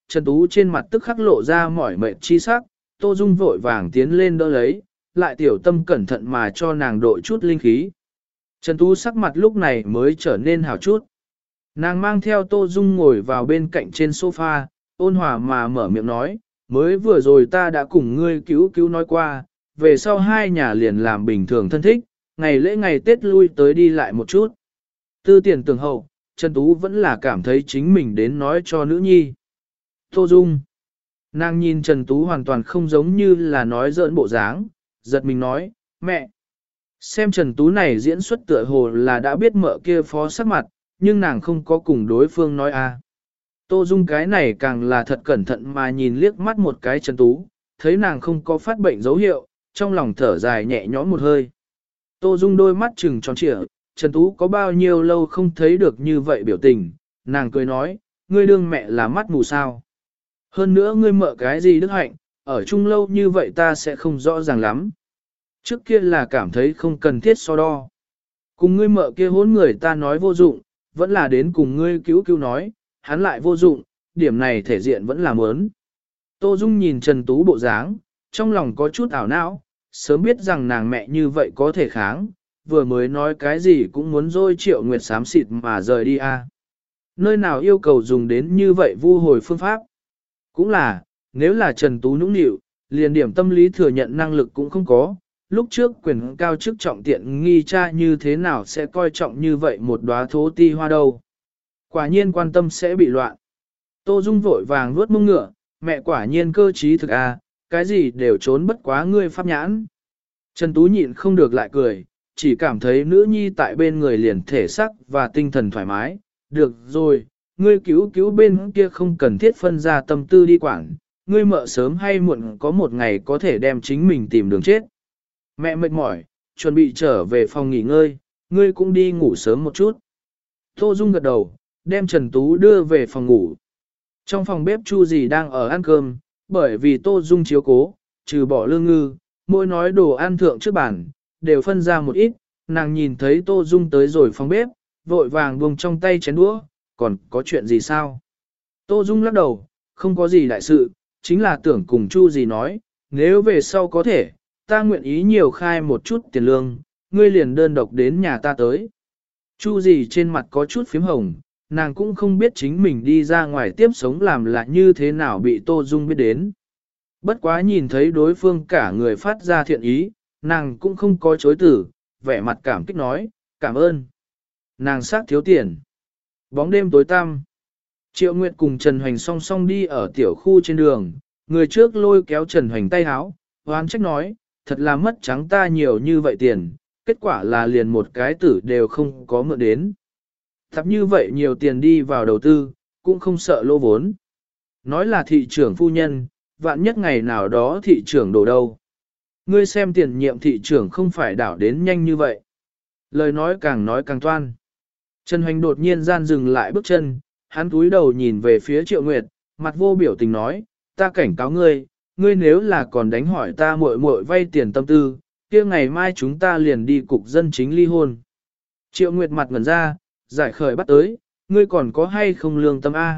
Trần Tú trên mặt tức khắc lộ ra mỏi mệt chi sắc, Tô Dung vội vàng tiến lên đỡ lấy, lại tiểu tâm cẩn thận mà cho nàng độ chút linh khí. Trần Tú sắc mặt lúc này mới trở nên hào chút. Nàng mang theo Tô Dung ngồi vào bên cạnh trên sofa, ôn hòa mà mở miệng nói, mới vừa rồi ta đã cùng ngươi cứu cứu nói qua, về sau hai nhà liền làm bình thường thân thích, ngày lễ ngày Tết lui tới đi lại một chút. Tư tiền tường hậu, Trần Tú vẫn là cảm thấy chính mình đến nói cho nữ nhi. Tô Dung. Nàng nhìn Trần Tú hoàn toàn không giống như là nói giỡn bộ dáng, giật mình nói, mẹ. Xem Trần Tú này diễn xuất tựa hồ là đã biết mợ kia phó sắc mặt, nhưng nàng không có cùng đối phương nói a. Tô Dung cái này càng là thật cẩn thận mà nhìn liếc mắt một cái Trần Tú, thấy nàng không có phát bệnh dấu hiệu, trong lòng thở dài nhẹ nhõm một hơi. Tô Dung đôi mắt trừng tròn trịa, Trần Tú có bao nhiêu lâu không thấy được như vậy biểu tình, nàng cười nói, ngươi đương mẹ là mắt mù sao. Hơn nữa ngươi mợ cái gì đức hạnh, ở chung lâu như vậy ta sẽ không rõ ràng lắm. Trước kia là cảm thấy không cần thiết so đo. Cùng ngươi mợ kia hốn người ta nói vô dụng, vẫn là đến cùng ngươi cứu cứu nói, hắn lại vô dụng, điểm này thể diện vẫn là mớn. Tô Dung nhìn Trần Tú bộ dáng, trong lòng có chút ảo não, sớm biết rằng nàng mẹ như vậy có thể kháng, vừa mới nói cái gì cũng muốn dôi Triệu Nguyệt xám xịt mà rời đi a. Nơi nào yêu cầu dùng đến như vậy vu hồi phương pháp. Cũng là, nếu là Trần Tú nũng nịu, liền điểm tâm lý thừa nhận năng lực cũng không có, lúc trước quyền cao chức trọng tiện nghi cha như thế nào sẽ coi trọng như vậy một đóa thố ti hoa đâu. Quả nhiên quan tâm sẽ bị loạn. Tô Dung vội vàng vuốt mông ngựa, mẹ quả nhiên cơ trí thực a, cái gì đều trốn bất quá ngươi pháp nhãn. Trần Tú nhịn không được lại cười, chỉ cảm thấy nữ nhi tại bên người liền thể sắc và tinh thần thoải mái. Được rồi, ngươi cứu cứu bên kia không cần thiết phân ra tâm tư đi quảng, ngươi mợ sớm hay muộn có một ngày có thể đem chính mình tìm đường chết. Mẹ mệt mỏi, chuẩn bị trở về phòng nghỉ ngơi, ngươi cũng đi ngủ sớm một chút. Tô Dung gật đầu, đem Trần Tú đưa về phòng ngủ. Trong phòng bếp Chu dì đang ở ăn cơm, bởi vì Tô Dung chiếu cố, trừ bỏ lương ngư, mỗi nói đồ ăn thượng trước bàn, đều phân ra một ít, nàng nhìn thấy Tô Dung tới rồi phòng bếp, vội vàng buông trong tay chén đũa, còn có chuyện gì sao? Tô Dung lắc đầu, không có gì đại sự, chính là tưởng cùng Chu dì nói, nếu về sau có thể, ta nguyện ý nhiều khai một chút tiền lương, ngươi liền đơn độc đến nhà ta tới. Chu dì trên mặt có chút phím hồng, nàng cũng không biết chính mình đi ra ngoài tiếp sống làm là như thế nào bị Tô Dung biết đến. Bất quá nhìn thấy đối phương cả người phát ra thiện ý, nàng cũng không có chối từ, vẻ mặt cảm kích nói, cảm ơn. Nàng sát thiếu tiền. Bóng đêm tối tăm. Triệu Nguyệt cùng Trần Hoành song song đi ở tiểu khu trên đường, người trước lôi kéo Trần Hoành tay háo, hoán trách nói, thật là mất trắng ta nhiều như vậy tiền, kết quả là liền một cái tử đều không có mượn đến. Thập như vậy nhiều tiền đi vào đầu tư, cũng không sợ lỗ vốn. Nói là thị trưởng phu nhân, vạn nhất ngày nào đó thị trưởng đổ đâu. Ngươi xem tiền nhiệm thị trưởng không phải đảo đến nhanh như vậy. Lời nói càng toan. Trần Hoành đột nhiên gian dừng lại bước chân, hắn cúi đầu nhìn về phía Triệu Nguyệt, mặt vô biểu tình nói, ta cảnh cáo ngươi, ngươi nếu là còn đánh hỏi ta muội muội vay tiền tâm tư, kia ngày mai chúng ta liền đi cục dân chính ly hôn. Triệu Nguyệt mặt ngẩn ra, giải khởi bắt tới, ngươi còn có hay không lương tâm A?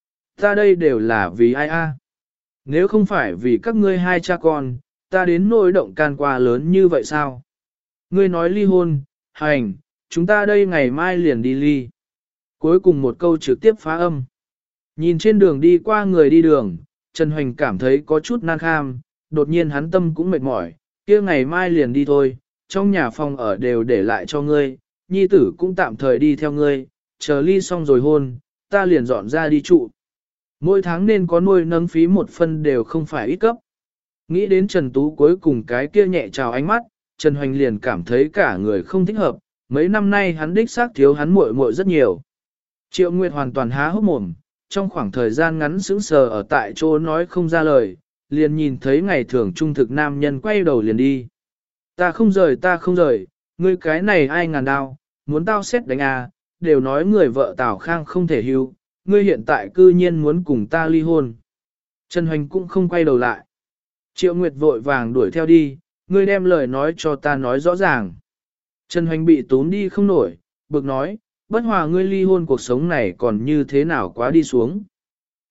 Ta đây đều là vì ai A? Nếu không phải vì các ngươi hai cha con, ta đến nỗi động can qua lớn như vậy sao? Ngươi nói ly hôn, hành, chúng ta đây ngày mai liền đi ly. Cuối cùng một câu trực tiếp phá âm. Nhìn trên đường đi qua người đi đường, Trần Hoành cảm thấy có chút nan kham, đột nhiên hắn tâm cũng mệt mỏi, kia ngày mai liền đi thôi, trong nhà phòng ở đều để lại cho ngươi, nhi tử cũng tạm thời đi theo ngươi, chờ ly xong rồi hôn, ta liền dọn ra đi trụ. Mỗi tháng nên có nuôi nâng phí một phân đều không phải ít cấp. Nghĩ đến Trần Tú cuối cùng cái kia nhẹ chào ánh mắt, Trần Hoành liền cảm thấy cả người không thích hợp, mấy năm nay hắn đích xác thiếu hắn muội muội rất nhiều. Triệu Nguyệt hoàn toàn há hốc mồm, trong khoảng thời gian ngắn sững sờ ở tại chỗ nói không ra lời, liền nhìn thấy ngày thường trung thực nam nhân quay đầu liền đi. Ta không rời, ngươi cái này ai ngàn đao, muốn tao xét đánh à, đều nói người vợ Tào Khang không thể hưu, ngươi hiện tại cư nhiên muốn cùng ta ly hôn. Trần Hoành cũng không quay đầu lại. Triệu Nguyệt vội vàng đuổi theo đi, ngươi đem lời nói cho ta nói rõ ràng. Trần Hoành bị tốn đi không nổi, bực nói, bất hòa ngươi ly hôn cuộc sống này còn như thế nào quá đi xuống.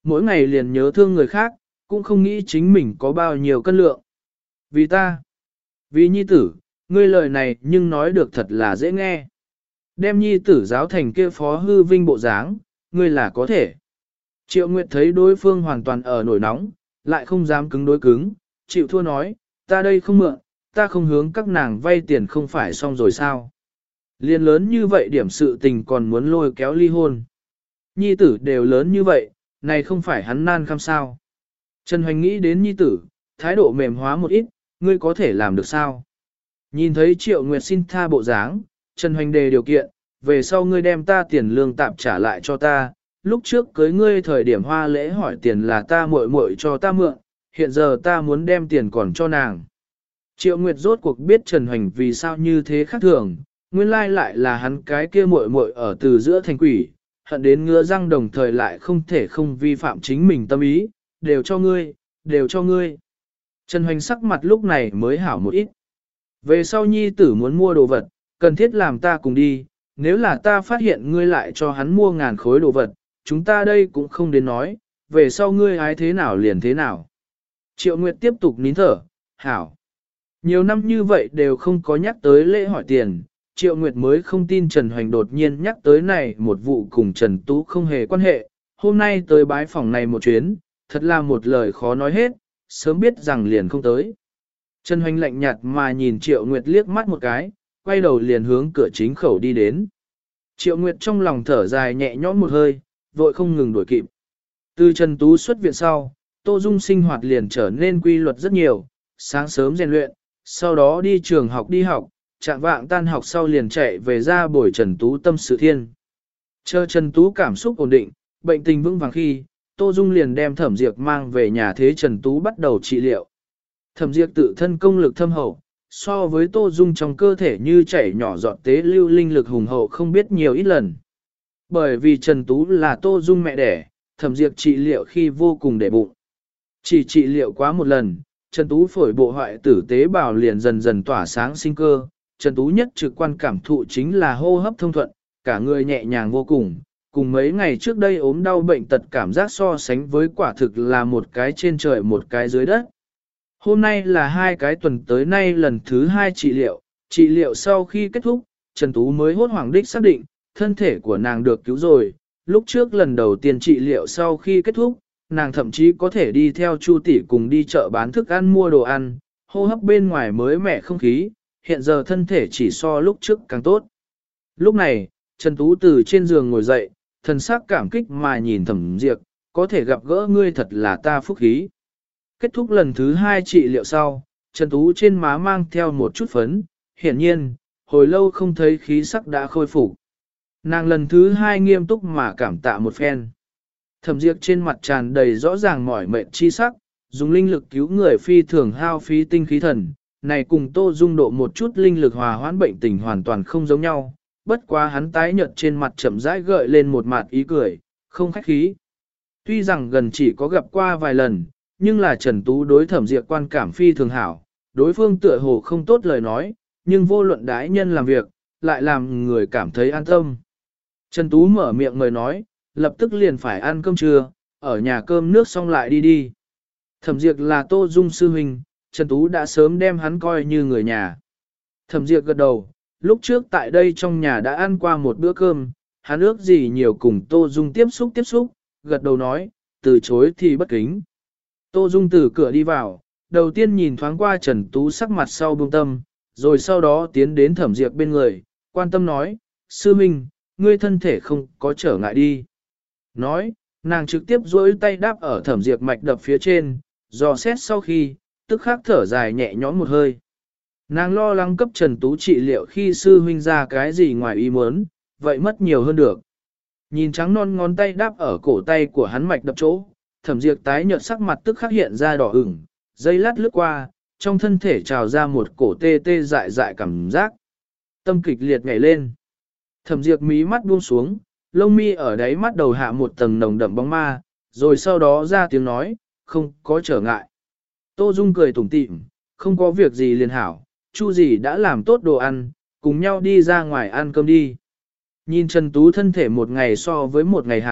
Mỗi ngày liền nhớ thương người khác, cũng không nghĩ chính mình có bao nhiêu cân lượng. Vì ta, vì nhi tử, ngươi lời này nhưng nói được thật là dễ nghe. Đem nhi tử giáo thành kia phó hư vinh bộ dáng, ngươi là có thể. Triệu Nguyệt thấy đối phương hoàn toàn ở nổi nóng, lại không dám cứng đối cứng, chịu thua nói, ta đây không mượn, ta không hướng các nàng vay tiền không phải xong rồi sao. Liên lớn như vậy điểm sự tình còn muốn lôi kéo ly hôn. Nhi tử đều lớn như vậy, này không phải hắn nan khăm sao. Trần Hoành nghĩ đến nhi tử, thái độ mềm hóa một ít, ngươi có thể làm được sao? Nhìn thấy Triệu Nguyệt xin tha bộ dáng, Trần Hoành đề điều kiện, về sau ngươi đem ta tiền lương tạm trả lại cho ta, lúc trước cưới ngươi thời điểm hoa lễ hỏi tiền là ta muội muội cho ta mượn, hiện giờ ta muốn đem tiền còn cho nàng. Triệu Nguyệt rốt cuộc biết Trần Hoành vì sao như thế khác thường, nguyên lai lại là hắn cái kia muội muội ở từ giữa thành quỷ, hận đến ngứa răng đồng thời lại không thể không vi phạm chính mình tâm ý, đều cho ngươi, đều cho ngươi. Trần Hoành sắc mặt lúc này mới hảo một ít. Về sau nhi tử muốn mua đồ vật, cần thiết làm ta cùng đi, nếu là ta phát hiện ngươi lại cho hắn mua ngàn khối đồ vật, chúng ta đây cũng không đến nói, về sau ngươi ái thế nào liền thế nào. Triệu Nguyệt tiếp tục nín thở, hảo. Nhiều năm như vậy đều không có nhắc tới lễ hỏi tiền, Triệu Nguyệt mới không tin Trần Hoành đột nhiên nhắc tới này một vụ cùng Trần Tú không hề quan hệ, hôm nay tới bái phòng này một chuyến, thật là một lời khó nói hết, sớm biết rằng liền không tới. Trần Hoành lạnh nhạt mà nhìn Triệu Nguyệt liếc mắt một cái, quay đầu liền hướng cửa chính khẩu đi đến. Triệu Nguyệt trong lòng thở dài nhẹ nhõm một hơi, vội không ngừng đuổi kịp. Từ Trần Tú xuất viện sau, Tô Dung sinh hoạt liền trở nên quy luật rất nhiều, sáng sớm rèn luyện, sau đó đi trường học đi học, trạng vạng tan học sau liền chạy về ra bồi Trần Tú tâm sự thiên. Chờ Trần Tú cảm xúc ổn định, bệnh tình vững vàng khi, Tô Dung liền đem Thẩm Diệp mang về nhà thế Trần Tú bắt đầu trị liệu. Thẩm Diệp tự thân công lực thâm hậu, so với Tô Dung trong cơ thể như chảy nhỏ giọt tế lưu linh lực hùng hậu không biết nhiều ít lần. Bởi vì Trần Tú là Tô Dung mẹ đẻ, Thẩm Diệp trị liệu khi vô cùng để bụng. Chỉ trị liệu quá một lần, Trần Tú phổi bộ hoại tử tế bào liền dần dần tỏa sáng sinh cơ. Trần Tú nhất trực quan cảm thụ chính là hô hấp thông thuận, cả người nhẹ nhàng vô cùng. Cùng mấy ngày trước đây ốm đau bệnh tật cảm giác so sánh với quả thực là một cái trên trời một cái dưới đất. Hôm nay là 2 cái tuần tới nay lần thứ 2 trị liệu sau khi kết thúc, Trần Tú mới hốt hoảng đích xác định, thân thể của nàng được cứu rồi. Lúc trước lần đầu tiên trị liệu sau khi kết thúc, nàng thậm chí có thể đi theo Chu tỷ cùng đi chợ bán thức ăn mua đồ ăn, hô hấp bên ngoài mới mẻ không khí, hiện giờ thân thể chỉ so lúc trước càng tốt. Lúc này, Trần Tú từ trên giường ngồi dậy, thần sắc cảm kích mà nhìn Thẩm Diệp, có thể gặp gỡ ngươi thật là ta phúc khí. Kết thúc lần thứ 2 trị liệu sau, Trần Tú trên má mang theo một chút phấn, hiển nhiên, hồi lâu không thấy khí sắc đã khôi phục. Nàng lần thứ 2 nghiêm túc mà cảm tạ một phen. Thẩm Diệp trên mặt tràn đầy rõ ràng mỏi mệt chi sắc, dùng linh lực cứu người phi thường hao phí tinh khí thần, này cùng Tô Dung độ một chút linh lực hòa hoãn bệnh tình hoàn toàn không giống nhau, bất quá hắn tái nhợt trên mặt chậm rãi gợi lên một mặt ý cười, không khách khí. Tuy rằng gần chỉ có gặp qua vài lần, nhưng là Trần Tú đối Thẩm Diệp quan cảm phi thường hảo, đối phương tựa hồ không tốt lời nói, nhưng vô luận đái nhân làm việc, lại làm người cảm thấy an tâm. Trần Tú mở miệng mời nói, lập tức liền phải ăn cơm trưa, ở nhà cơm nước xong lại đi đi. Thẩm Diệp là Tô Dung sư huynh, Trần Tú đã sớm đem hắn coi như người nhà. Thẩm Diệp gật đầu, lúc trước tại đây trong nhà đã ăn qua một bữa cơm, hắn ước gì nhiều cùng Tô Dung tiếp xúc, gật đầu nói, từ chối thì bất kính. Tô Dung từ cửa đi vào, đầu tiên nhìn thoáng qua Trần Tú sắc mặt sau buông tâm, rồi sau đó tiến đến Thẩm Diệp bên người, quan tâm nói, sư minh, ngươi thân thể không có trở ngại đi. Nói, nàng trực tiếp duỗi tay đáp ở Thẩm Diệp mạch đập phía trên, dò xét sau khi, tức khắc thở dài nhẹ nhõm một hơi. Nàng lo lắng cấp Trần Tú trị liệu khi sư huynh ra cái gì ngoài ý muốn, vậy mất nhiều hơn được. Nhìn trắng non ngón tay đáp ở cổ tay của hắn mạch đập chỗ, Thẩm Diệp tái nhợt sắc mặt tức khắc hiện ra đỏ ửng, dây lát lướt qua, trong thân thể trào ra một cổ tê tê dại dại cảm giác. Tâm kịch liệt nhảy lên. Thẩm Diệp mí mắt buông xuống, lông mi ở đáy mắt đầu hạ một tầng nồng đậm bóng ma, rồi sau đó ra tiếng nói, không có trở ngại. Tô Dung cười tủm tỉm, không có việc gì liền hảo, Chu gì đã làm tốt đồ ăn, cùng nhau đi ra ngoài ăn cơm đi. Nhìn Trần Tú thân thể một ngày so với một ngày hảo,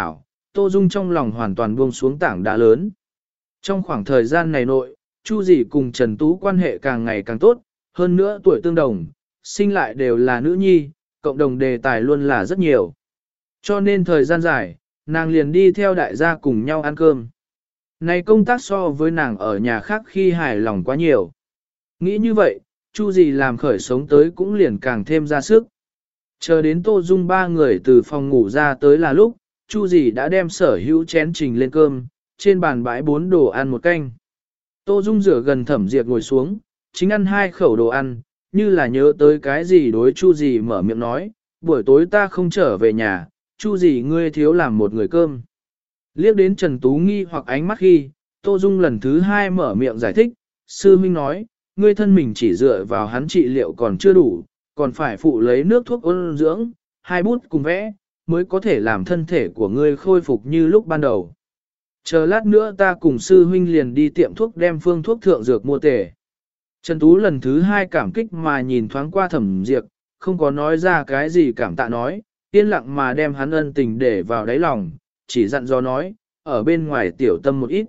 Tô Dung trong lòng hoàn toàn buông xuống tảng đá lớn. Trong khoảng thời gian này nội, Chu Dĩ cùng Trần Tú quan hệ càng ngày càng tốt, hơn nữa tuổi tương đồng, sinh lại đều là nữ nhi, cộng đồng đề tài luôn là rất nhiều. Cho nên thời gian dài, nàng liền đi theo đại gia cùng nhau ăn cơm. Này công tác so với nàng ở nhà khác khi hài lòng quá nhiều. Nghĩ như vậy, Chu Dĩ làm khởi sống tới cũng liền càng thêm ra sức. Chờ đến Tô Dung ba người từ phòng ngủ ra tới là lúc, Chu Dĩ đã đem sở hữu chén trình lên cơm, trên bàn bãi 4 đồ ăn một canh. Tô Dung rửa gần Thẩm Diệp ngồi xuống, chính ăn 2 khẩu đồ ăn, như là nhớ tới cái gì đối Chu Dĩ mở miệng nói, buổi tối ta không trở về nhà, Chu Dĩ ngươi thiếu làm một người cơm. Liếc đến Trần Tú nghi hoặc ánh mắt khi, Tô Dung lần thứ 2 mở miệng giải thích, sư huynh nói, ngươi thân mình chỉ dựa vào hắn trị liệu còn chưa đủ, còn phải phụ lấy nước thuốc ôn dưỡng, 2 bút cùng vẽ, mới có thể làm thân thể của ngươi khôi phục như lúc ban đầu. Chờ lát nữa ta cùng sư huynh liền đi tiệm thuốc đem phương thuốc thượng dược mua tề. Trần Tú lần thứ 2 cảm kích mà nhìn thoáng qua Thẩm Diệp, không có nói ra cái gì cảm tạ nói, yên lặng mà đem hắn ân tình để vào đáy lòng, chỉ dặn dò nói, ở bên ngoài tiểu tâm một ít.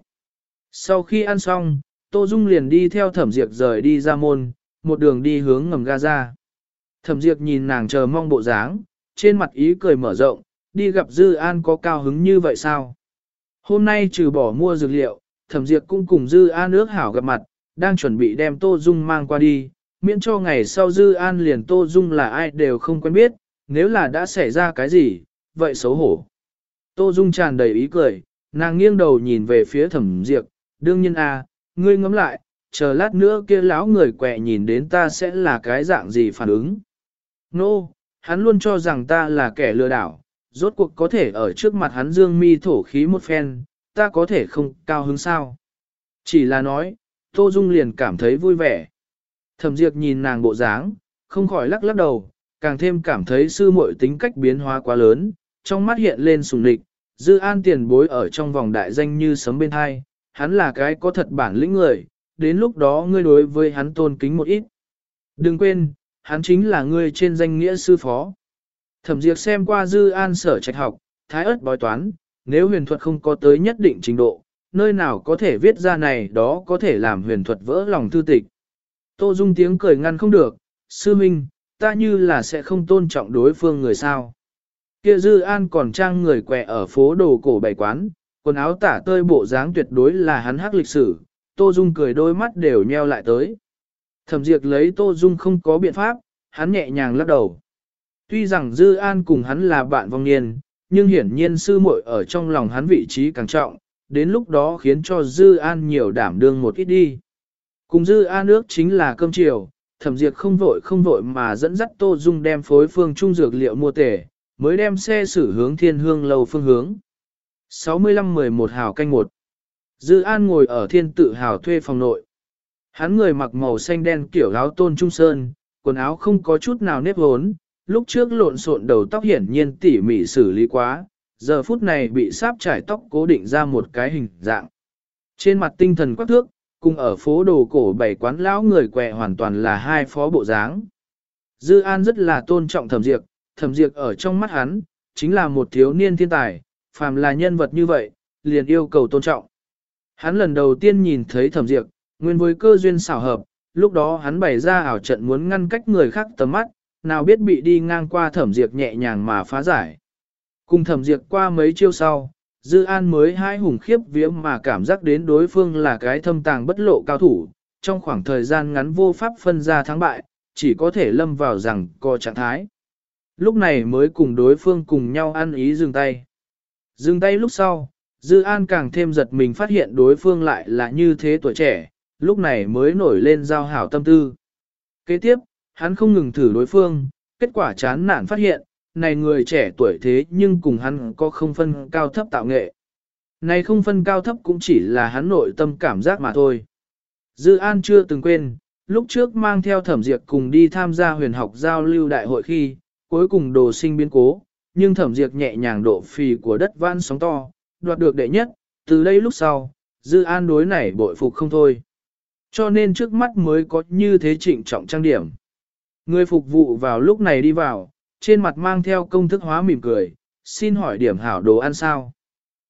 Sau khi ăn xong, Tô Dung liền đi theo Thẩm Diệp rời đi ra môn, một đường đi hướng ngầm ga ra. Thẩm Diệp nhìn nàng chờ mong bộ dáng, trên mặt ý cười mở rộng, đi gặp Dư An có cao hứng như vậy sao? Hôm nay trừ bỏ mua dược liệu, Thẩm Diệp cũng cùng Dư An ước hảo gặp mặt, đang chuẩn bị đem Tô Dung mang qua đi, miễn cho ngày sau Dư An liền Tô Dung là ai đều không quen biết, nếu là đã xảy ra cái gì, vậy xấu hổ. Tô Dung tràn đầy ý cười, nàng nghiêng đầu nhìn về phía Thẩm Diệp, đương nhiên ngươi ngẫm lại, chờ lát nữa kia lão người quẹ nhìn đến ta sẽ là cái dạng gì phản ứng. Nô, hắn luôn cho rằng ta là kẻ lừa đảo, rốt cuộc có thể ở trước mặt hắn dương mi thổ khí một phen, ta có thể không cao hứng sao. Chỉ là nói, Tô Dung liền cảm thấy vui vẻ. Thẩm Diệp nhìn nàng bộ dáng, không khỏi lắc lắc đầu, càng thêm cảm thấy sư muội tính cách biến hóa quá lớn, trong mắt hiện lên sùng địch, Dư An tiền bối ở trong vòng đại danh như sấm bên hai, hắn là cái có thật bản lĩnh người, đến lúc đó ngươi đối với hắn tôn kính một ít. Đừng quên, hắn chính là ngươi trên danh nghĩa sư phó. Thẩm Diệp xem qua Dư An sở trạch học, thái ớt bói toán, nếu huyền thuật không có tới nhất định trình độ, nơi nào có thể viết ra này đó có thể làm huyền thuật vỡ lòng thư tịch. Tô Dung tiếng cười ngăn không được, sư minh, ta như là sẽ không tôn trọng đối phương người sao. Kia Dư An còn trang người quẹ ở phố đồ cổ bày quán, quần áo tả tơi bộ dáng tuyệt đối là hắn hắc lịch sử, Tô Dung cười đôi mắt đều nheo lại tới. Thẩm Diệp lấy Tô Dung không có biện pháp, hắn nhẹ nhàng lắc đầu. Tuy rằng Dư An cùng hắn là bạn vong niên, nhưng hiển nhiên sư muội ở trong lòng hắn vị trí càng trọng, đến lúc đó khiến cho Dư An nhiều đảm đương một ít đi. Cùng Dư An ước chính là cơm chiều, Thẩm Diệp không vội mà dẫn dắt Tô Dung đem phối phương trung dược liệu mua tể, mới đem xe xử hướng Thiên Hương Lâu phương hướng. 65-11 hào canh 1. Dư An ngồi ở Thiên Tự Hào thuê phòng nội. Hắn người mặc màu xanh đen kiểu áo tôn trung sơn, quần áo không có chút nào nếp hốn, lúc trước lộn xộn đầu tóc hiển nhiên tỉ mỉ xử lý quá, giờ phút này bị sáp trải tóc cố định ra một cái hình dạng. Trên mặt tinh thần quắc thước, cùng ở phố đồ cổ bảy quán lão người quẹ hoàn toàn là hai phó bộ dáng. Dư An rất là tôn trọng Thẩm Diệp ở trong mắt hắn, chính là một thiếu niên thiên tài, phàm là nhân vật như vậy, liền yêu cầu tôn trọng. Hắn lần đầu tiên nhìn thấy Thẩm Diệp, nguyên với cơ duyên xảo hợp, lúc đó hắn bày ra ảo trận muốn ngăn cách người khác tầm mắt, nào biết bị đi ngang qua Thẩm Diệp nhẹ nhàng mà phá giải. Cùng Thẩm Diệp qua mấy chiêu sau, Dư An mới hai hùng khiếp vía mà cảm giác đến đối phương là cái thâm tàng bất lộ cao thủ, trong khoảng thời gian ngắn vô pháp phân ra thắng bại, chỉ có thể lâm vào rằng co trạng thái. Lúc này mới cùng đối phương cùng nhau ăn ý dừng tay. Dừng tay lúc sau, Dư An càng thêm giật mình phát hiện đối phương lại là như thế tuổi trẻ, lúc này mới nổi lên giao hảo tâm tư. Kế tiếp, hắn không ngừng thử đối phương, kết quả chán nản phát hiện, này người trẻ tuổi thế nhưng cùng hắn có không phân cao thấp tạo nghệ. Này không phân cao thấp cũng chỉ là hắn nội tâm cảm giác mà thôi. Dư An chưa từng quên, lúc trước mang theo Thẩm Diệp cùng đi tham gia huyền học giao lưu đại hội khi, cuối cùng đồ sinh biến cố, nhưng Thẩm Diệp nhẹ nhàng độ phì của đất vãn sóng to, đoạt được đệ nhất, từ đây lúc sau, Dư An đối này bội phục không thôi. Cho nên trước mắt mới có như thế trịnh trọng trang điểm. Người phục vụ vào lúc này đi vào, trên mặt mang theo công thức hóa mỉm cười, xin hỏi điểm hảo đồ ăn sao.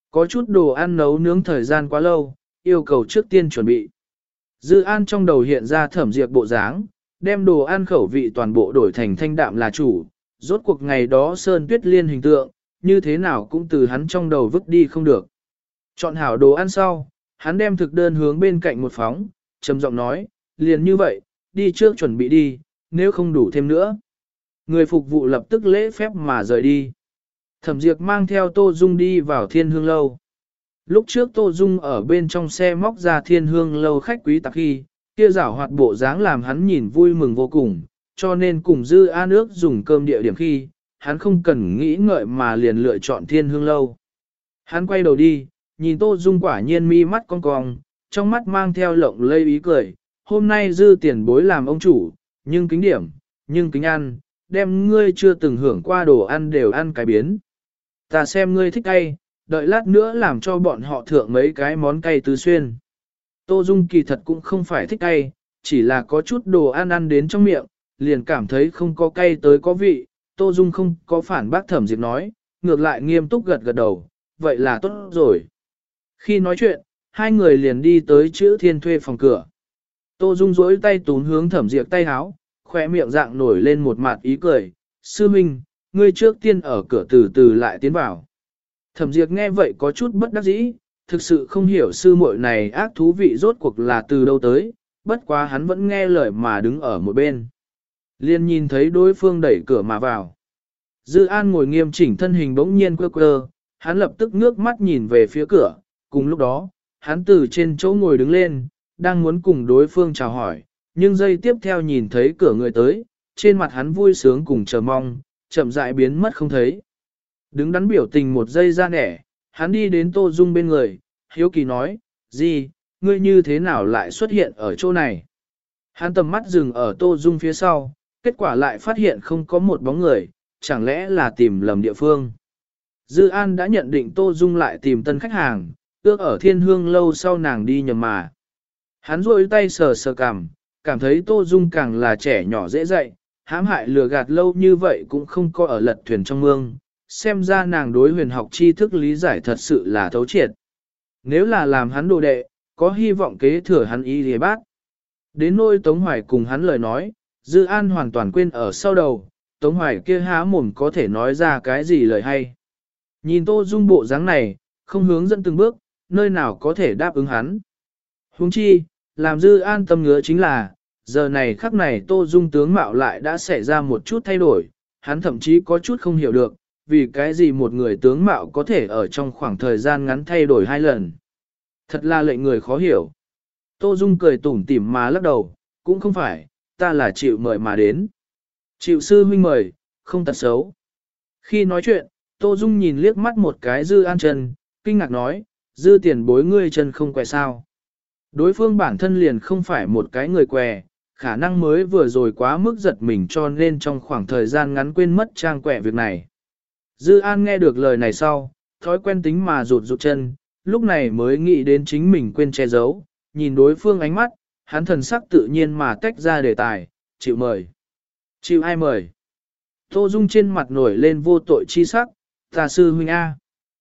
Có chút đồ ăn nấu nướng thời gian quá lâu, yêu cầu trước tiên chuẩn bị. Dư An trong đầu hiện ra Thẩm Diệp bộ dáng, đem đồ ăn khẩu vị toàn bộ đổi thành thanh đạm là chủ, rốt cuộc ngày đó Sơn Tuyết Liên hình tượng, như thế nào cũng từ hắn trong đầu vứt đi không được. Chọn hảo đồ ăn sau, hắn đem thực đơn hướng bên cạnh một phóng, trầm giọng nói, liền như vậy, đi trước chuẩn bị đi, nếu không đủ thêm nữa. Người phục vụ lập tức lễ phép mà rời đi. Thẩm Diệp mang theo Tô Dung đi vào Thiên Hương Lâu. Lúc trước Tô Dung ở bên trong xe móc ra Thiên Hương Lâu khách quý tặc khi, kia giảo hoạt bộ dáng làm hắn nhìn vui mừng vô cùng, cho nên cùng Dư An ước dùng cơm địa điểm khi, hắn không cần nghĩ ngợi mà liền lựa chọn Thiên Hương Lâu. Hắn quay đầu đi, nhìn Tô Dung quả nhiên mi mắt cong cong, trong mắt mang theo lộng lây ý cười, hôm nay Dư tiền bối làm ông chủ, nhưng kính điểm, nhưng kính ăn, đem ngươi chưa từng hưởng qua đồ ăn đều ăn cái biến. Ta xem ngươi thích cay, đợi lát nữa làm cho bọn họ thượng mấy cái món cay tứ xuyên. Tô Dung kỳ thật cũng không phải thích cay, chỉ là có chút đồ ăn ăn đến trong miệng, liền cảm thấy không có cay tới có vị. Tô Dung không có phản bác Thẩm Diệp nói, ngược lại nghiêm túc gật gật đầu, vậy là tốt rồi. Khi nói chuyện, hai người liền đi tới chữ Thiên thuê phòng cửa. Tô Dung duỗi tay tún hướng Thẩm Diệp tay háo, khỏe miệng dạng nổi lên một mặt ý cười, sư minh, ngươi trước tiên ở cửa từ từ lại tiến vào. Thẩm Diệp nghe vậy có chút bất đắc dĩ, thực sự không hiểu sư muội này ác thú vị rốt cuộc là từ đâu tới, bất quá hắn vẫn nghe lời mà đứng ở một bên. Liên nhìn thấy đối phương đẩy cửa mà vào. Dư An ngồi nghiêm chỉnh thân hình bỗng nhiên quơ quơ, hắn lập tức ngước mắt nhìn về phía cửa, cùng lúc đó, hắn từ trên chỗ ngồi đứng lên, đang muốn cùng đối phương chào hỏi, nhưng giây tiếp theo nhìn thấy cửa người tới, trên mặt hắn vui sướng cùng chờ mong, chậm rãi biến mất không thấy. Đứng đắn biểu tình một giây ra nẻ, hắn đi đến Tô Dung bên người, hiếu kỳ nói, gì, ngươi như thế nào lại xuất hiện ở chỗ này? Hắn tầm mắt dừng ở Tô Dung phía sau, kết quả lại phát hiện không có một bóng người, chẳng lẽ là tìm lầm địa phương. Dư An đã nhận định Tô Dung lại tìm tân khách hàng, ước ở Thiên Hương Lâu sau nàng đi nhầm mà. Hắn rôi tay sờ sờ cảm thấy Tô Dung càng là trẻ nhỏ dễ dạy, hãm hại lừa gạt lâu như vậy cũng không có ở lật thuyền trong mương, xem ra nàng đối huyền học tri thức lý giải thật sự là thấu triệt. Nếu là làm hắn đồ đệ, có hy vọng kế thừa hắn y lìa bác. Đến nôi Tống Hoài cùng hắn lời nói, Dư An hoàn toàn quên ở sau đầu, Tống Hoài kia há mồm có thể nói ra cái gì lời hay. Nhìn Tô Dung bộ dáng này, không hướng dẫn từng bước, nơi nào có thể đáp ứng hắn. Huống chi, làm Dư An tâm ngứa chính là, giờ này khắc này Tô Dung tướng mạo lại đã xảy ra một chút thay đổi, hắn thậm chí có chút không hiểu được, vì cái gì một người tướng mạo có thể ở trong khoảng thời gian ngắn thay đổi hai lần. Thật là lệnh người khó hiểu. Tô Dung cười tủm tỉm mà lắc đầu, cũng không phải, ta là chịu mời mà đến. Chịu sư huynh mời, không tật xấu. Khi nói chuyện, Tô Dung nhìn liếc mắt một cái Dư An chân, kinh ngạc nói, Dư tiền bối ngươi chân không què sao. Đối phương bản thân liền không phải một cái người què, khả năng mới vừa rồi quá mức giật mình cho nên trong khoảng thời gian ngắn quên mất trang quẹ việc này. Dư An nghe được lời này sau, thói quen tính mà rụt rụt chân, lúc này mới nghĩ đến chính mình quên che giấu, nhìn đối phương ánh mắt, hắn thần sắc tự nhiên mà tách ra đề tài, chịu mời. Chịu ai mời? Tô Dung trên mặt nổi lên vô tội chi sắc, ta sư huynh A.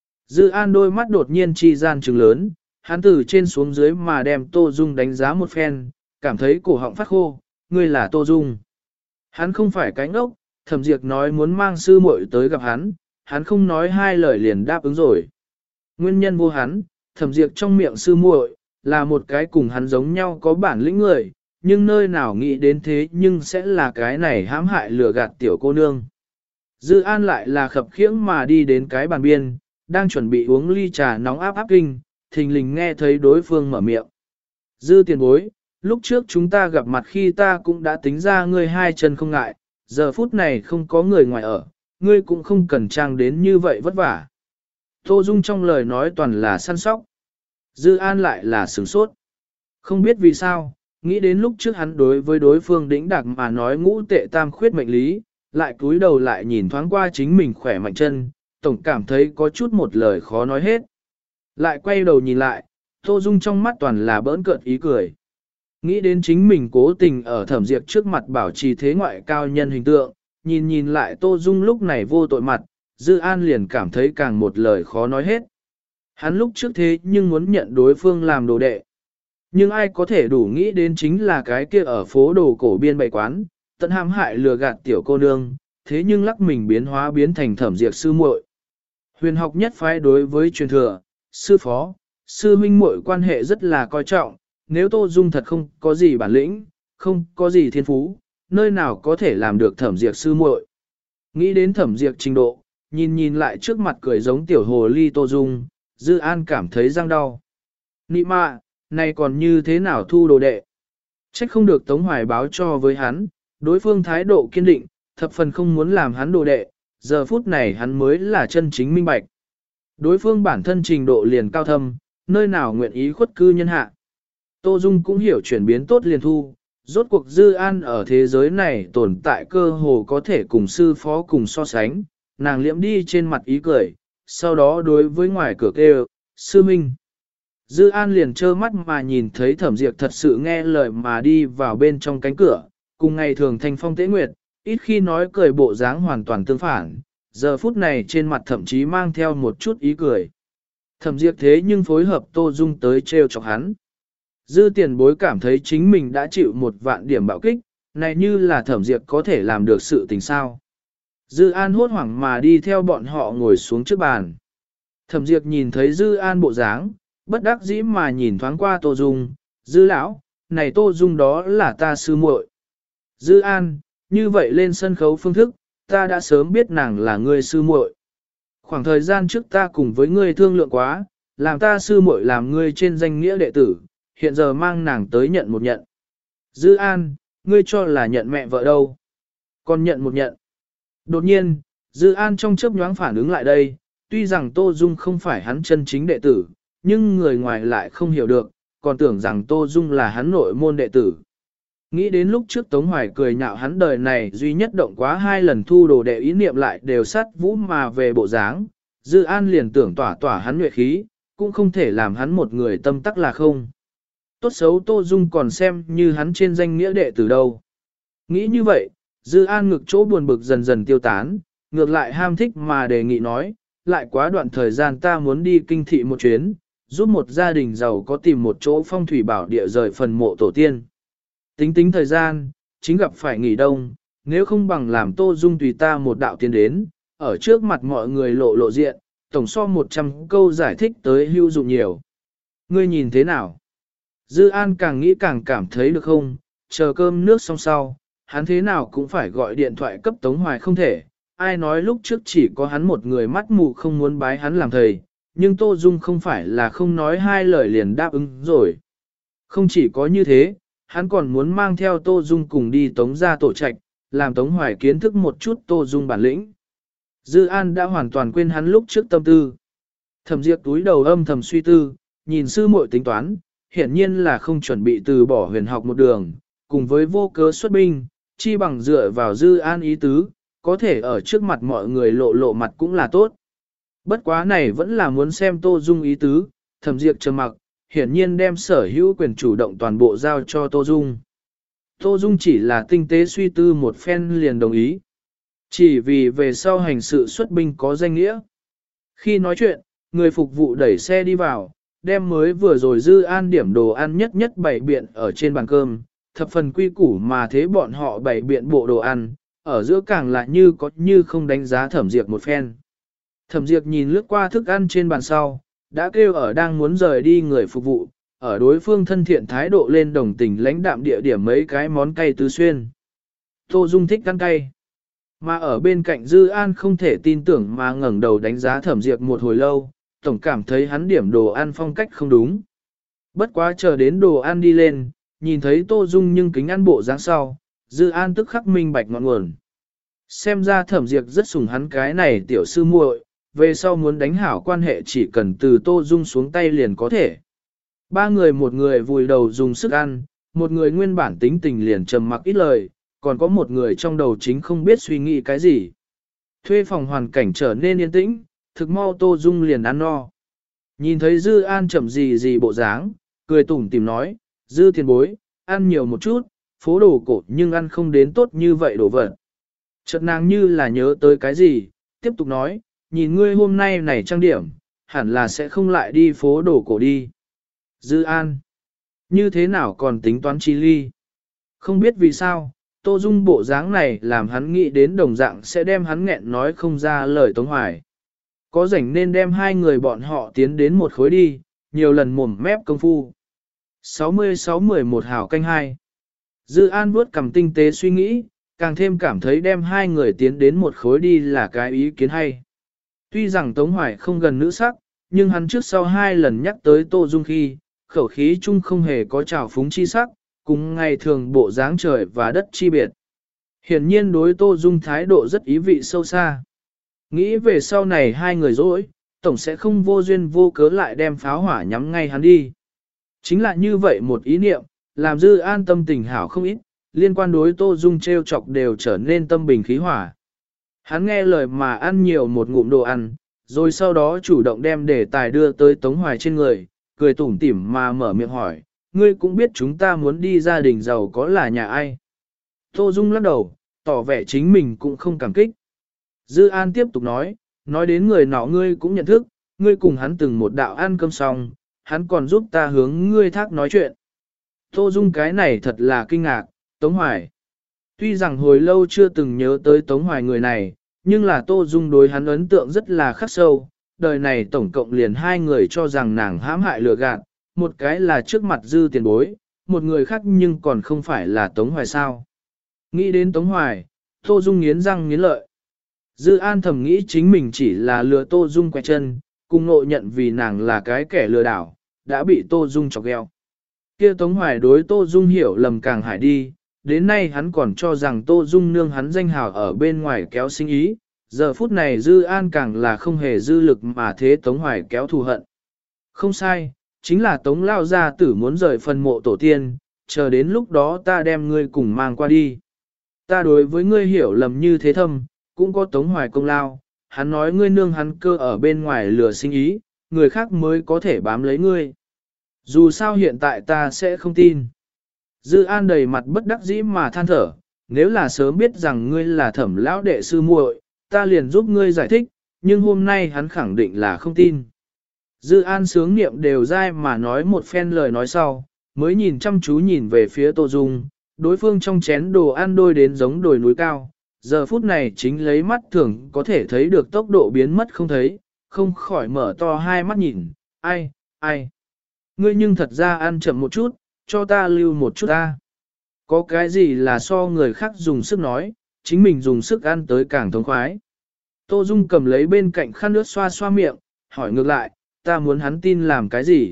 Dư An đôi mắt đột nhiên chi gian trừng lớn, hắn từ trên xuống dưới mà đem Tô Dung đánh giá một phen, cảm thấy cổ họng phát khô, ngươi là Tô Dung. Hắn không phải cái ngốc, Thẩm Diệp nói muốn mang sư muội tới gặp hắn, hắn không nói hai lời liền đáp ứng rồi. Nguyên nhân vô hắn, Thẩm Diệp trong miệng sư muội là một cái cùng hắn giống nhau có bản lĩnh người, nhưng nơi nào nghĩ đến thế nhưng sẽ là cái này hãm hại lừa gạt tiểu cô nương. Dư An lại là khập khiễng mà đi đến cái bàn biên, đang chuẩn bị uống ly trà nóng áp áp kinh, thình lình nghe thấy đối phương mở miệng. Dư tiền bối, lúc trước chúng ta gặp mặt khi ta cũng đã tính ra ngươi hai chân không ngại, giờ phút này không có người ngoài ở, ngươi cũng không cần trang đến như vậy vất vả. Tô Dung trong lời nói toàn là săn sóc. Dư An lại là sửng sốt. Không biết vì sao, nghĩ đến lúc trước hắn đối với đối phương đĩnh đạc mà nói ngũ tệ tam khuyết mệnh lý, lại cúi đầu lại nhìn thoáng qua chính mình khỏe mạnh chân, tổng cảm thấy có chút một lời khó nói hết. Lại quay đầu nhìn lại, Tô Dung trong mắt toàn là bỡn cợt ý cười. Nghĩ đến chính mình cố tình ở Thẩm Diệp trước mặt bảo trì thế ngoại cao nhân hình tượng, nhìn lại Tô Dung lúc này vô tội mặt, Dư An liền cảm thấy càng một lời khó nói hết. Hắn lúc trước thế nhưng muốn nhận đối phương làm đồ đệ. Nhưng ai có thể đủ nghĩ đến chính là cái kia ở phố đồ cổ biên bày quán, tận hãm hại lừa gạt tiểu cô nương, thế nhưng lắc mình biến hóa biến thành Thẩm Diệp sư muội. Huyền học nhất phái đối với truyền thừa, sư phó, sư huynh muội quan hệ rất là coi trọng, nếu Tô Dung thật không có gì bản lĩnh, không có gì thiên phú, nơi nào có thể làm được Thẩm Diệp sư muội. Nghĩ đến Thẩm Diệp trình độ, nhìn lại trước mặt cười giống tiểu hồ ly Tô Dung, Dư An cảm thấy răng đau. Nị mạ, này còn như thế nào thu đồ đệ? Trách không được Tống Hoài báo cho với hắn, đối phương thái độ kiên định, thập phần không muốn làm hắn đồ đệ, giờ phút này hắn mới là chân chính minh bạch. Đối phương bản thân trình độ liền cao thâm, nơi nào nguyện ý khuất cư nhân hạ. Tô Dung cũng hiểu chuyển biến tốt liền thu, rốt cuộc Dư An ở thế giới này tồn tại cơ hồ có thể cùng sư phó cùng so sánh, nàng liễm đi trên mặt ý cười, sau đó đối với ngoài cửa kêu, sư minh. Dư An liền trơ mắt mà nhìn thấy Thẩm Diệp thật sự nghe lời mà đi vào bên trong cánh cửa, cùng ngày thường thanh phong tế nguyệt, ít khi nói cười bộ dáng hoàn toàn tương phản, giờ phút này trên mặt thậm chí mang theo một chút ý cười. Thẩm Diệp thế nhưng phối hợp Tô Dung tới trêu chọc hắn. Dư tiền bối cảm thấy chính mình đã chịu 1.000 điểm bạo kích, này như là Thẩm Diệp có thể làm được sự tình sao. Dư An hốt hoảng mà đi theo bọn họ ngồi xuống trước bàn. Thẩm Diệp nhìn thấy Dư An bộ dáng, bất đắc dĩ mà nhìn thoáng qua Tô Dung, Dư lão, này Tô Dung đó là ta sư muội. Dư An, như vậy lên sân khấu phương thức, ta đã sớm biết nàng là ngươi sư muội. Khoảng thời gian trước ta cùng với ngươi thương lượng quá, làm ta sư muội làm ngươi trên danh nghĩa đệ tử, hiện giờ mang nàng tới nhận một nhận. Dư An, ngươi cho là nhận mẹ vợ đâu? Còn nhận một nhận. Đột nhiên, Dư An trong chớp nhoáng phản ứng lại đây, tuy rằng Tô Dung không phải hắn chân chính đệ tử, nhưng người ngoài lại không hiểu được, còn tưởng rằng Tô Dung là hắn nội môn đệ tử. Nghĩ đến lúc trước Tống Hoài cười nhạo hắn đời này duy nhất động quá 2 lần thu đồ đệ ý niệm lại đều sát vũ mà về bộ dáng, Dư An liền tưởng tỏa hắn nhuệ khí, cũng không thể làm hắn một người tâm tắc là không. Tốt xấu Tô Dung còn xem như hắn trên danh nghĩa đệ tử đâu. Nghĩ như vậy, Dư An ngực chỗ buồn bực dần dần tiêu tán, ngược lại ham thích mà đề nghị nói, lại quá đoạn thời gian ta muốn đi kinh thị một chuyến, giúp một gia đình giàu có tìm một chỗ phong thủy bảo địa rời phần mộ tổ tiên. Tính thời gian, chính gặp phải nghỉ đông, nếu không bằng làm Tô Dung tùy ta một đạo tiến đến, ở trước mặt mọi người lộ diện, tổng so 100 câu giải thích tới hữu dụng nhiều. Ngươi nhìn thế nào? Dư An càng nghĩ càng cảm thấy được không, chờ cơm nước xong sau, hắn thế nào cũng phải gọi điện thoại cấp Tống Hoài không thể, ai nói lúc trước chỉ có hắn một người mắt mù không muốn bái hắn làm thầy, nhưng Tô Dung không phải là không nói 2 lời liền đáp ứng rồi. Không chỉ có như thế, hắn còn muốn mang theo Tô Dung cùng đi Tống ra tổ trạch, làm Tống Hoài kiến thức một chút Tô Dung bản lĩnh. Dư An đã hoàn toàn quên hắn lúc trước tâm tư. Thẩm Diệp túi đầu âm thầm suy tư, nhìn sư muội tính toán, hiển nhiên là không chuẩn bị từ bỏ huyền học một đường, cùng với vô cớ xuất binh, chi bằng dựa vào Dư An ý tứ, có thể ở trước mặt mọi người lộ mặt cũng là tốt. Bất quá này vẫn là muốn xem Tô Dung ý tứ, Thẩm Diệp trầm mặc, hiển nhiên đem sở hữu quyền chủ động toàn bộ giao cho Tô Dung. Tô Dung chỉ là tinh tế suy tư một phen liền đồng ý. Chỉ vì về sau hành sự xuất binh có danh nghĩa. Khi nói chuyện, người phục vụ đẩy xe đi vào, đem mới vừa rồi Dư An điểm đồ ăn nhất bày biện ở trên bàn cơm, thập phần quy củ mà thế bọn họ bày biện bộ đồ ăn, ở giữa càng lại như có như không đánh giá Thẩm Diệp một phen. Thẩm Diệp nhìn lướt qua thức ăn trên bàn sau, đã kêu ở đang muốn rời đi người phục vụ, ở đối phương thân thiện thái độ lên đồng tình lãnh đạm địa điểm mấy cái món cay tứ xuyên. Tô Dung thích ăn cay. Mà ở bên cạnh Dư An không thể tin tưởng mà ngẩng đầu đánh giá Thẩm Diệp một hồi lâu, tổng cảm thấy hắn điểm đồ ăn phong cách không đúng. Bất quá chờ đến đồ ăn đi lên, nhìn thấy Tô Dung nhưng kính ăn bộ dáng sau, Dư An tức khắc minh bạch ngọn nguồn. Xem ra Thẩm Diệp rất sủng hắn cái này tiểu sư muội, về sau muốn đánh hảo quan hệ chỉ cần từ Tô Dung xuống tay liền có thể. 3 người một người vùi đầu dùng sức ăn, một người nguyên bản tính tình liền trầm mặc ít lời, còn có một người trong đầu chính không biết suy nghĩ cái gì. Thuê phòng hoàn cảnh trở nên yên tĩnh, thực mau Tô Dung liền ăn no. Nhìn thấy Dư An chậm gì bộ dáng, cười tủm tìm nói, Dư tiền bối, ăn nhiều một chút, phố đồ cổ nhưng ăn không đến tốt như vậy đồ vật. Chợt nàng như là nhớ tới cái gì, tiếp tục nói, nhìn ngươi hôm nay này trang điểm, hẳn là sẽ không lại đi phố đổ cổ đi. Dư An, như thế nào còn tính toán chi ly? Không biết vì sao, Tô Dung bộ dáng này làm hắn nghĩ đến đồng dạng sẽ đem hắn nghẹn nói không ra lời Tống Hoài. Có rảnh nên đem hai người bọn họ tiến đến một khối đi, nhiều lần mồm mép công phu. 66-11 hảo canh 2. Dư An vuốt cầm tinh tế suy nghĩ, càng thêm cảm thấy đem hai người tiến đến một khối đi là cái ý kiến hay. Tuy rằng Tống Hoài không gần nữ sắc, nhưng hắn trước sau hai lần nhắc tới Tô Dung khi, khẩu khí chung không hề có trào phúng chi sắc, cùng ngày thường bộ dáng trời và đất chi biệt. Hiển nhiên đối Tô Dung thái độ rất ý vị sâu xa. Nghĩ về sau này hai người dỗi, tổng sẽ không vô duyên vô cớ lại đem pháo hỏa nhắm ngay hắn đi. Chính là như vậy một ý niệm, làm Dư An tâm tình hảo không ít, liên quan đối Tô Dung treo chọc đều trở nên tâm bình khí hỏa. Hắn nghe lời mà ăn nhiều một ngụm đồ ăn, rồi sau đó chủ động đem đề tài đưa tới Tống Hoài trên người, cười tủm tỉm mà mở miệng hỏi, ngươi cũng biết chúng ta muốn đi gia đình giàu có là nhà ai. Tô Dung lắc đầu, tỏ vẻ chính mình cũng không cảm kích. Dư An tiếp tục nói đến người nọ ngươi cũng nhận thức, ngươi cùng hắn từng một đạo ăn cơm xong, hắn còn giúp ta hướng ngươi thác nói chuyện. Tô Dung cái này thật là kinh ngạc, Tống Hoài. Tuy rằng hồi lâu chưa từng nhớ tới Tống Hoài người này, nhưng là Tô Dung đối hắn ấn tượng rất là khắc sâu. Đời này tổng cộng liền hai người cho rằng nàng hãm hại lừa gạt, một cái là trước mặt Dư tiền bối, một người khác nhưng còn không phải là Tống Hoài sao. Nghĩ đến Tống Hoài, Tô Dung nghiến răng nghiến lợi. Dư An thầm nghĩ chính mình chỉ là lừa Tô Dung quẹt chân, cùng ngộ nhận vì nàng là cái kẻ lừa đảo, đã bị Tô Dung chọc gheo. Kia Tống Hoài đối Tô Dung hiểu lầm càng hại đi, đến nay hắn còn cho rằng Tô Dung nương hắn danh hào ở bên ngoài kéo sinh ý, giờ phút này Dư An càng là không hề dư lực mà thế Tống Hoài kéo thù hận. Không sai, chính là Tống Lao Gia Tử muốn rời phần mộ tổ tiên, chờ đến lúc đó ta đem ngươi cùng mang qua đi. Ta đối với ngươi hiểu lầm như thế thâm, cũng có Tống Hoài công lao, hắn nói ngươi nương hắn cơ ở bên ngoài lừa sinh ý, người khác mới có thể bám lấy ngươi. Dù sao hiện tại ta sẽ không tin. Dư An đầy mặt bất đắc dĩ mà than thở, nếu là sớm biết rằng ngươi là Thẩm lão đệ sư muội, ta liền giúp ngươi giải thích, nhưng hôm nay hắn khẳng định là không tin. Dư An sướng niệm đều dai mà nói một phen lời nói sau, mới nhìn chăm chú nhìn về phía Tô Dung, đối phương trong chén đồ ăn đôi đến giống đồi núi cao, giờ phút này chính lấy mắt thường có thể thấy được tốc độ biến mất không thấy, không khỏi mở to hai mắt nhìn, ai, ngươi nhưng thật ra ăn chậm một chút, cho ta lưu một chút ta. Có cái gì là so người khác dùng sức nói, chính mình dùng sức ăn tới càng thống khoái. Tô Dung cầm lấy bên cạnh khăn nước xoa xoa miệng, hỏi ngược lại, ta muốn hắn tin làm cái gì?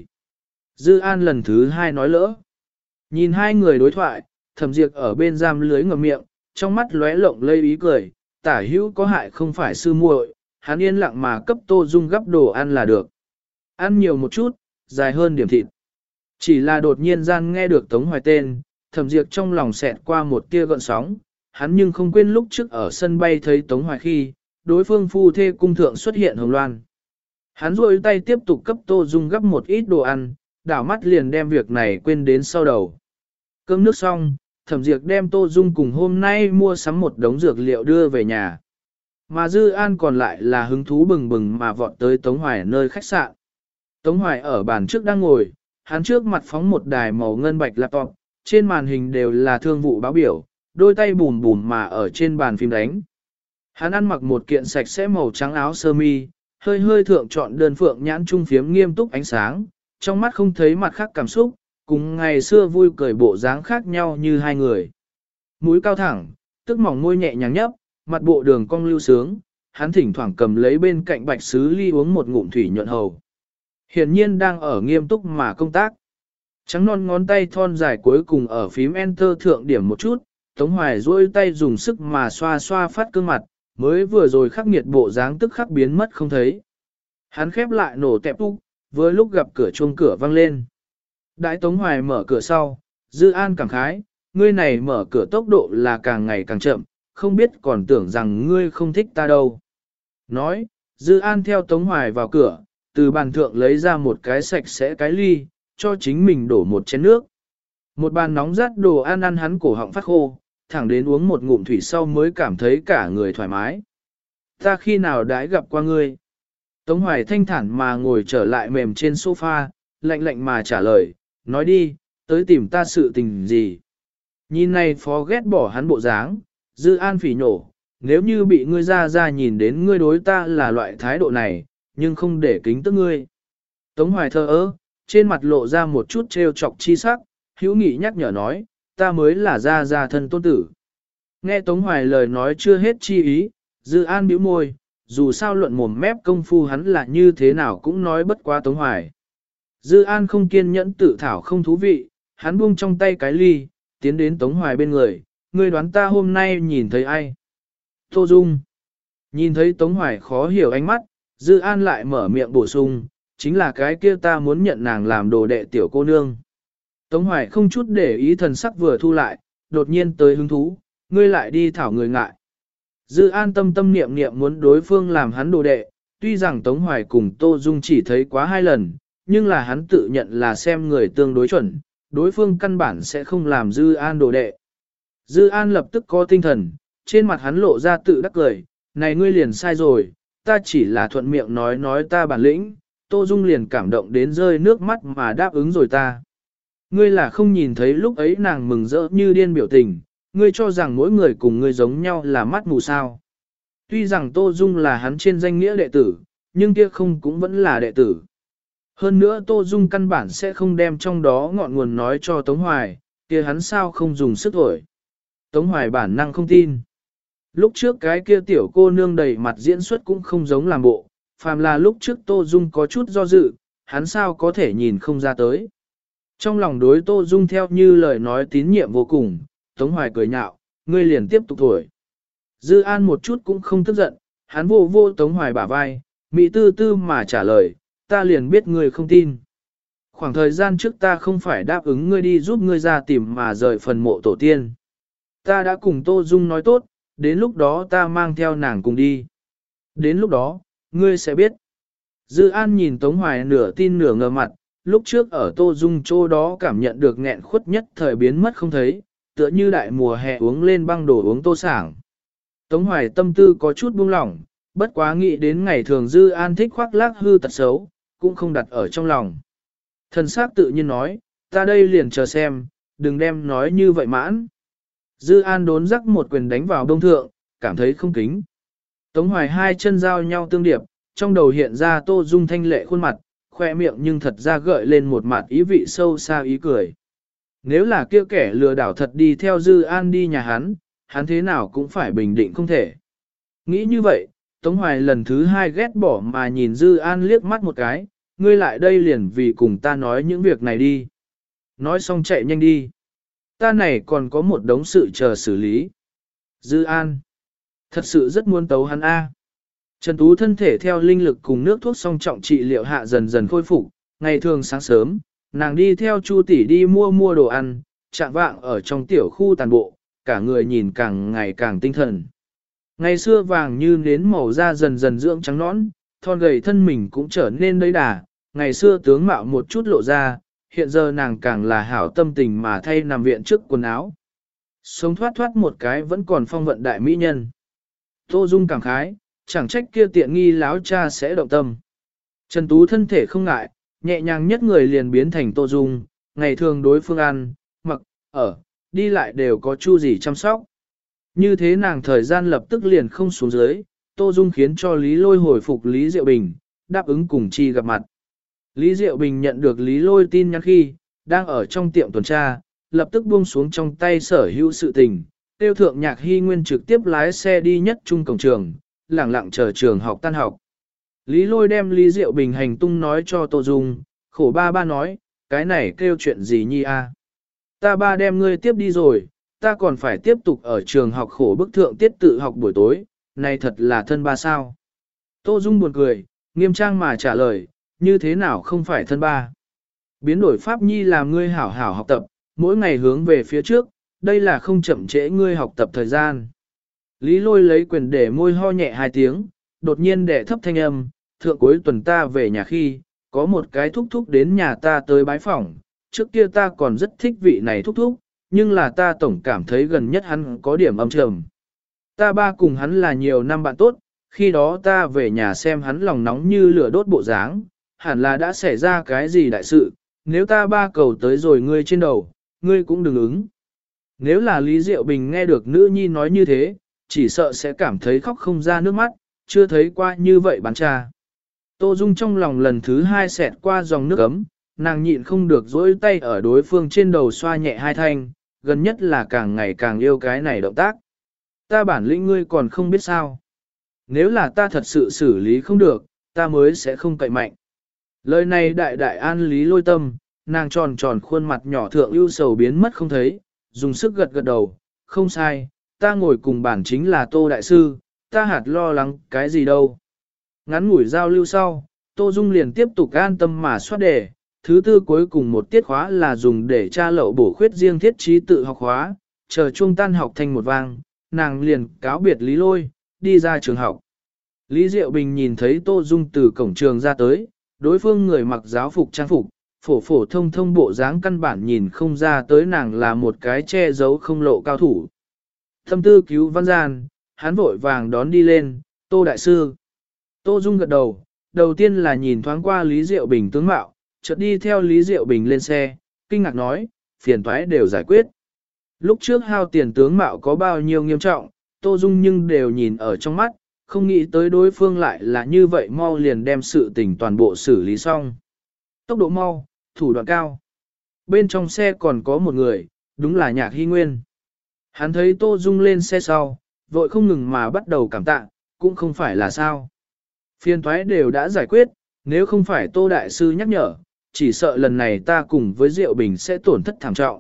Dư An lần thứ hai nói lỡ. Nhìn hai người đối thoại, Thẩm Diệp ở bên giam lưới ngậm miệng, trong mắt lóe lộng lây ý cười, tả hữu có hại không phải sư muội, hắn yên lặng mà cấp Tô Dung gấp đồ ăn là được. Ăn nhiều một chút, dài hơn điểm thịt. Chỉ là đột nhiên gian nghe được Tống Hoài tên, Thẩm Diệp trong lòng xẹt qua một tia gợn sóng, hắn nhưng không quên lúc trước ở sân bay thấy Tống Hoài khi, đối phương phu thê cung thượng xuất hiện hồng loan. Hắn rôi tay tiếp tục cấp Tô Dung gấp một ít đồ ăn, đảo mắt liền đem việc này quên đến sau đầu. Cơm nước xong, Thẩm Diệp đem Tô Dung cùng hôm nay mua sắm một đống dược liệu đưa về nhà. Mà Dư An còn lại là hứng thú bừng bừng mà vọt tới Tống Hoài nơi khách sạn. Tống Hoài ở bàn trước đang ngồi, hắn trước mặt phóng một đài màu ngân bạch laptop, trên màn hình đều là thương vụ báo biểu, đôi tay bùm bùm mà ở trên bàn phim đánh. Hắn ăn mặc một kiện sạch sẽ màu trắng áo sơ mi, hơi hơi thượng chọn đơn phượng nhãn trung phiếm nghiêm túc ánh sáng, trong mắt không thấy mặt khác cảm xúc, cùng ngày xưa vui cười bộ dáng khác nhau như hai người. Mũi cao thẳng, tức mỏng môi nhẹ nhàng nhấp, mặt bộ đường cong lưu sướng, hắn thỉnh thoảng cầm lấy bên cạnh bạch sứ ly uống một ngụm thủy nhuận hầu. Hiển nhiên đang ở nghiêm túc mà công tác. Trắng non ngón tay thon dài cuối cùng ở phím Enter thượng điểm một chút, Tống Hoài duỗi tay dùng sức mà xoa xoa phát cương mặt, mới vừa rồi khắc nghiệt bộ dáng tức khắc biến mất không thấy. Hắn khép lại nổ tẹp úc, vừa lúc gặp cửa chuông cửa vang lên. Đại Tống Hoài mở cửa sau, Dư An cảm khái, ngươi này mở cửa tốc độ là càng ngày càng chậm, không biết còn tưởng rằng ngươi không thích ta đâu. Nói, Dư An theo Tống Hoài vào cửa, từ bàn thượng lấy ra một cái sạch sẽ cái ly, cho chính mình đổ một chén nước. Một bàn nóng rát đồ ăn ăn hắn cổ họng phát khô, thẳng đến uống một ngụm thủy sau mới cảm thấy cả người thoải mái. Ta khi nào đãi gặp qua ngươi? Tống Hoài thanh thản mà ngồi trở lại mềm trên sofa, lạnh lạnh mà trả lời, nói đi, tới tìm ta sự tình gì. Nhìn này phó ghét bỏ hắn bộ dáng, Dư An phỉ nhổ, nếu như bị ngươi ra nhìn đến ngươi đối ta là loại thái độ này, nhưng không để kính tức ngươi. Tống Hoài thờ ơ, trên mặt lộ ra một chút trêu chọc chi sắc, hữu nghị nhắc nhở nói, ta mới là ra thân tôn tử. Nghe Tống Hoài lời nói chưa hết chi ý, Dư An bĩu môi, dù sao luận mồm mép công phu hắn là như thế nào cũng nói bất quá Tống Hoài. Dư An không kiên nhẫn tự thảo không thú vị, hắn buông trong tay cái ly, tiến đến Tống Hoài bên người, ngươi đoán ta hôm nay nhìn thấy ai? Tô Dung. Nhìn thấy Tống Hoài khó hiểu ánh mắt, Dư An lại mở miệng bổ sung, chính là cái kia ta muốn nhận nàng làm đồ đệ tiểu cô nương. Tống Hoài không chút để ý thần sắc vừa thu lại, đột nhiên tới hứng thú, ngươi lại đi thảo người ngại. Dư An tâm niệm niệm muốn đối phương làm hắn đồ đệ, tuy rằng Tống Hoài cùng Tô Dung chỉ thấy quá 2 lần, nhưng là hắn tự nhận là xem người tương đối chuẩn, đối phương căn bản sẽ không làm Dư An đồ đệ. Dư An lập tức có tinh thần, trên mặt hắn lộ ra tự đắc cười, này ngươi liền sai rồi, ta chỉ là thuận miệng nói ta bản lĩnh, Tô Dung liền cảm động đến rơi nước mắt mà đáp ứng rồi ta. Ngươi là không nhìn thấy lúc ấy nàng mừng rỡ như điên biểu tình, ngươi cho rằng mỗi người cùng ngươi giống nhau là mắt mù sao. Tuy rằng Tô Dung là hắn trên danh nghĩa đệ tử, nhưng kia không cũng vẫn là đệ tử. Hơn nữa Tô Dung căn bản sẽ không đem trong đó ngọn nguồn nói cho Tống Hoài, kia hắn sao không dùng sức thổi. Tống Hoài bản năng không tin. Lúc trước cái kia tiểu cô nương đầy mặt diễn xuất cũng không giống làm bộ, phàm là lúc trước Tô Dung có chút do dự, hắn sao có thể nhìn không ra tới. Trong lòng đối Tô Dung theo như lời nói tín nhiệm vô cùng, Tống Hoài cười nhạo, ngươi liền tiếp tục thổi. Dư An một chút cũng không tức giận, hắn vô Tống Hoài bả vai, mỹ tư tư mà trả lời, ta liền biết ngươi không tin. Khoảng thời gian trước ta không phải đáp ứng ngươi đi giúp ngươi ra tìm mà rời phần mộ tổ tiên. Ta đã cùng Tô Dung nói tốt, đến lúc đó ta mang theo nàng cùng đi. Đến lúc đó, ngươi sẽ biết. Dư An nhìn Tống Hoài nửa tin nửa ngờ mặt, lúc trước ở Tô Dung chỗ đó cảm nhận được nghẹn khuất nhất thời biến mất không thấy, tựa như đại mùa hè uống lên băng đổ uống tô sảng. Tống Hoài tâm tư có chút buông lỏng, bất quá nghĩ đến ngày thường Dư An thích khoác lác hư tật xấu, cũng không đặt ở trong lòng. Thần sắc tự nhiên nói, ta đây liền chờ xem, đừng đem nói như vậy mãn. Dư An đốn rắc một quyền đánh vào đông thượng, cảm thấy không kính. Tống Hoài 2 chân giao nhau tương điệp, trong đầu hiện ra Tô Dung thanh lệ khuôn mặt, khoe miệng nhưng thật ra gợi lên một mặt ý vị sâu xa ý cười. Nếu là kia kẻ lừa đảo thật đi theo Dư An đi nhà hắn thế nào cũng phải bình định không thể. Nghĩ như vậy, Tống Hoài lần thứ 2 ghét bỏ mà nhìn Dư An liếc mắt một cái, ngươi lại đây liền vì cùng ta nói những việc này đi. Nói xong chạy nhanh đi. Ta này còn có một đống sự chờ xử lý. Dư An. Thật sự rất muốn tấu hắn A. Trần Tú thân thể theo linh lực cùng nước thuốc song trọng trị liệu hạ dần dần khôi phục. Ngày thường sáng sớm, nàng đi theo Chu tỷ đi mua đồ ăn, chạm vạng ở trong tiểu khu tàn bộ, cả người nhìn càng ngày càng tinh thần. Ngày xưa vàng như nến màu da dần dần dưỡng trắng nõn, thon gầy thân mình cũng trở nên đầy đà, ngày xưa tướng mạo một chút lộ ra, hiện giờ nàng càng là hảo tâm tình mà thay nằm viện trước quần áo. Sống thoát một cái vẫn còn phong vận đại mỹ nhân. Tô Dung cảm khái, chẳng trách kia tiện nghi láo cha sẽ động tâm. Trần Tú thân thể không ngại, nhẹ nhàng nhất người liền biến thành Tô Dung, ngày thường đối phương ăn, mặc, ở, đi lại đều có chu gì chăm sóc. Như thế nàng thời gian lập tức liền không xuống dưới, Tô Dung khiến cho Lý Lôi hồi phục Lý Diệu Bình, đáp ứng cùng chi gặp mặt. Lý Diệu Bình nhận được Lý Lôi tin nhắn khi, đang ở trong tiệm tuần tra, lập tức buông xuống trong tay sở hữu sự tình, tiêu thượng Nhạc Hy Nguyên trực tiếp lái xe đi nhất trung cổng trường, lẳng lặng chờ trường học tan học. Lý Lôi đem Lý Diệu Bình hành tung nói cho Tô Dung, khổ ba nói, cái này kêu chuyện gì nhi a? Ta ba đem ngươi tiếp đi rồi, ta còn phải tiếp tục ở trường học khổ bức thượng tiết tự học buổi tối, này thật là thân ba sao. Tô Dung buồn cười, nghiêm trang mà trả lời, như thế nào không phải thân ba. Biến đổi pháp nhi làm ngươi hảo hảo học tập, mỗi ngày hướng về phía trước, đây là không chậm trễ ngươi học tập thời gian. Lý Lôi lấy quyền để môi ho nhẹ 2 tiếng, đột nhiên để thấp thanh âm, thượng cuối tuần ta về nhà khi, có một cái thúc thúc đến nhà ta tới bái phỏng, trước kia ta còn rất thích vị này thúc thúc, nhưng là ta tổng cảm thấy gần nhất hắn có điểm âm trầm. Ta ba cùng hắn là nhiều năm bạn tốt, khi đó ta về nhà xem hắn lòng nóng như lửa đốt bộ dáng, hẳn là đã xảy ra cái gì đại sự, nếu ta ba cầu tới rồi ngươi trên đầu, ngươi cũng đừng ứng. Nếu là Lý Diệu Bình nghe được nữ nhi nói như thế, chỉ sợ sẽ cảm thấy khóc không ra nước mắt, chưa thấy qua như vậy bán cha. Tô Dung trong lòng lần thứ hai xẹt qua dòng nước ấm, nàng nhịn không được dỗi tay ở đối phương trên đầu xoa nhẹ hai thanh, gần nhất là càng ngày càng yêu cái này động tác. Ta bản lĩnh ngươi còn không biết sao. Nếu là ta thật sự xử lý không được, ta mới sẽ không cậy mạnh. Lời này đại đại an Lý Lôi tâm, nàng tròn tròn khuôn mặt nhỏ thượng ưu sầu biến mất không thấy, dùng sức gật gật đầu, không sai, ta ngồi cùng bản chính là Tô Đại Sư, ta hạt lo lắng cái gì đâu. Ngắn ngủi giao lưu sau, Tô Dung liền tiếp tục an tâm mà soát đề, thứ tư cuối cùng một tiết khóa là dùng để tra lậu bổ khuyết riêng thiết trí tự học khóa, chờ chuông tan học thành một vang, nàng liền cáo biệt Lý Lôi, đi ra trường học. Lý Diệu Bình nhìn thấy Tô Dung từ cổng trường ra tới, đối phương người mặc giáo phục trang phục, phổ phổ thông thông bộ dáng căn bản nhìn không ra tới nàng là một cái che giấu không lộ cao thủ. Thâm tư cứu văn gian, hắn vội vàng đón đi lên, Tô Đại Sư. Tô Dung gật đầu, đầu tiên là nhìn thoáng qua Lý Diệu Bình tướng mạo, chợt đi theo Lý Diệu Bình lên xe, kinh ngạc nói, phiền toái đều giải quyết. Lúc trước hao tiền tướng mạo có bao nhiêu nghiêm trọng, Tô Dung nhưng đều nhìn ở trong mắt, không nghĩ tới đối phương lại là như vậy mau liền đem sự tình toàn bộ xử lý xong. Tốc độ mau, thủ đoạn cao. Bên trong xe còn có một người, đúng là Nhạc Hy Nguyên. Hắn thấy Tô Dung lên xe sau, vội không ngừng mà bắt đầu cảm tạ, cũng không phải là sao. Phiền toái đều đã giải quyết, nếu không phải Tô Đại Sư nhắc nhở, chỉ sợ lần này ta cùng với Diệu Bình sẽ tổn thất thảm trọng.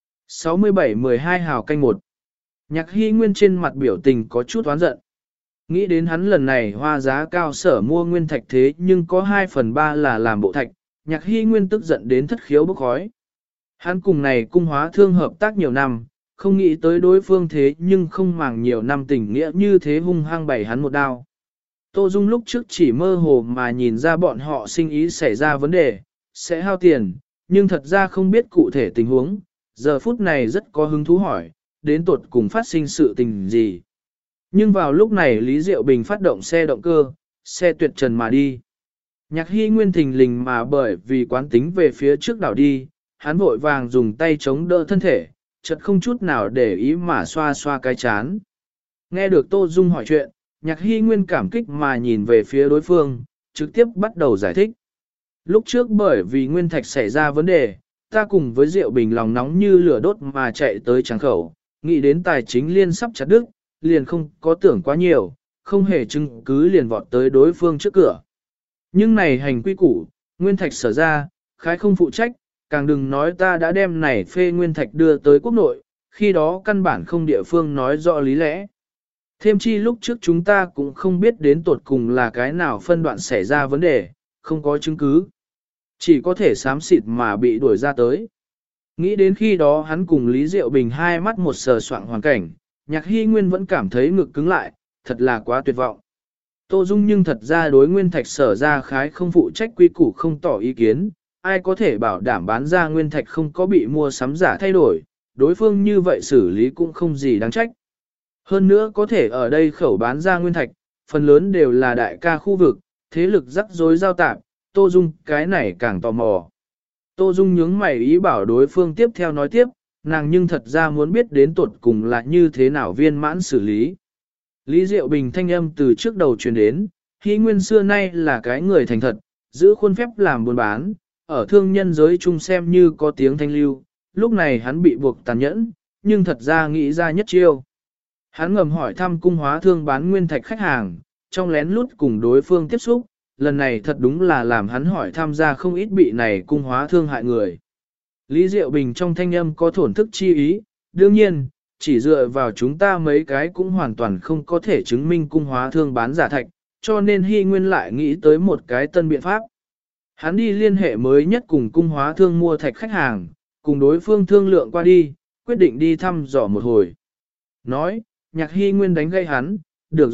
67-12 hào canh 1. Nhạc Hy Nguyên trên mặt biểu tình có chút oán giận. Nghĩ đến hắn lần này hoa giá cao sở mua nguyên thạch thế nhưng có 2/3 là làm bộ thạch, Nhạc Hy Nguyên tức giận đến thất khiếu bốc khói. Hắn cùng này cung hóa thương hợp tác nhiều năm, không nghĩ tới đối phương thế nhưng không màng nhiều năm tình nghĩa như thế hung hăng bày hắn một đao. Tô Dung lúc trước chỉ mơ hồ mà nhìn ra bọn họ sinh ý xảy ra vấn đề, sẽ hao tiền, nhưng thật ra không biết cụ thể tình huống, giờ phút này rất có hứng thú hỏi, đến tột cùng phát sinh sự tình gì. Nhưng vào lúc này Lý Diệu Bình phát động xe động cơ, xe tuyệt trần mà đi. Nhạc Hy Nguyên thình lình mà bởi vì quán tính về phía trước đảo đi, hắn vội vàng dùng tay chống đỡ thân thể, chợt không chút nào để ý mà xoa xoa cái chán. Nghe được Tô Dung hỏi chuyện, Nhạc Hy Nguyên cảm kích mà nhìn về phía đối phương, trực tiếp bắt đầu giải thích. Lúc trước bởi vì nguyên thạch xảy ra vấn đề, ta cùng với Diệu Bình lòng nóng như lửa đốt mà chạy tới tràng khẩu, nghĩ đến tài chính liên sắp chặt đứt, liền không có tưởng quá nhiều, không hề chứng cứ liền vọt tới đối phương trước cửa. Nhưng này hành quy củ, nguyên thạch sở ra, khái không phụ trách, càng đừng nói ta đã đem này phê nguyên thạch đưa tới quốc nội, khi đó căn bản không địa phương nói rõ lý lẽ. Thêm chi lúc trước chúng ta cũng không biết đến tột cùng là cái nào phân đoạn xảy ra vấn đề, không có chứng cứ. Chỉ có thể xám xịt mà bị đuổi ra tới. Nghĩ đến khi đó hắn cùng Lý Diệu Bình hai mắt một sờ soạng hoàn cảnh, Nhạc Hy Nguyên vẫn cảm thấy ngực cứng lại, thật là quá tuyệt vọng. Tô Dung nhưng thật ra đối nguyên thạch sở ra khái không phụ trách quy củ không tỏ ý kiến, ai có thể bảo đảm bán ra nguyên thạch không có bị mua sắm giả thay đổi, đối phương như vậy xử lý cũng không gì đáng trách. Hơn nữa có thể ở đây khẩu bán ra nguyên thạch, phần lớn đều là đại ca khu vực, thế lực rắc rối giao tạp, Tô Dung cái này càng tò mò. Tô Dung nhướng mày ý bảo đối phương tiếp theo nói tiếp, nàng nhưng thật ra muốn biết đến tuột cùng là như thế nào viên mãn xử lý. Lý Diệu Bình thanh âm từ trước đầu truyền đến, Hy Nguyên xưa nay là cái người thành thật, giữ khuôn phép làm buôn bán, ở thương nhân giới chung xem như có tiếng thanh lưu, lúc này hắn bị buộc tàn nhẫn, nhưng thật ra nghĩ ra nhất chiêu. Hắn ngầm hỏi thăm cung hóa thương bán nguyên thạch khách hàng, trong lén lút cùng đối phương tiếp xúc, lần này thật đúng là làm hắn hỏi tham gia không ít bị này cung hóa thương hại người. Lý Diệu Bình trong thanh âm có thổn thức chi ý, đương nhiên, chỉ dựa vào chúng ta mấy cái cũng hoàn toàn không có thể chứng minh cung hóa thương bán giả thạch, cho nên Hy Nguyên lại nghĩ tới một cái tân biện pháp. Hắn đi liên hệ mới nhất cùng cung hóa thương mua thạch khách hàng, cùng đối phương thương lượng qua đi, quyết định đi thăm dò một hồi. Nói, Nhạc Hy Nguyên đánh gây hắn, được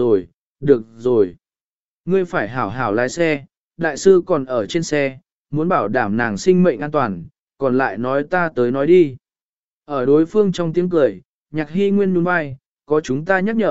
rồi. Ngươi phải hảo hảo lái xe, đại sư còn ở trên xe, muốn bảo đảm nàng sinh mệnh an toàn, còn lại nói ta tới nói đi. Ở đối phương trong tiếng cười, Nhạc Hy Nguyên nhún vai, có chúng ta nhắc nhở,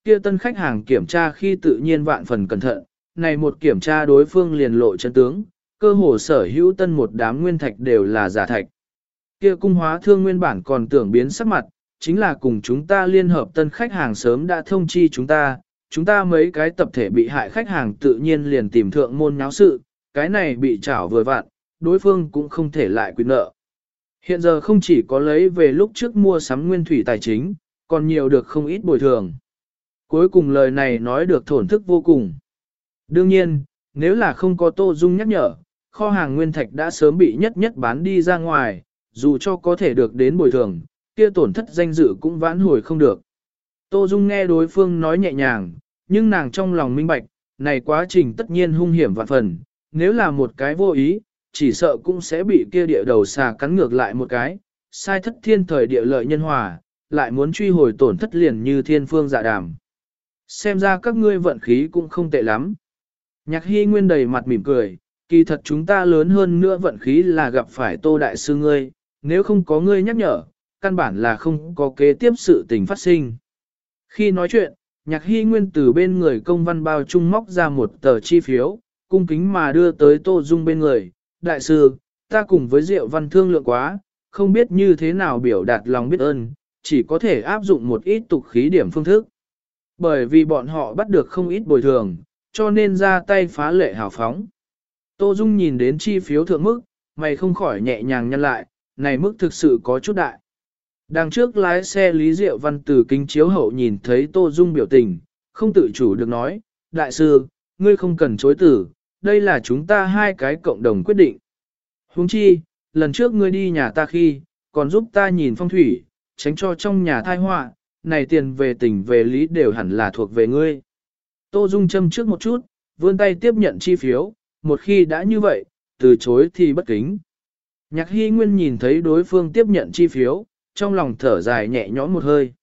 Kia tân khách hàng kiểm tra khi tự nhiên vạn phần cẩn thận, này một kiểm tra đối phương liền lộ chân tướng, cơ hồ sở hữu tân một đám nguyên thạch đều là giả thạch. Kia cung hóa thương nguyên bản còn tưởng biến sắc mặt, chính là cùng chúng ta liên hợp tân khách hàng sớm đã thông chi chúng ta mấy cái tập thể bị hại khách hàng tự nhiên liền tìm thượng môn nháo sự, cái này bị trảo vừa vặn, đối phương cũng không thể lại quyền nợ. Hiện giờ không chỉ có lấy về lúc trước mua sắm nguyên thủy tài chính, còn nhiều được không ít bồi thường. Cuối cùng lời này nói được thổn thức vô cùng. Đương nhiên, nếu là không có Tô Dung nhắc nhở, kho hàng nguyên thạch đã sớm bị nhất bán đi ra ngoài, dù cho có thể được đến bồi thường, kia tổn thất danh dự cũng vãn hồi không được. Tô Dung nghe đối phương nói nhẹ nhàng, nhưng nàng trong lòng minh bạch, này quá trình tất nhiên hung hiểm vạn phần, nếu là một cái vô ý, chỉ sợ cũng sẽ bị kia địa đầu xà cắn ngược lại một cái, sai thất thiên thời địa lợi nhân hòa, lại muốn truy hồi tổn thất liền như thiên phương dạ đàm. Xem ra các ngươi vận khí cũng không tệ lắm. Nhạc Hy Nguyên đầy mặt mỉm cười, kỳ thật chúng ta lớn hơn nữa vận khí là gặp phải Tô Đại Sư ngươi, nếu không có ngươi nhắc nhở, căn bản là không có kế tiếp sự tình phát sinh. Khi nói chuyện, Nhạc Hy Nguyên từ bên người công văn bao trung móc ra một tờ chi phiếu, cung kính mà đưa tới Tô Dung bên người. Đại sư, ta cùng với Diệu Văn thương lượng quá, không biết như thế nào biểu đạt lòng biết ơn, chỉ có thể áp dụng một ít tục khí điểm phương thức. Bởi vì bọn họ bắt được không ít bồi thường, cho nên ra tay phá lệ hào phóng. Tô Dung nhìn đến chi phiếu thượng mức, mày không khỏi nhẹ nhàng nhăn lại, này mức thực sự có chút đại. Đằng trước lái xe Lý Diệu Văn từ kính chiếu hậu nhìn thấy Tô Dung biểu tình, không tự chủ được nói, đại sư, ngươi không cần chối từ, đây là chúng ta hai cái cộng đồng quyết định. Huống chi, lần trước ngươi đi nhà ta khi, còn giúp ta nhìn phong thủy, tránh cho trong nhà thai họa, này tiền về tình về lý đều hẳn là thuộc về ngươi. Tô Dung châm trước một chút, vươn tay tiếp nhận chi phiếu, một khi đã như vậy, từ chối thì bất kính. Nhạc Hy Nguyên nhìn thấy đối phương tiếp nhận chi phiếu, trong lòng thở dài nhẹ nhõm một hơi.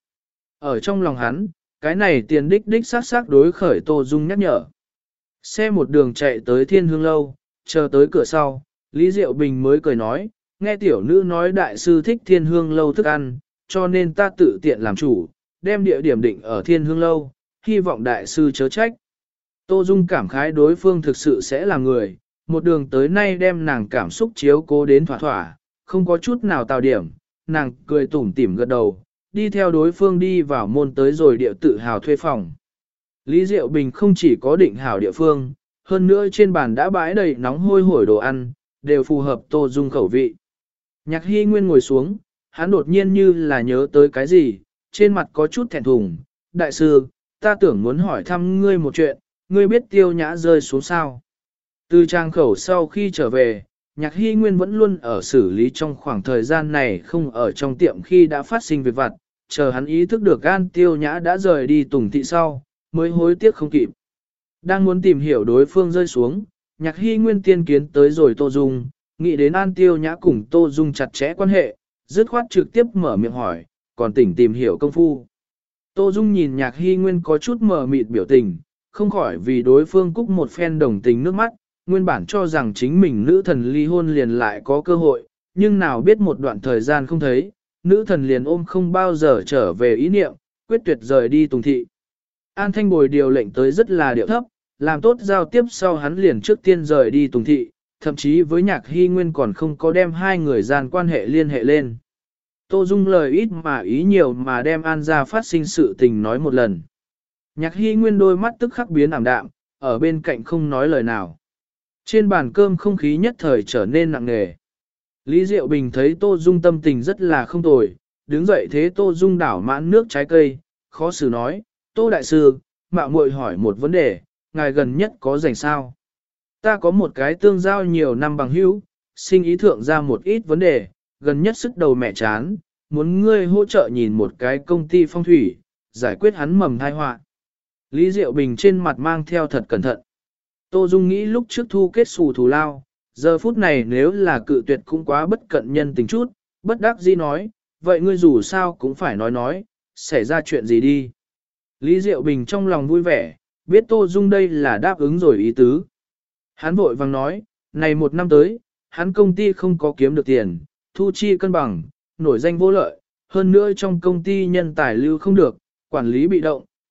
Ở trong lòng hắn, cái này tiền đích xác đối khởi Tô Dung nhắc nhở. Xe một đường chạy tới Thiên Hương Lâu, chờ tới cửa sau, Lý Diệu Bình mới cười nói, nghe tiểu nữ nói đại sư thích Thiên Hương Lâu thức ăn, cho nên ta tự tiện làm chủ, đem địa điểm định ở Thiên Hương Lâu, hy vọng đại sư chớ trách. Tô Dung cảm khái đối phương thực sự sẽ là người, một đường tới nay đem nàng cảm xúc chiếu cố đến thỏa thỏa, không có chút nào tào điểm, nàng cười tủm tỉm gật đầu, đi theo đối phương đi vào môn tới rồi địa tự hào thuê phòng. Lý Diệu Bình không chỉ có định hảo địa phương, hơn nữa trên bàn đã bãi đầy nóng hôi hổi đồ ăn, đều phù hợp Tô Dung khẩu vị. Nhạc Hy Nguyên ngồi xuống, hắn đột nhiên như là nhớ tới cái gì, trên mặt có chút thẹn thùng. Đại sư, ta tưởng muốn hỏi thăm ngươi một chuyện, ngươi biết Tiêu Nhã rơi xuống sao? Từ trang khẩu sau khi trở về, Nhạc Hy Nguyên vẫn luôn ở xử lý trong khoảng thời gian này không ở trong tiệm khi đã phát sinh việc vặt, chờ hắn ý thức được An Tiêu Nhã đã rời đi Tùng Thị sau, mới hối tiếc không kịp. Đang muốn tìm hiểu đối phương rơi xuống, Nhạc Hy Nguyên tiên kiến tới rồi Tô Dung, nghĩ đến An Tiêu Nhã cùng Tô Dung chặt chẽ quan hệ, dứt khoát trực tiếp mở miệng hỏi, còn tỉnh tìm hiểu công phu. Tô Dung nhìn Nhạc Hy Nguyên có chút mờ mịt biểu tình, không khỏi vì đối phương cúc một phen đồng tình nước mắt, nguyên bản cho rằng chính mình nữ thần ly hôn liền lại có cơ hội, nhưng nào biết một đoạn thời gian không thấy, nữ thần liền ôm không bao giờ trở về ý niệm, quyết tuyệt rời đi Tùng Thị. An Thanh Bồi điều lệnh tới rất là điệu thấp, làm tốt giao tiếp sau hắn liền trước tiên rời đi Tùng Thị, thậm chí với Nhạc Hy Nguyên còn không có đem hai người gian quan hệ liên hệ lên. Tô Dung lời ít mà ý nhiều mà đem An ra phát sinh sự tình nói một lần. Nhạc Hy Nguyên đôi mắt tức khắc biến ảm đạm, ở bên cạnh không nói lời nào. Trên bàn cơm không khí nhất thời trở nên nặng nề. Lý Diệu Bình thấy Tô Dung tâm tình rất là không tồi, đứng dậy thế Tô Dung đảo mãn nước trái cây, khó xử nói, Tô Đại Sư, mạo muội hỏi một vấn đề, ngài gần nhất có rảnh sao? Ta có một cái tương giao nhiều năm bằng hữu, sinh ý thượng ra một ít vấn đề, gần nhất sức đầu mẹ chán, muốn ngươi hỗ trợ nhìn một cái công ty phong thủy, giải quyết hắn mầm thai họa. Lý Diệu Bình trên mặt mang theo thật cẩn thận. Tô Dung nghĩ lúc trước thu kết xù thù lao, giờ phút này nếu là cự tuyệt cũng quá bất cận nhân tình chút, bất đắc dĩ nói, vậy ngươi dù sao cũng phải nói, xảy ra chuyện gì đi. Lý Diệu Bình trong lòng vui vẻ, biết Tô Dung đây là đáp ứng rồi ý tứ. Hắn vội vàng nói, này một năm tới, hắn công ty không có kiếm được tiền, thu chi cân bằng, nổi danh vô lợi, hơn nữa trong công ty nhân tài lưu không được, quản lý bị động,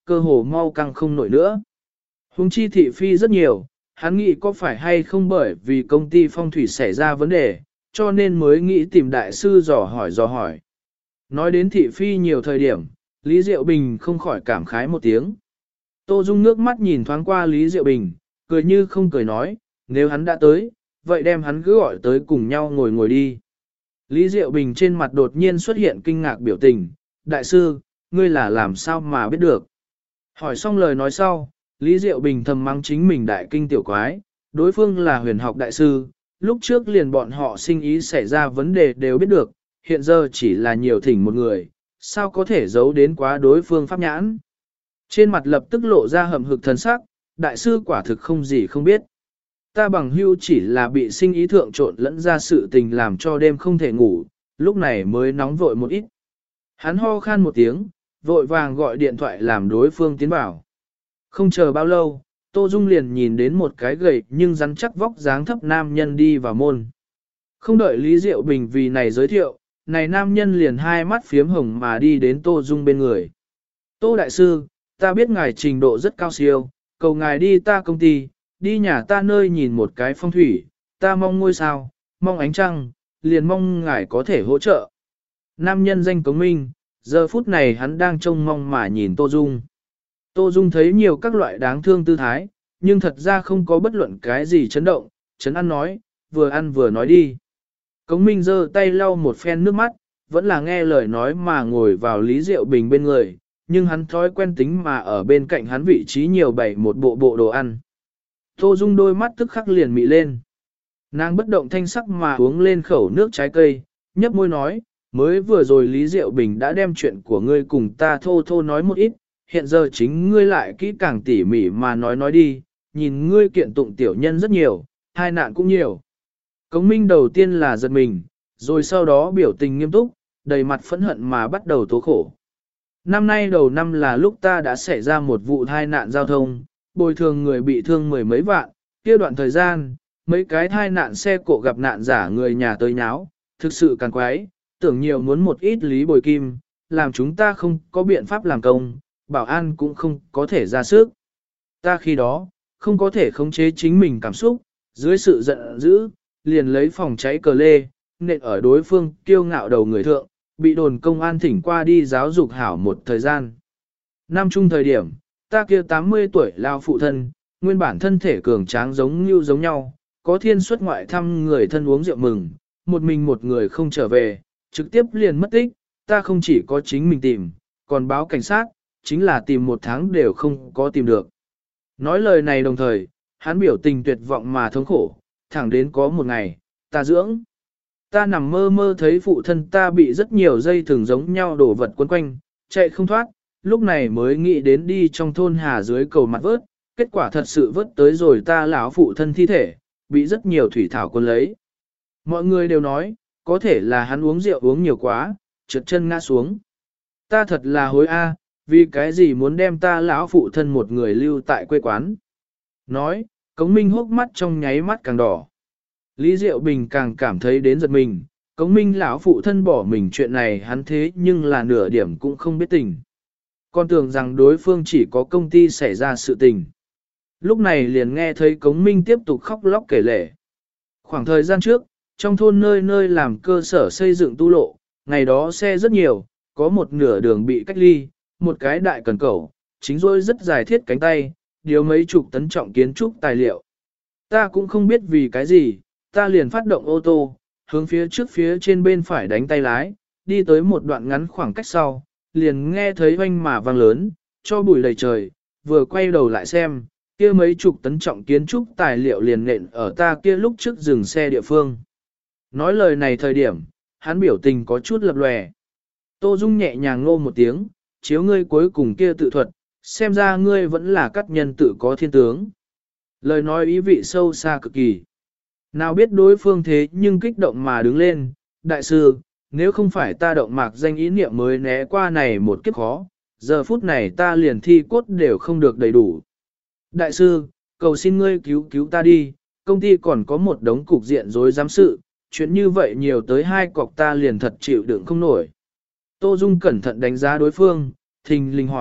cơ hồ mau căng không nổi nữa. Hùng chi thị phi rất nhiều, hắn nghĩ có phải hay không bởi vì công ty phong thủy xảy ra vấn đề, cho nên mới nghĩ tìm đại sư dò hỏi. Nói đến thị phi nhiều thời điểm, Lý Diệu Bình không khỏi cảm khái một tiếng. Tô Dung nước mắt nhìn thoáng qua Lý Diệu Bình, cười như không cười nói, nếu hắn đã tới, vậy đem hắn cứ gọi tới cùng nhau ngồi đi. Lý Diệu Bình trên mặt đột nhiên xuất hiện kinh ngạc biểu tình, đại sư, ngươi là làm sao mà biết được. Hỏi xong lời nói sau, Lý Diệu Bình thầm mắng chính mình đại kinh tiểu quái, đối phương là huyền học đại sư, lúc trước liền bọn họ sinh ý xảy ra vấn đề đều biết được, hiện giờ chỉ là nhiều thỉnh một người, sao có thể giấu đến quá đối phương pháp nhãn. Trên mặt lập tức lộ ra hậm hực thần sắc, đại sư quả thực không gì không biết. Ta bằng hưu chỉ là bị sinh ý thượng trộn lẫn ra sự tình làm cho đêm không thể ngủ, lúc này mới nóng vội một ít. Hắn ho khan một tiếng, vội vàng gọi điện thoại làm đối phương tiến vào. Không chờ bao lâu, Tô Dung liền nhìn đến một cái gầy nhưng rắn chắc vóc dáng thấp nam nhân đi vào môn. Không đợi Lý Diệu Bình vì này giới thiệu, này nam nhân liền hai mắt phiếm hồng mà đi đến Tô Dung bên người. Tô Đại Sư, ta biết ngài trình độ rất cao siêu, cầu ngài đi ta công ty, đi nhà ta nơi nhìn một cái phong thủy, ta mong ngôi sao, mong ánh trăng, liền mong ngài có thể hỗ trợ. Nam nhân danh Cống Minh, giờ phút này hắn đang trông mong mà nhìn Tô Dung. Tô Dung thấy nhiều các loại đáng thương tư thái, nhưng thật ra không có bất luận cái gì chấn động, chấn ăn nói, vừa ăn vừa nói đi. Cống Minh giơ tay lau một phen nước mắt, vẫn là nghe lời nói mà ngồi vào Lý Diệu Bình bên người, nhưng hắn thói quen tính mà ở bên cạnh hắn vị trí nhiều bày một bộ đồ ăn. Tô Dung đôi mắt tức khắc liền mị lên. Nàng bất động thanh sắc mà uống lên khẩu nước trái cây, nhấp môi nói, mới vừa rồi Lý Diệu Bình đã đem chuyện của ngươi cùng ta thô thô nói một ít, hiện giờ chính ngươi lại kỹ càng tỉ mỉ mà nói đi, nhìn ngươi kiện tụng tiểu nhân rất nhiều, hai nạn cũng nhiều. Cống Minh đầu tiên là giật mình, rồi sau đó biểu tình nghiêm túc, đầy mặt phẫn hận mà bắt đầu tố khổ. Năm nay đầu năm là lúc ta đã xảy ra một vụ tai nạn giao thông, bồi thường người bị thương mười mấy vạn, kia đoạn thời gian, mấy cái tai nạn xe cộ gặp nạn giả người nhà tới nháo, thực sự càng quái, tưởng nhiều muốn một ít lý bồi kim, làm chúng ta không có biện pháp làm công, bảo an cũng không có thể ra sức. Ta khi đó, không có thể khống chế chính mình cảm xúc, dưới sự giận dữ, liền lấy phòng cháy cờ lê, nện ở đối phương kiêu ngạo đầu người thượng, bị đồn công an thỉnh qua đi giáo dục hảo một thời gian. Năm chung thời điểm, ta kia 80 tuổi lao phụ thân, nguyên bản thân thể cường tráng giống nhau, có thiên xuất ngoại thăm người thân uống rượu mừng, một người không trở về, trực tiếp liền mất tích, ta không chỉ có chính mình tìm, còn báo cảnh sát, chính là tìm một tháng đều không có tìm được. Nói lời này đồng thời, hắn biểu tình tuyệt vọng mà thống khổ, thẳng đến có một ngày, ta dưỡng. Ta nằm mơ mơ thấy phụ thân ta bị rất nhiều dây thừng giống nhau đổ vật quấn quanh, chạy không thoát, lúc này mới nghĩ đến đi trong thôn hà dưới cầu mặt vớt, kết quả thật sự vớt tới rồi ta lão phụ thân thi thể, bị rất nhiều thủy thảo cuốn lấy. Mọi người đều nói, có thể là hắn uống rượu uống nhiều quá, trượt chân ngã xuống. Ta thật là hối a, vì cái gì muốn đem ta lão phụ thân một người lưu tại quê quán. Nói, Cống Minh hốc mắt trong nháy mắt càng đỏ. Lý Diệu Bình càng cảm thấy đến giật mình, Cống Minh lão phụ thân bỏ mình chuyện này hắn thế nhưng là nửa điểm cũng không biết tình. Con tưởng rằng đối phương chỉ có công ty xảy ra sự tình. Lúc này liền nghe thấy Cống Minh tiếp tục khóc lóc kể lể. Khoảng thời gian trước, trong thôn nơi nơi làm cơ sở xây dựng tu lộ, ngày đó xe rất nhiều, có một nửa đường bị cách ly, một cái đại cần cẩu, chính rồi rất dài thiết cánh tay, điều mấy chục tấn trọng kiến trúc tài liệu. Ta cũng không biết vì cái gì, ta liền phát động ô tô, hướng phía trước phía trên bên phải đánh tay lái, đi tới một đoạn ngắn khoảng cách sau, liền nghe thấy oanh mà vang lớn, cho bụi đầy trời, vừa quay đầu lại xem, kia mấy chục tấn trọng kiến trúc tài liệu liền nện ở ta kia lúc trước dừng xe địa phương. Nói lời này thời điểm, hắn biểu tình có chút lập lòe. Tô Dung nhẹ nhàng ngô một tiếng, chiếu ngươi cuối cùng kia tự thuật, xem ra ngươi vẫn là các nhân tự có thiên tướng. Lời nói ý vị sâu xa cực kỳ. Nào biết đối phương thế nhưng kích động mà đứng lên, đại sư, nếu không phải ta động mạc danh ý niệm mới né qua này một kiếp khó, giờ phút này ta liền thi cốt đều không được đầy đủ. Đại sư, cầu xin ngươi cứu cứu ta đi, công ty còn có một đống cục diện rối giám sự, chuyện như vậy nhiều tới hai cọc ta liền thật chịu đựng không nổi. Tô Dung cẩn thận đánh giá đối phương, thình lình hỏi,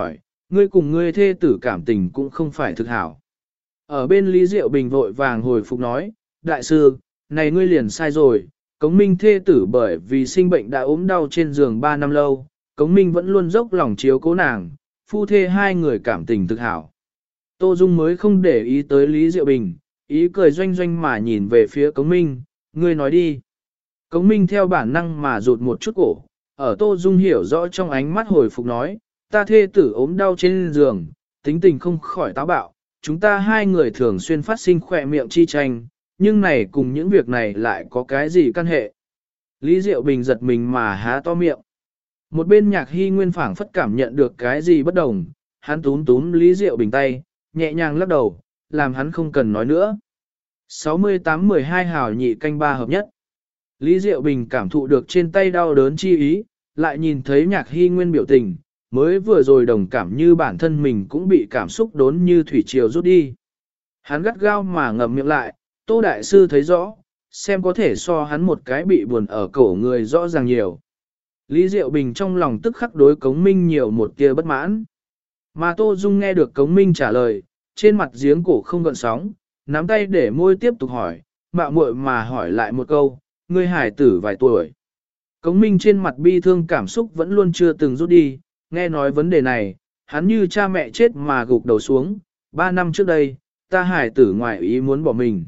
ngươi cùng ngươi thê tử cảm tình cũng không phải thực hảo. Ở bên Lý Diệu Bình vội vàng hồi phục nói, đại sư, này ngươi liền sai rồi, Cống Minh thê tử bởi vì sinh bệnh đã ốm đau trên giường 3 năm lâu, Cống Minh vẫn luôn dốc lòng chiếu cố nàng, phu thê hai người cảm tình thực hảo. Tô Dung mới không để ý tới Lý Diệu Bình, ý cười doanh doanh mà nhìn về phía Cống Minh, ngươi nói đi. Cống Minh theo bản năng mà rụt một chút cổ, ở Tô Dung hiểu rõ trong ánh mắt hồi phục nói, ta thê tử ốm đau trên giường, tính tình không khỏi táo bạo, chúng ta hai người thường xuyên phát sinh khỏe miệng chi tranh, nhưng này cùng những việc này lại có cái gì căn hệ. Lý Diệu Bình giật mình mà há to miệng. Một bên Nhạc Hy Nguyên phảng phất cảm nhận được cái gì bất đồng, hắn túm túm Lý Diệu Bình tay, nhẹ nhàng lắc đầu, làm hắn không cần nói nữa. 68-12 hào nhị canh ba hợp nhất. Lý Diệu Bình cảm thụ được trên tay đau đớn chi ý, lại nhìn thấy Nhạc Hy Nguyên biểu tình, mới vừa rồi đồng cảm như bản thân mình cũng bị cảm xúc đốn như thủy triều rút đi. Hắn gắt gao mà ngậm miệng lại, Tô Đại Sư thấy rõ, xem có thể so hắn một cái bị buồn ở cổ người rõ ràng nhiều. Lý Diệu Bình trong lòng tức khắc đối Cống Minh nhiều một tia bất mãn. Mà Tô Dung nghe được Cống Minh trả lời, trên mặt giếng cổ không gợn sóng, nắm tay để môi tiếp tục hỏi, mạo muội mà hỏi lại một câu, ngươi hải tử vài tuổi. Cống Minh trên mặt bi thương cảm xúc vẫn luôn chưa từng rút đi, nghe nói vấn đề này, hắn như cha mẹ chết mà gục đầu xuống, 3 năm trước đây, ta hải tử ngoại ý muốn bỏ mình.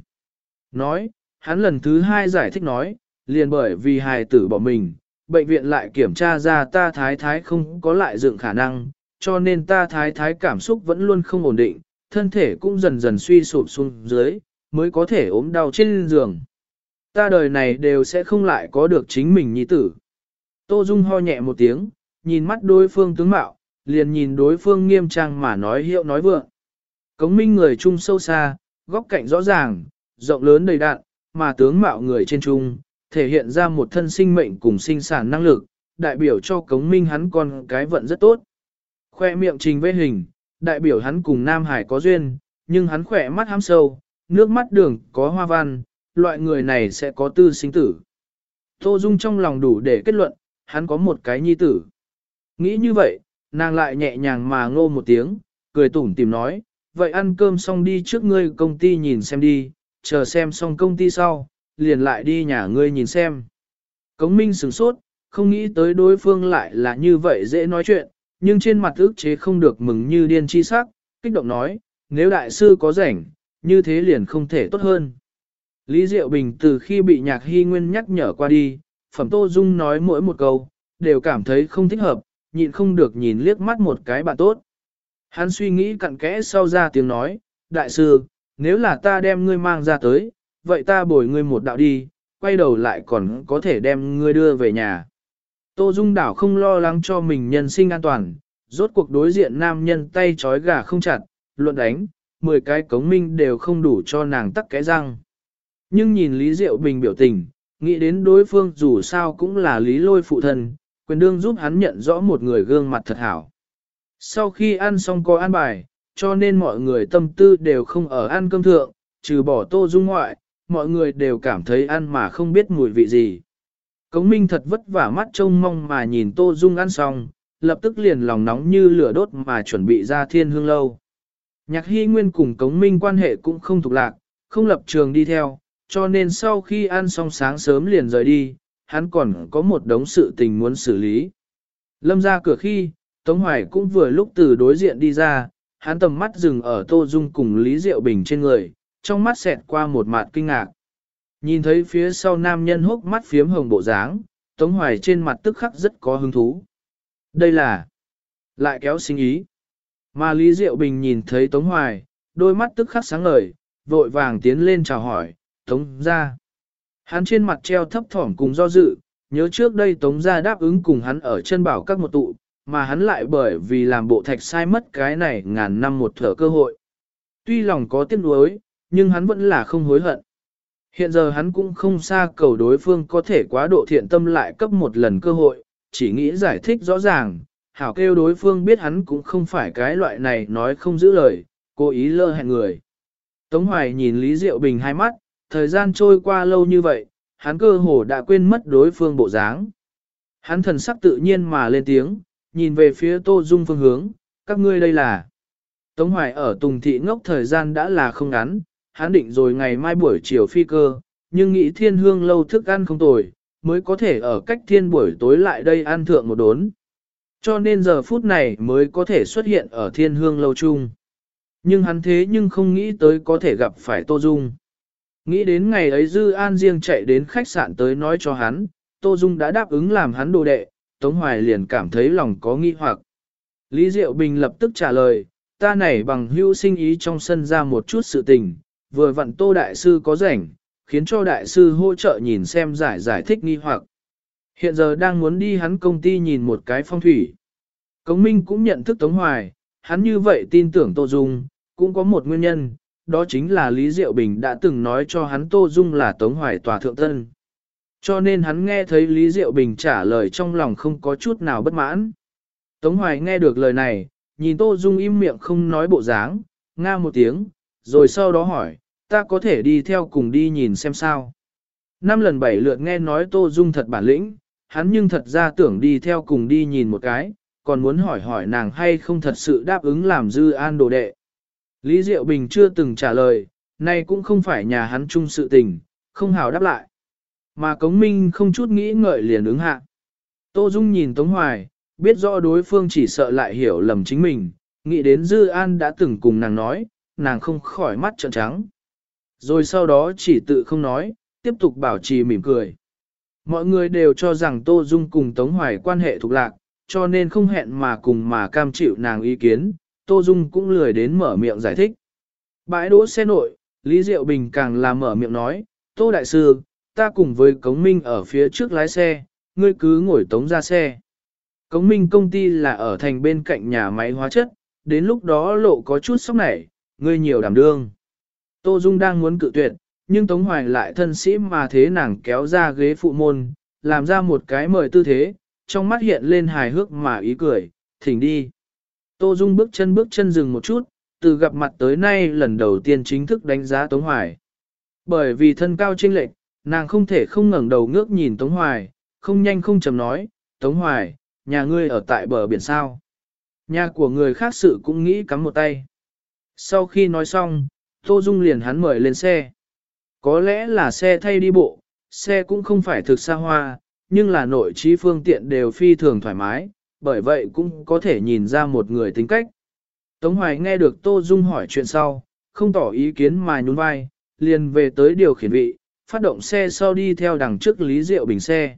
Nói, hắn lần thứ 2 giải thích nói, liền bởi vì hải tử bỏ mình, bệnh viện lại kiểm tra ra ta thái thái không có lại dựng khả năng, cho nên ta thái thái cảm xúc vẫn luôn không ổn định, thân thể cũng dần dần suy sụp xuống dưới, mới có thể ốm đau trên giường. Ta đời này đều sẽ không lại có được chính mình nhi tử. Tô Dung ho nhẹ một tiếng, nhìn mắt đối phương tướng mạo, liền nhìn đối phương nghiêm trang mà nói hiệu nói vượng. Cống Minh người trung sâu xa, góc cạnh rõ ràng, rộng lớn đầy đạn, mà tướng mạo người trên trung, thể hiện ra một thân sinh mệnh cùng sinh sản năng lực, đại biểu cho Cống Minh hắn con cái vận rất tốt. Khoe miệng trình vết hình, đại biểu hắn cùng Nam Hải có duyên, nhưng hắn khỏe mắt hám sâu, nước mắt đường có hoa văn, loại người này sẽ có tư sinh tử. Tô Dung trong lòng đủ để kết luận, hắn có một cái nhi tử. Nghĩ như vậy, nàng lại nhẹ nhàng mà ngô một tiếng, cười tủm tìm nói, vậy ăn cơm xong đi trước ngươi công ty nhìn xem đi, chờ xem xong công ty sau, liền lại đi nhà ngươi nhìn xem. Cống Minh sửng sốt, không nghĩ tới đối phương lại là như vậy dễ nói chuyện, nhưng trên mặt ức chế không được mừng như điên chi sắc, kích động nói, nếu đại sư có rảnh, như thế liền không thể tốt hơn. Lý Diệu Bình từ khi bị Nhạc Hy Nguyên nhắc nhở qua đi, Phẩm Tô Dung nói mỗi một câu, đều cảm thấy không thích hợp, nhịn không được nhìn liếc mắt một cái bạn tốt. Hắn suy nghĩ cặn kẽ sau ra tiếng nói, đại sư, nếu là ta đem ngươi mang ra tới, vậy ta bồi ngươi một đạo đi, quay đầu lại còn có thể đem ngươi đưa về nhà. Tô Dung đảo không lo lắng cho mình nhân sinh an toàn, rốt cuộc đối diện nam nhân tay trói gà không chặt, luận đánh, 10 cái Cống Minh đều không đủ cho nàng tắc cái răng. Nhưng nhìn Lý Diệu Bình biểu tình, nghĩ đến đối phương dù sao cũng là Lý Lôi phụ thân, quyền đương giúp hắn nhận rõ một người gương mặt thật hảo. Sau khi ăn xong có ăn bài, cho nên mọi người tâm tư đều không ở ăn cơm thượng, trừ bỏ Tô Dung ngoại, mọi người đều cảm thấy ăn mà không biết mùi vị gì. Cống Minh thật vất vả mắt trông mong mà nhìn Tô Dung ăn xong, lập tức liền lòng nóng như lửa đốt mà chuẩn bị ra Thiên Hương Lâu. Nhạc Hy Nguyên cùng Cống Minh quan hệ cũng không thuộc lạc, không lập trường đi theo, cho nên sau khi ăn xong sáng sớm liền rời đi, hắn còn có một đống sự tình muốn xử lý. Lâm ra cửa khi, Tống Hoài cũng vừa lúc từ đối diện đi ra, hắn tầm mắt dừng ở Tô Dung cùng Lý Diệu Bình trên người, trong mắt xẹt qua một mặt kinh ngạc. Nhìn thấy phía sau nam nhân hốc mắt phiếm hồng bộ dáng, Tống Hoài trên mặt tức khắc rất có hứng thú. Đây là lại kéo sinh ý. Mà Lý Diệu Bình nhìn thấy Tống Hoài, đôi mắt tức khắc sáng ngời, vội vàng tiến lên chào hỏi, Tống gia. Hắn trên mặt treo thấp thỏm cùng do dự, nhớ trước đây Tống gia đáp ứng cùng hắn ở chân bảo các một tụ, mà hắn lại bởi vì làm bộ thạch sai mất cái này ngàn năm một thở cơ hội. Tuy lòng có tiếc nuối, nhưng hắn vẫn là không hối hận. Hiện giờ hắn cũng không xa cầu đối phương có thể quá độ thiện tâm lại cấp một lần cơ hội, chỉ nghĩ giải thích rõ ràng, hảo kêu đối phương biết hắn cũng không phải cái loại này nói không giữ lời, cố ý lơ hẹn người. Tống Hoài nhìn Lý Diệu Bình hai mắt, thời gian trôi qua lâu như vậy, hắn cơ hồ đã quên mất đối phương bộ dáng. Hắn thần sắc tự nhiên mà lên tiếng, nhìn về phía Tô Dung phương hướng, Các ngươi đây là... Tống Hoài ở Tùng Thị ngốc thời gian đã là không ngắn, hắn định rồi ngày mai buổi chiều phi cơ, nhưng nghĩ Thiên Hương lâu thức ăn không tồi, mới có thể ở cách thiên buổi tối lại đây ăn thượng một đốn. Cho nên giờ phút này mới có thể xuất hiện ở Thiên Hương lâu chung. Nhưng hắn thế nhưng không nghĩ tới có thể gặp phải Tô Dung. Nghĩ đến ngày ấy Dư An riêng chạy đến khách sạn tới nói cho hắn, Tô Dung đã đáp ứng làm hắn đồ đệ, Tống Hoài liền cảm thấy lòng có nghi hoặc. Lý Diệu Bình lập tức trả lời, ta nảy bằng hữu sinh ý trong sân ra một chút sự tình, vừa vặn Tô Đại Sư có rảnh, khiến cho Đại Sư hỗ trợ nhìn xem giải thích nghi hoặc. Hiện giờ đang muốn đi hắn công ty nhìn một cái phong thủy. Cống Minh cũng nhận thức Tống Hoài, hắn như vậy tin tưởng Tô Dung, cũng có một nguyên nhân, đó chính là Lý Diệu Bình đã từng nói cho hắn Tô Dung là Tống Hoài tòa thượng tân. Cho nên hắn nghe thấy Lý Diệu Bình trả lời trong lòng không có chút nào bất mãn. Tống Hoài nghe được lời này, nhìn Tô Dung im miệng không nói bộ dáng, nga một tiếng, rồi sau đó hỏi, ta có thể đi theo cùng đi nhìn xem sao. 5 lần 7 lượt nghe nói Tô Dung thật bản lĩnh, hắn nhưng thật ra tưởng đi theo cùng đi nhìn một cái, còn muốn hỏi nàng hay không thật sự đáp ứng làm Dư An đồ đệ. Lý Diệu Bình chưa từng trả lời, này cũng không phải nhà hắn chung sự tình, không hào đáp lại. Mà Cống Minh không chút nghĩ ngợi liền ứng hạ. Tô Dung nhìn Tống Hoài, biết rõ đối phương chỉ sợ lại hiểu lầm chính mình, nghĩ đến Dư An đã từng cùng nàng nói, nàng không khỏi mắt trợn trắng. Rồi sau đó chỉ tự không nói, tiếp tục bảo trì mỉm cười. Mọi người đều cho rằng Tô Dung cùng Tống Hoài quan hệ thuộc lạc, cho nên không hẹn mà cùng mà cam chịu nàng ý kiến, Tô Dung cũng lười đến mở miệng giải thích. Bãi đỗ xe nội, Lý Diệu Bình càng là mở miệng nói, Tô Đại Sư, ta cùng với Cống Minh ở phía trước lái xe, ngươi cứ ngồi Tống ra xe. Cống Minh công ty là ở thành bên cạnh nhà máy hóa chất, đến lúc đó lộ có chút sốc nảy, ngươi nhiều đảm đương. Tô Dung đang muốn cự tuyệt, nhưng Tống Hoài lại thân sĩ mà thế nàng kéo ra ghế phụ môn, làm ra một cái mời tư thế, trong mắt hiện lên hài hước mà ý cười, thỉnh đi. Tô Dung bước chân dừng một chút, từ gặp mặt tới nay lần đầu tiên chính thức đánh giá Tống Hoài. Bởi vì thân cao chênh lệch, nàng không thể không ngẩng đầu ngước nhìn Tống Hoài, không nhanh không chậm nói, Tống Hoài, nhà ngươi ở tại bờ biển sao. Nhà của người khác sự cũng nghĩ cắm một tay. Sau khi nói xong, Tô Dung liền hắn mời lên xe. Có lẽ là xe thay đi bộ, xe cũng không phải thực xa hoa, nhưng là nội trí phương tiện đều phi thường thoải mái, bởi vậy cũng có thể nhìn ra một người tính cách. Tống Hoài nghe được Tô Dung hỏi chuyện sau, không tỏ ý kiến mà nhún vai, liền về tới điều khiển vị, phát động xe sau đi theo đằng trước Lý Diệu Bình xe.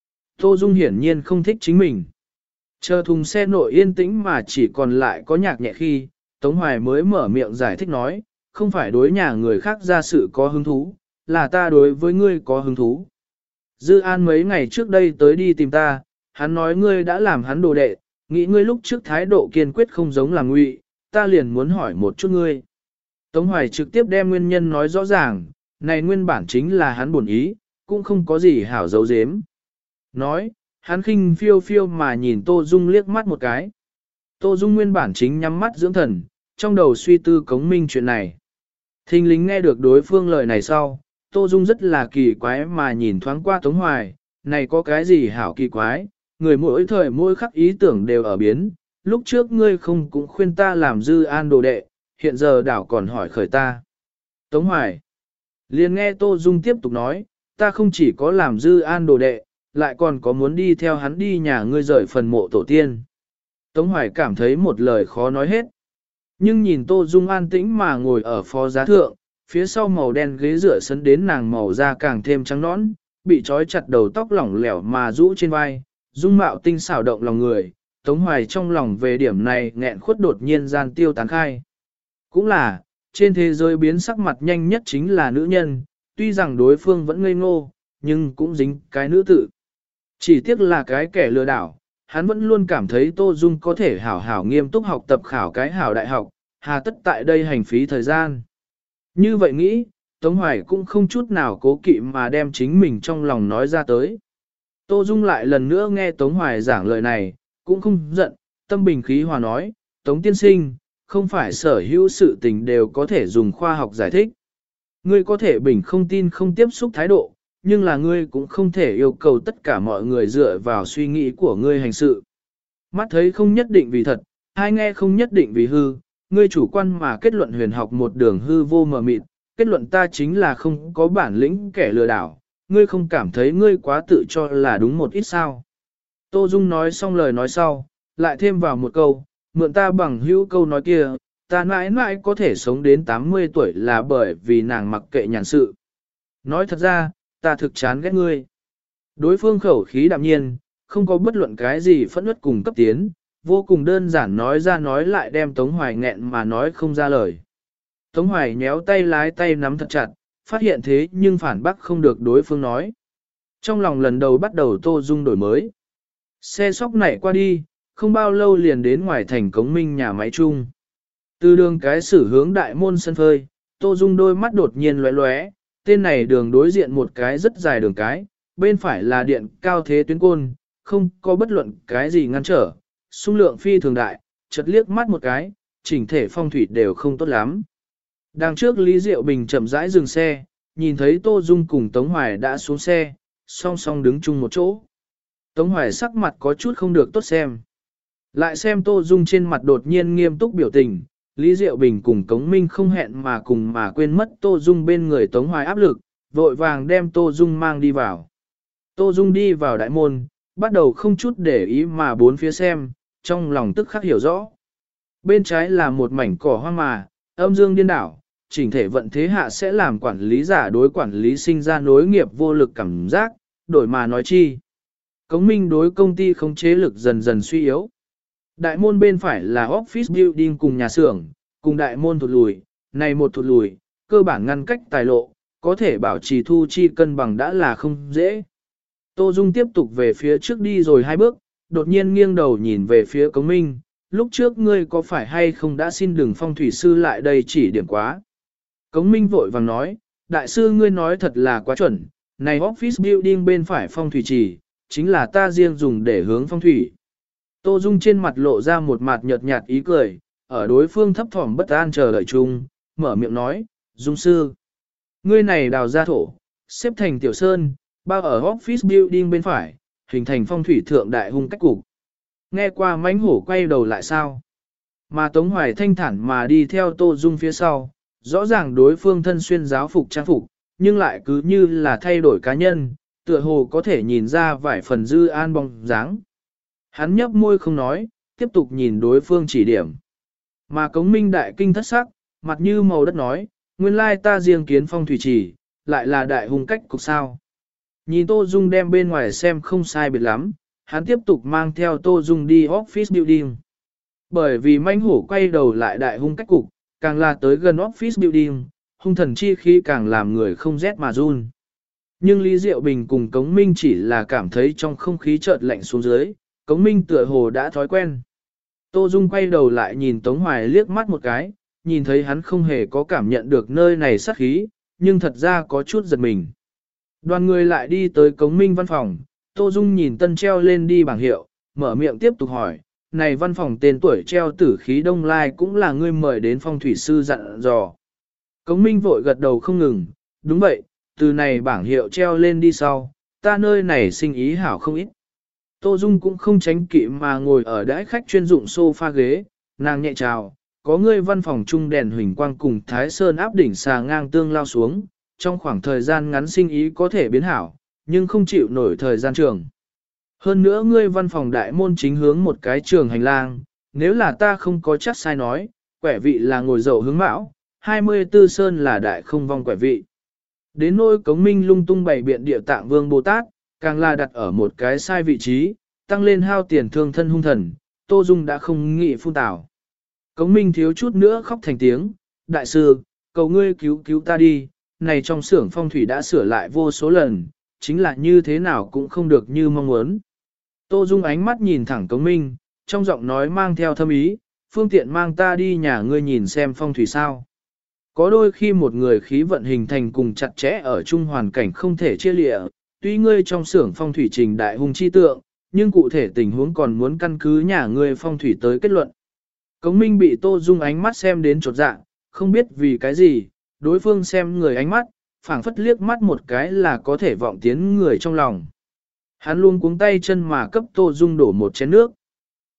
Tô Dung hiển nhiên không thích chính mình. Chờ thùng xe nội yên tĩnh mà chỉ còn lại có nhạc nhẹ khi, Tống Hoài mới mở miệng giải thích nói, không phải đối nhà người khác ra sự có hứng thú, là ta đối với ngươi có hứng thú. Dư An mấy ngày trước đây tới đi tìm ta, hắn nói ngươi đã làm hắn đồ đệ, nghĩ ngươi lúc trước thái độ kiên quyết không giống là ngụy, ta liền muốn hỏi một chút ngươi. Tống Hoài trực tiếp đem nguyên nhân nói rõ ràng, này nguyên bản chính là hắn buồn ý, cũng không có gì hảo giấu giếm. Nói, hắn khinh phiêu phiêu mà nhìn Tô Dung liếc mắt một cái. Tô Dung nguyên bản chính nhắm mắt dưỡng thần, trong đầu suy tư Cống Minh chuyện này. Thình lính nghe được đối phương lời này sau, Tô Dung rất là kỳ quái mà nhìn thoáng qua Tống Hoài, này có cái gì hảo kỳ quái, người mỗi thời mỗi khắc ý tưởng đều ở biến, lúc trước ngươi không cũng khuyên ta làm Dư An đồ đệ, hiện giờ đảo còn hỏi khởi ta. Tống Hoài, liền nghe Tô Dung tiếp tục nói, ta không chỉ có làm Dư An đồ đệ, lại còn có muốn đi theo hắn đi nhà ngươi rời phần mộ tổ tiên. Tống Hoài cảm thấy một lời khó nói hết. Nhưng nhìn Tô Dung an tĩnh mà ngồi ở phó giá thượng, phía sau màu đen ghế dựa sấn đến nàng màu da càng thêm trắng nõn, bị trói chặt đầu tóc lỏng lẻo mà rũ trên vai, dung mạo tinh xảo động lòng người, Tống Hoài trong lòng về điểm này nghẹn khuất đột nhiên gian tiêu tán khai. Cũng là, trên thế giới biến sắc mặt nhanh nhất chính là nữ nhân, tuy rằng đối phương vẫn ngây ngô, nhưng cũng dính cái nữ tự. Chỉ tiếc là cái kẻ lừa đảo, hắn vẫn luôn cảm thấy Tô Dung có thể hảo hảo nghiêm túc học tập khảo cái hảo đại học, hà tất tại đây hành phí thời gian. Như vậy nghĩ, Tống Hoài cũng không chút nào cố kỵ mà đem chính mình trong lòng nói ra tới. Tô Dung lại lần nữa nghe Tống Hoài giảng lời này, cũng không giận, tâm bình khí hòa nói, Tống tiên sinh, không phải sở hữu sự tình đều có thể dùng khoa học giải thích. Ngươi có thể bình không tin không tiếp xúc thái độ, nhưng là ngươi cũng không thể yêu cầu tất cả mọi người dựa vào suy nghĩ của ngươi hành sự. Mắt thấy không nhất định vì thật, hai nghe không nhất định vì hư, ngươi chủ quan mà kết luận huyền học một đường hư vô mờ mịt, kết luận ta chính là không có bản lĩnh kẻ lừa đảo, ngươi không cảm thấy ngươi quá tự cho là đúng một ít sao. Tô Dung nói xong lời nói sau, lại thêm vào một câu, mượn ta bằng hữu câu nói kia, ta mãi mãi có thể sống đến 80 tuổi là bởi vì nàng mặc kệ nhàn sự. Nói thật ra, ta thực chán ghét ngươi. Đối phương khẩu khí đạm nhiên, không có bất luận cái gì phẫn uất cùng cấp tiến, vô cùng đơn giản nói ra nói lại đem Tống Hoài nghẹn mà nói không ra lời. Tống Hoài nhéo tay lái tay nắm thật chặt, phát hiện thế nhưng phản bác không được đối phương nói. Trong lòng lần đầu bắt đầu Tô Dung đổi mới. Xe sóc nảy qua đi, không bao lâu liền đến ngoài thành Cống Minh nhà máy chung. Từ đường cái xử hướng đại môn sân phơi, Tô Dung đôi mắt đột nhiên lóe lóe, tên này đường đối diện một cái rất dài đường cái, bên phải là điện cao thế tuyến côn, không có bất luận cái gì ngăn trở, xung lượng phi thường đại, chợt liếc mắt một cái, chỉnh thể phong thủy đều không tốt lắm. Đằng trước Lý Diệu Bình chậm rãi dừng xe, nhìn thấy Tô Dung cùng Tống Hoài đã xuống xe, song song đứng chung một chỗ. Tống Hoài sắc mặt có chút không được tốt xem. Lại xem Tô Dung trên mặt đột nhiên nghiêm túc biểu tình, Lý Diệu Bình cùng Cống Minh không hẹn mà cùng mà quên mất Tô Dung bên người Tống Hoài áp lực, vội vàng đem Tô Dung mang đi vào. Tô Dung đi vào đại môn, bắt đầu không chút để ý mà bốn phía xem, trong lòng tức khắc hiểu rõ. Bên trái là một mảnh cỏ hoang mà, âm dương điên đảo, chỉnh thể vận thế hạ sẽ làm quản lý giả đối quản lý sinh ra nối nghiệp vô lực cảm giác, đổi mà nói chi. Cống Minh đối công ty không chế lực dần dần suy yếu. Đại môn bên phải là office building cùng nhà xưởng, cùng đại môn thụt lùi, này một thụt lùi, cơ bản ngăn cách tài lộ, có thể bảo trì thu chi cân bằng đã là không dễ. Tô Dung tiếp tục về phía trước đi rồi hai bước, đột nhiên nghiêng đầu nhìn về phía Cống Minh, lúc trước ngươi có phải hay không đã xin đừng phong thủy sư lại đây chỉ điểm quá. Cống Minh vội vàng nói, đại sư ngươi nói thật là quá chuẩn, này office building bên phải phong thủy chỉ, chính là ta riêng dùng để hướng phong thủy. Tô Dung trên mặt lộ ra một mặt nhợt nhạt ý cười, ở đối phương thấp thỏm bất an chờ đợi chung, mở miệng nói, Dung sư, ngươi này đào ra thổ, xếp thành tiểu sơn, bao ở office building bên phải, hình thành phong thủy thượng đại hung cách cục. Nghe qua mánh hổ quay đầu lại sao? Mà Tống Hoài thanh thản mà đi theo Tô Dung phía sau, rõ ràng đối phương thân xuyên giáo phục trang phục, nhưng lại cứ như là thay đổi cá nhân, tựa hồ có thể nhìn ra vài phần dư an bóng dáng. Hắn nhấp môi không nói, tiếp tục nhìn đối phương chỉ điểm. Mà Cống Minh đại kinh thất sắc, mặt như màu đất nói, nguyên lai ta riêng kiến phong thủy chỉ, lại là đại hung cách cục sao. Nhìn Tô Dung đem bên ngoài xem không sai biệt lắm, hắn tiếp tục mang theo Tô Dung đi office building. Bởi vì manh hổ quay đầu lại đại hung cách cục, càng là tới gần office building, hung thần chi khí càng làm người không rét mà run. Nhưng Lý Diệu Bình cùng Cống Minh chỉ là cảm thấy trong không khí chợt lạnh xuống dưới, Cống Minh tựa hồ đã thói quen. Tô Dung quay đầu lại nhìn Tống Hoài liếc mắt một cái, nhìn thấy hắn không hề có cảm nhận được nơi này sát khí, nhưng thật ra có chút giật mình. Đoàn người lại đi tới Cống Minh văn phòng, Tô Dung nhìn tân treo lên đi bảng hiệu, mở miệng tiếp tục hỏi, này văn phòng tên tuổi treo tử khí đông lai cũng là ngươi mời đến phong thủy sư dặn dò. Cống Minh vội gật đầu không ngừng, đúng vậy, từ này bảng hiệu treo lên đi sau, ta nơi này sinh ý hảo không ít. Tô Dung cũng không tránh kỵ mà ngồi ở đãi khách chuyên dụng sofa ghế, nàng nhẹ chào, có ngươi văn phòng trung đèn huỳnh quang cùng Thái Sơn áp đỉnh xà ngang tương lao xuống, trong khoảng thời gian ngắn sinh ý có thể biến hảo, nhưng không chịu nổi thời gian trường. Hơn nữa ngươi văn phòng đại môn chính hướng một cái trường hành lang, nếu là ta không có chắc sai nói, quẻ vị là ngồi dậu hướng mão, 24 sơn là đại không vong quẻ vị. Đến nỗi Cống Minh lung tung bày biện địa tạng vương Bồ Tát, càng là đặt ở một cái sai vị trí, tăng lên hao tiền thương thân hung thần, Tô Dung đã không nghĩ phun tảo. Cống Minh thiếu chút nữa khóc thành tiếng, đại sư, cầu ngươi cứu cứu ta đi, này trong xưởng phong thủy đã sửa lại vô số lần, chính là như thế nào cũng không được như mong muốn. Tô Dung ánh mắt nhìn thẳng Cống Minh, trong giọng nói mang theo thâm ý, phương tiện mang ta đi nhà ngươi nhìn xem phong thủy sao. Có đôi khi một người khí vận hình thành cùng chặt chẽ ở chung hoàn cảnh không thể chia lịa, tuy ngươi trong xưởng phong thủy trình đại hung chi tượng, nhưng cụ thể tình huống còn muốn căn cứ nhà ngươi phong thủy tới kết luận. Cống Minh bị Tô Dung ánh mắt xem đến chột dạ, không biết vì cái gì, đối phương xem người ánh mắt, phảng phất liếc mắt một cái là có thể vọng tiến người trong lòng. Hắn luôn cuống tay chân mà cấp Tô Dung đổ một chén nước.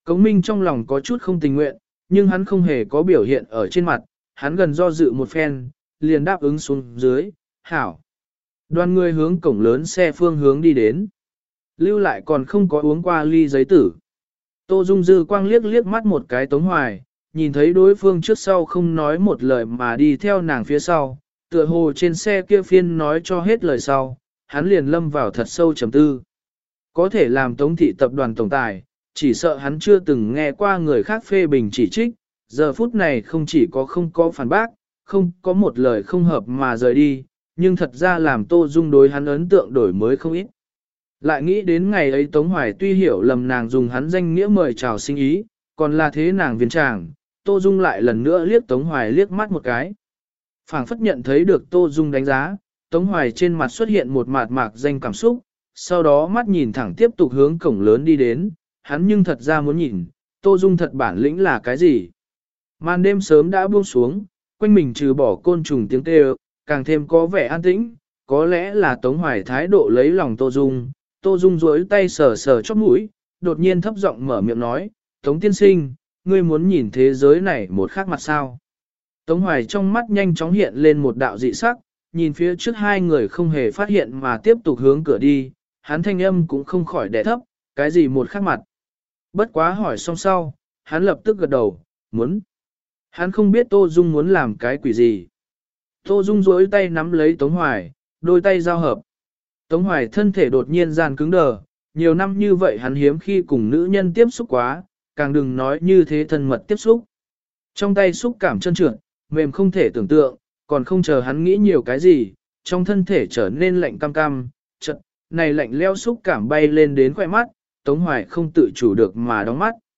Cống Minh trong lòng có chút không tình nguyện, nhưng hắn không hề có biểu hiện ở trên mặt, hắn gần do dự một phen, liền đáp ứng xuống dưới, hảo. Đoàn người hướng cổng lớn xe phương hướng đi đến. Lưu lại còn không có uống qua ly giấy tử. Tô Dung dư quang liếc liếc mắt một cái Tống Hoài, nhìn thấy đối phương trước sau không nói một lời mà đi theo nàng phía sau, tựa hồ trên xe kia phiên nói cho hết lời sau, hắn liền lâm vào thật sâu trầm tư. Có thể làm Tống thị tập đoàn tổng tài, chỉ sợ hắn chưa từng nghe qua người khác phê bình chỉ trích, giờ phút này không chỉ có không có phản bác, không có một lời không hợp mà rời đi, nhưng thật ra làm Tô Dung đối hắn ấn tượng đổi mới không ít. Lại nghĩ đến ngày ấy Tống Hoài tuy hiểu lầm nàng dùng hắn danh nghĩa mời chào sinh ý, còn là thế nàng viên tràng, Tô Dung lại lần nữa liếc Tống Hoài liếc mắt một cái. Phảng phất nhận thấy được Tô Dung đánh giá, Tống Hoài trên mặt xuất hiện một mạt mạc danh cảm xúc, sau đó mắt nhìn thẳng tiếp tục hướng cổng lớn đi đến, hắn nhưng thật ra muốn nhìn, Tô Dung thật bản lĩnh là cái gì. Màn đêm sớm đã buông xuống, quanh mình trừ bỏ côn trùng tiếng kêu, càng thêm có vẻ an tĩnh, có lẽ là Tống Hoài thái độ lấy lòng Tô Dung. Tô Dung duỗi tay sờ sờ chóp mũi, đột nhiên thấp giọng mở miệng nói, Tống tiên sinh, ngươi muốn nhìn thế giới này một khác mặt sao. Tống Hoài trong mắt nhanh chóng hiện lên một đạo dị sắc, nhìn phía trước hai người không hề phát hiện mà tiếp tục hướng cửa đi, hắn thanh âm cũng không khỏi đè thấp, cái gì một khác mặt. Bất quá hỏi xong sau, hắn lập tức gật đầu, muốn. Hắn không biết Tô Dung muốn làm cái quỷ gì. Tô Dung duỗi tay nắm lấy Tống Hoài, đôi tay giao hợp. Tống Hoài thân thể đột nhiên gian cứng đờ, nhiều năm như vậy hắn hiếm khi cùng nữ nhân tiếp xúc quá, càng đừng nói như thế thân mật tiếp xúc. Trong tay xúc cảm trơn trượt, mềm không thể tưởng tượng, còn không chờ hắn nghĩ nhiều cái gì, trong thân thể trở nên lạnh cam cam, chợt, này lạnh leo xúc cảm bay lên đến khóe mắt, Tống Hoài không tự chủ được mà đóng mắt.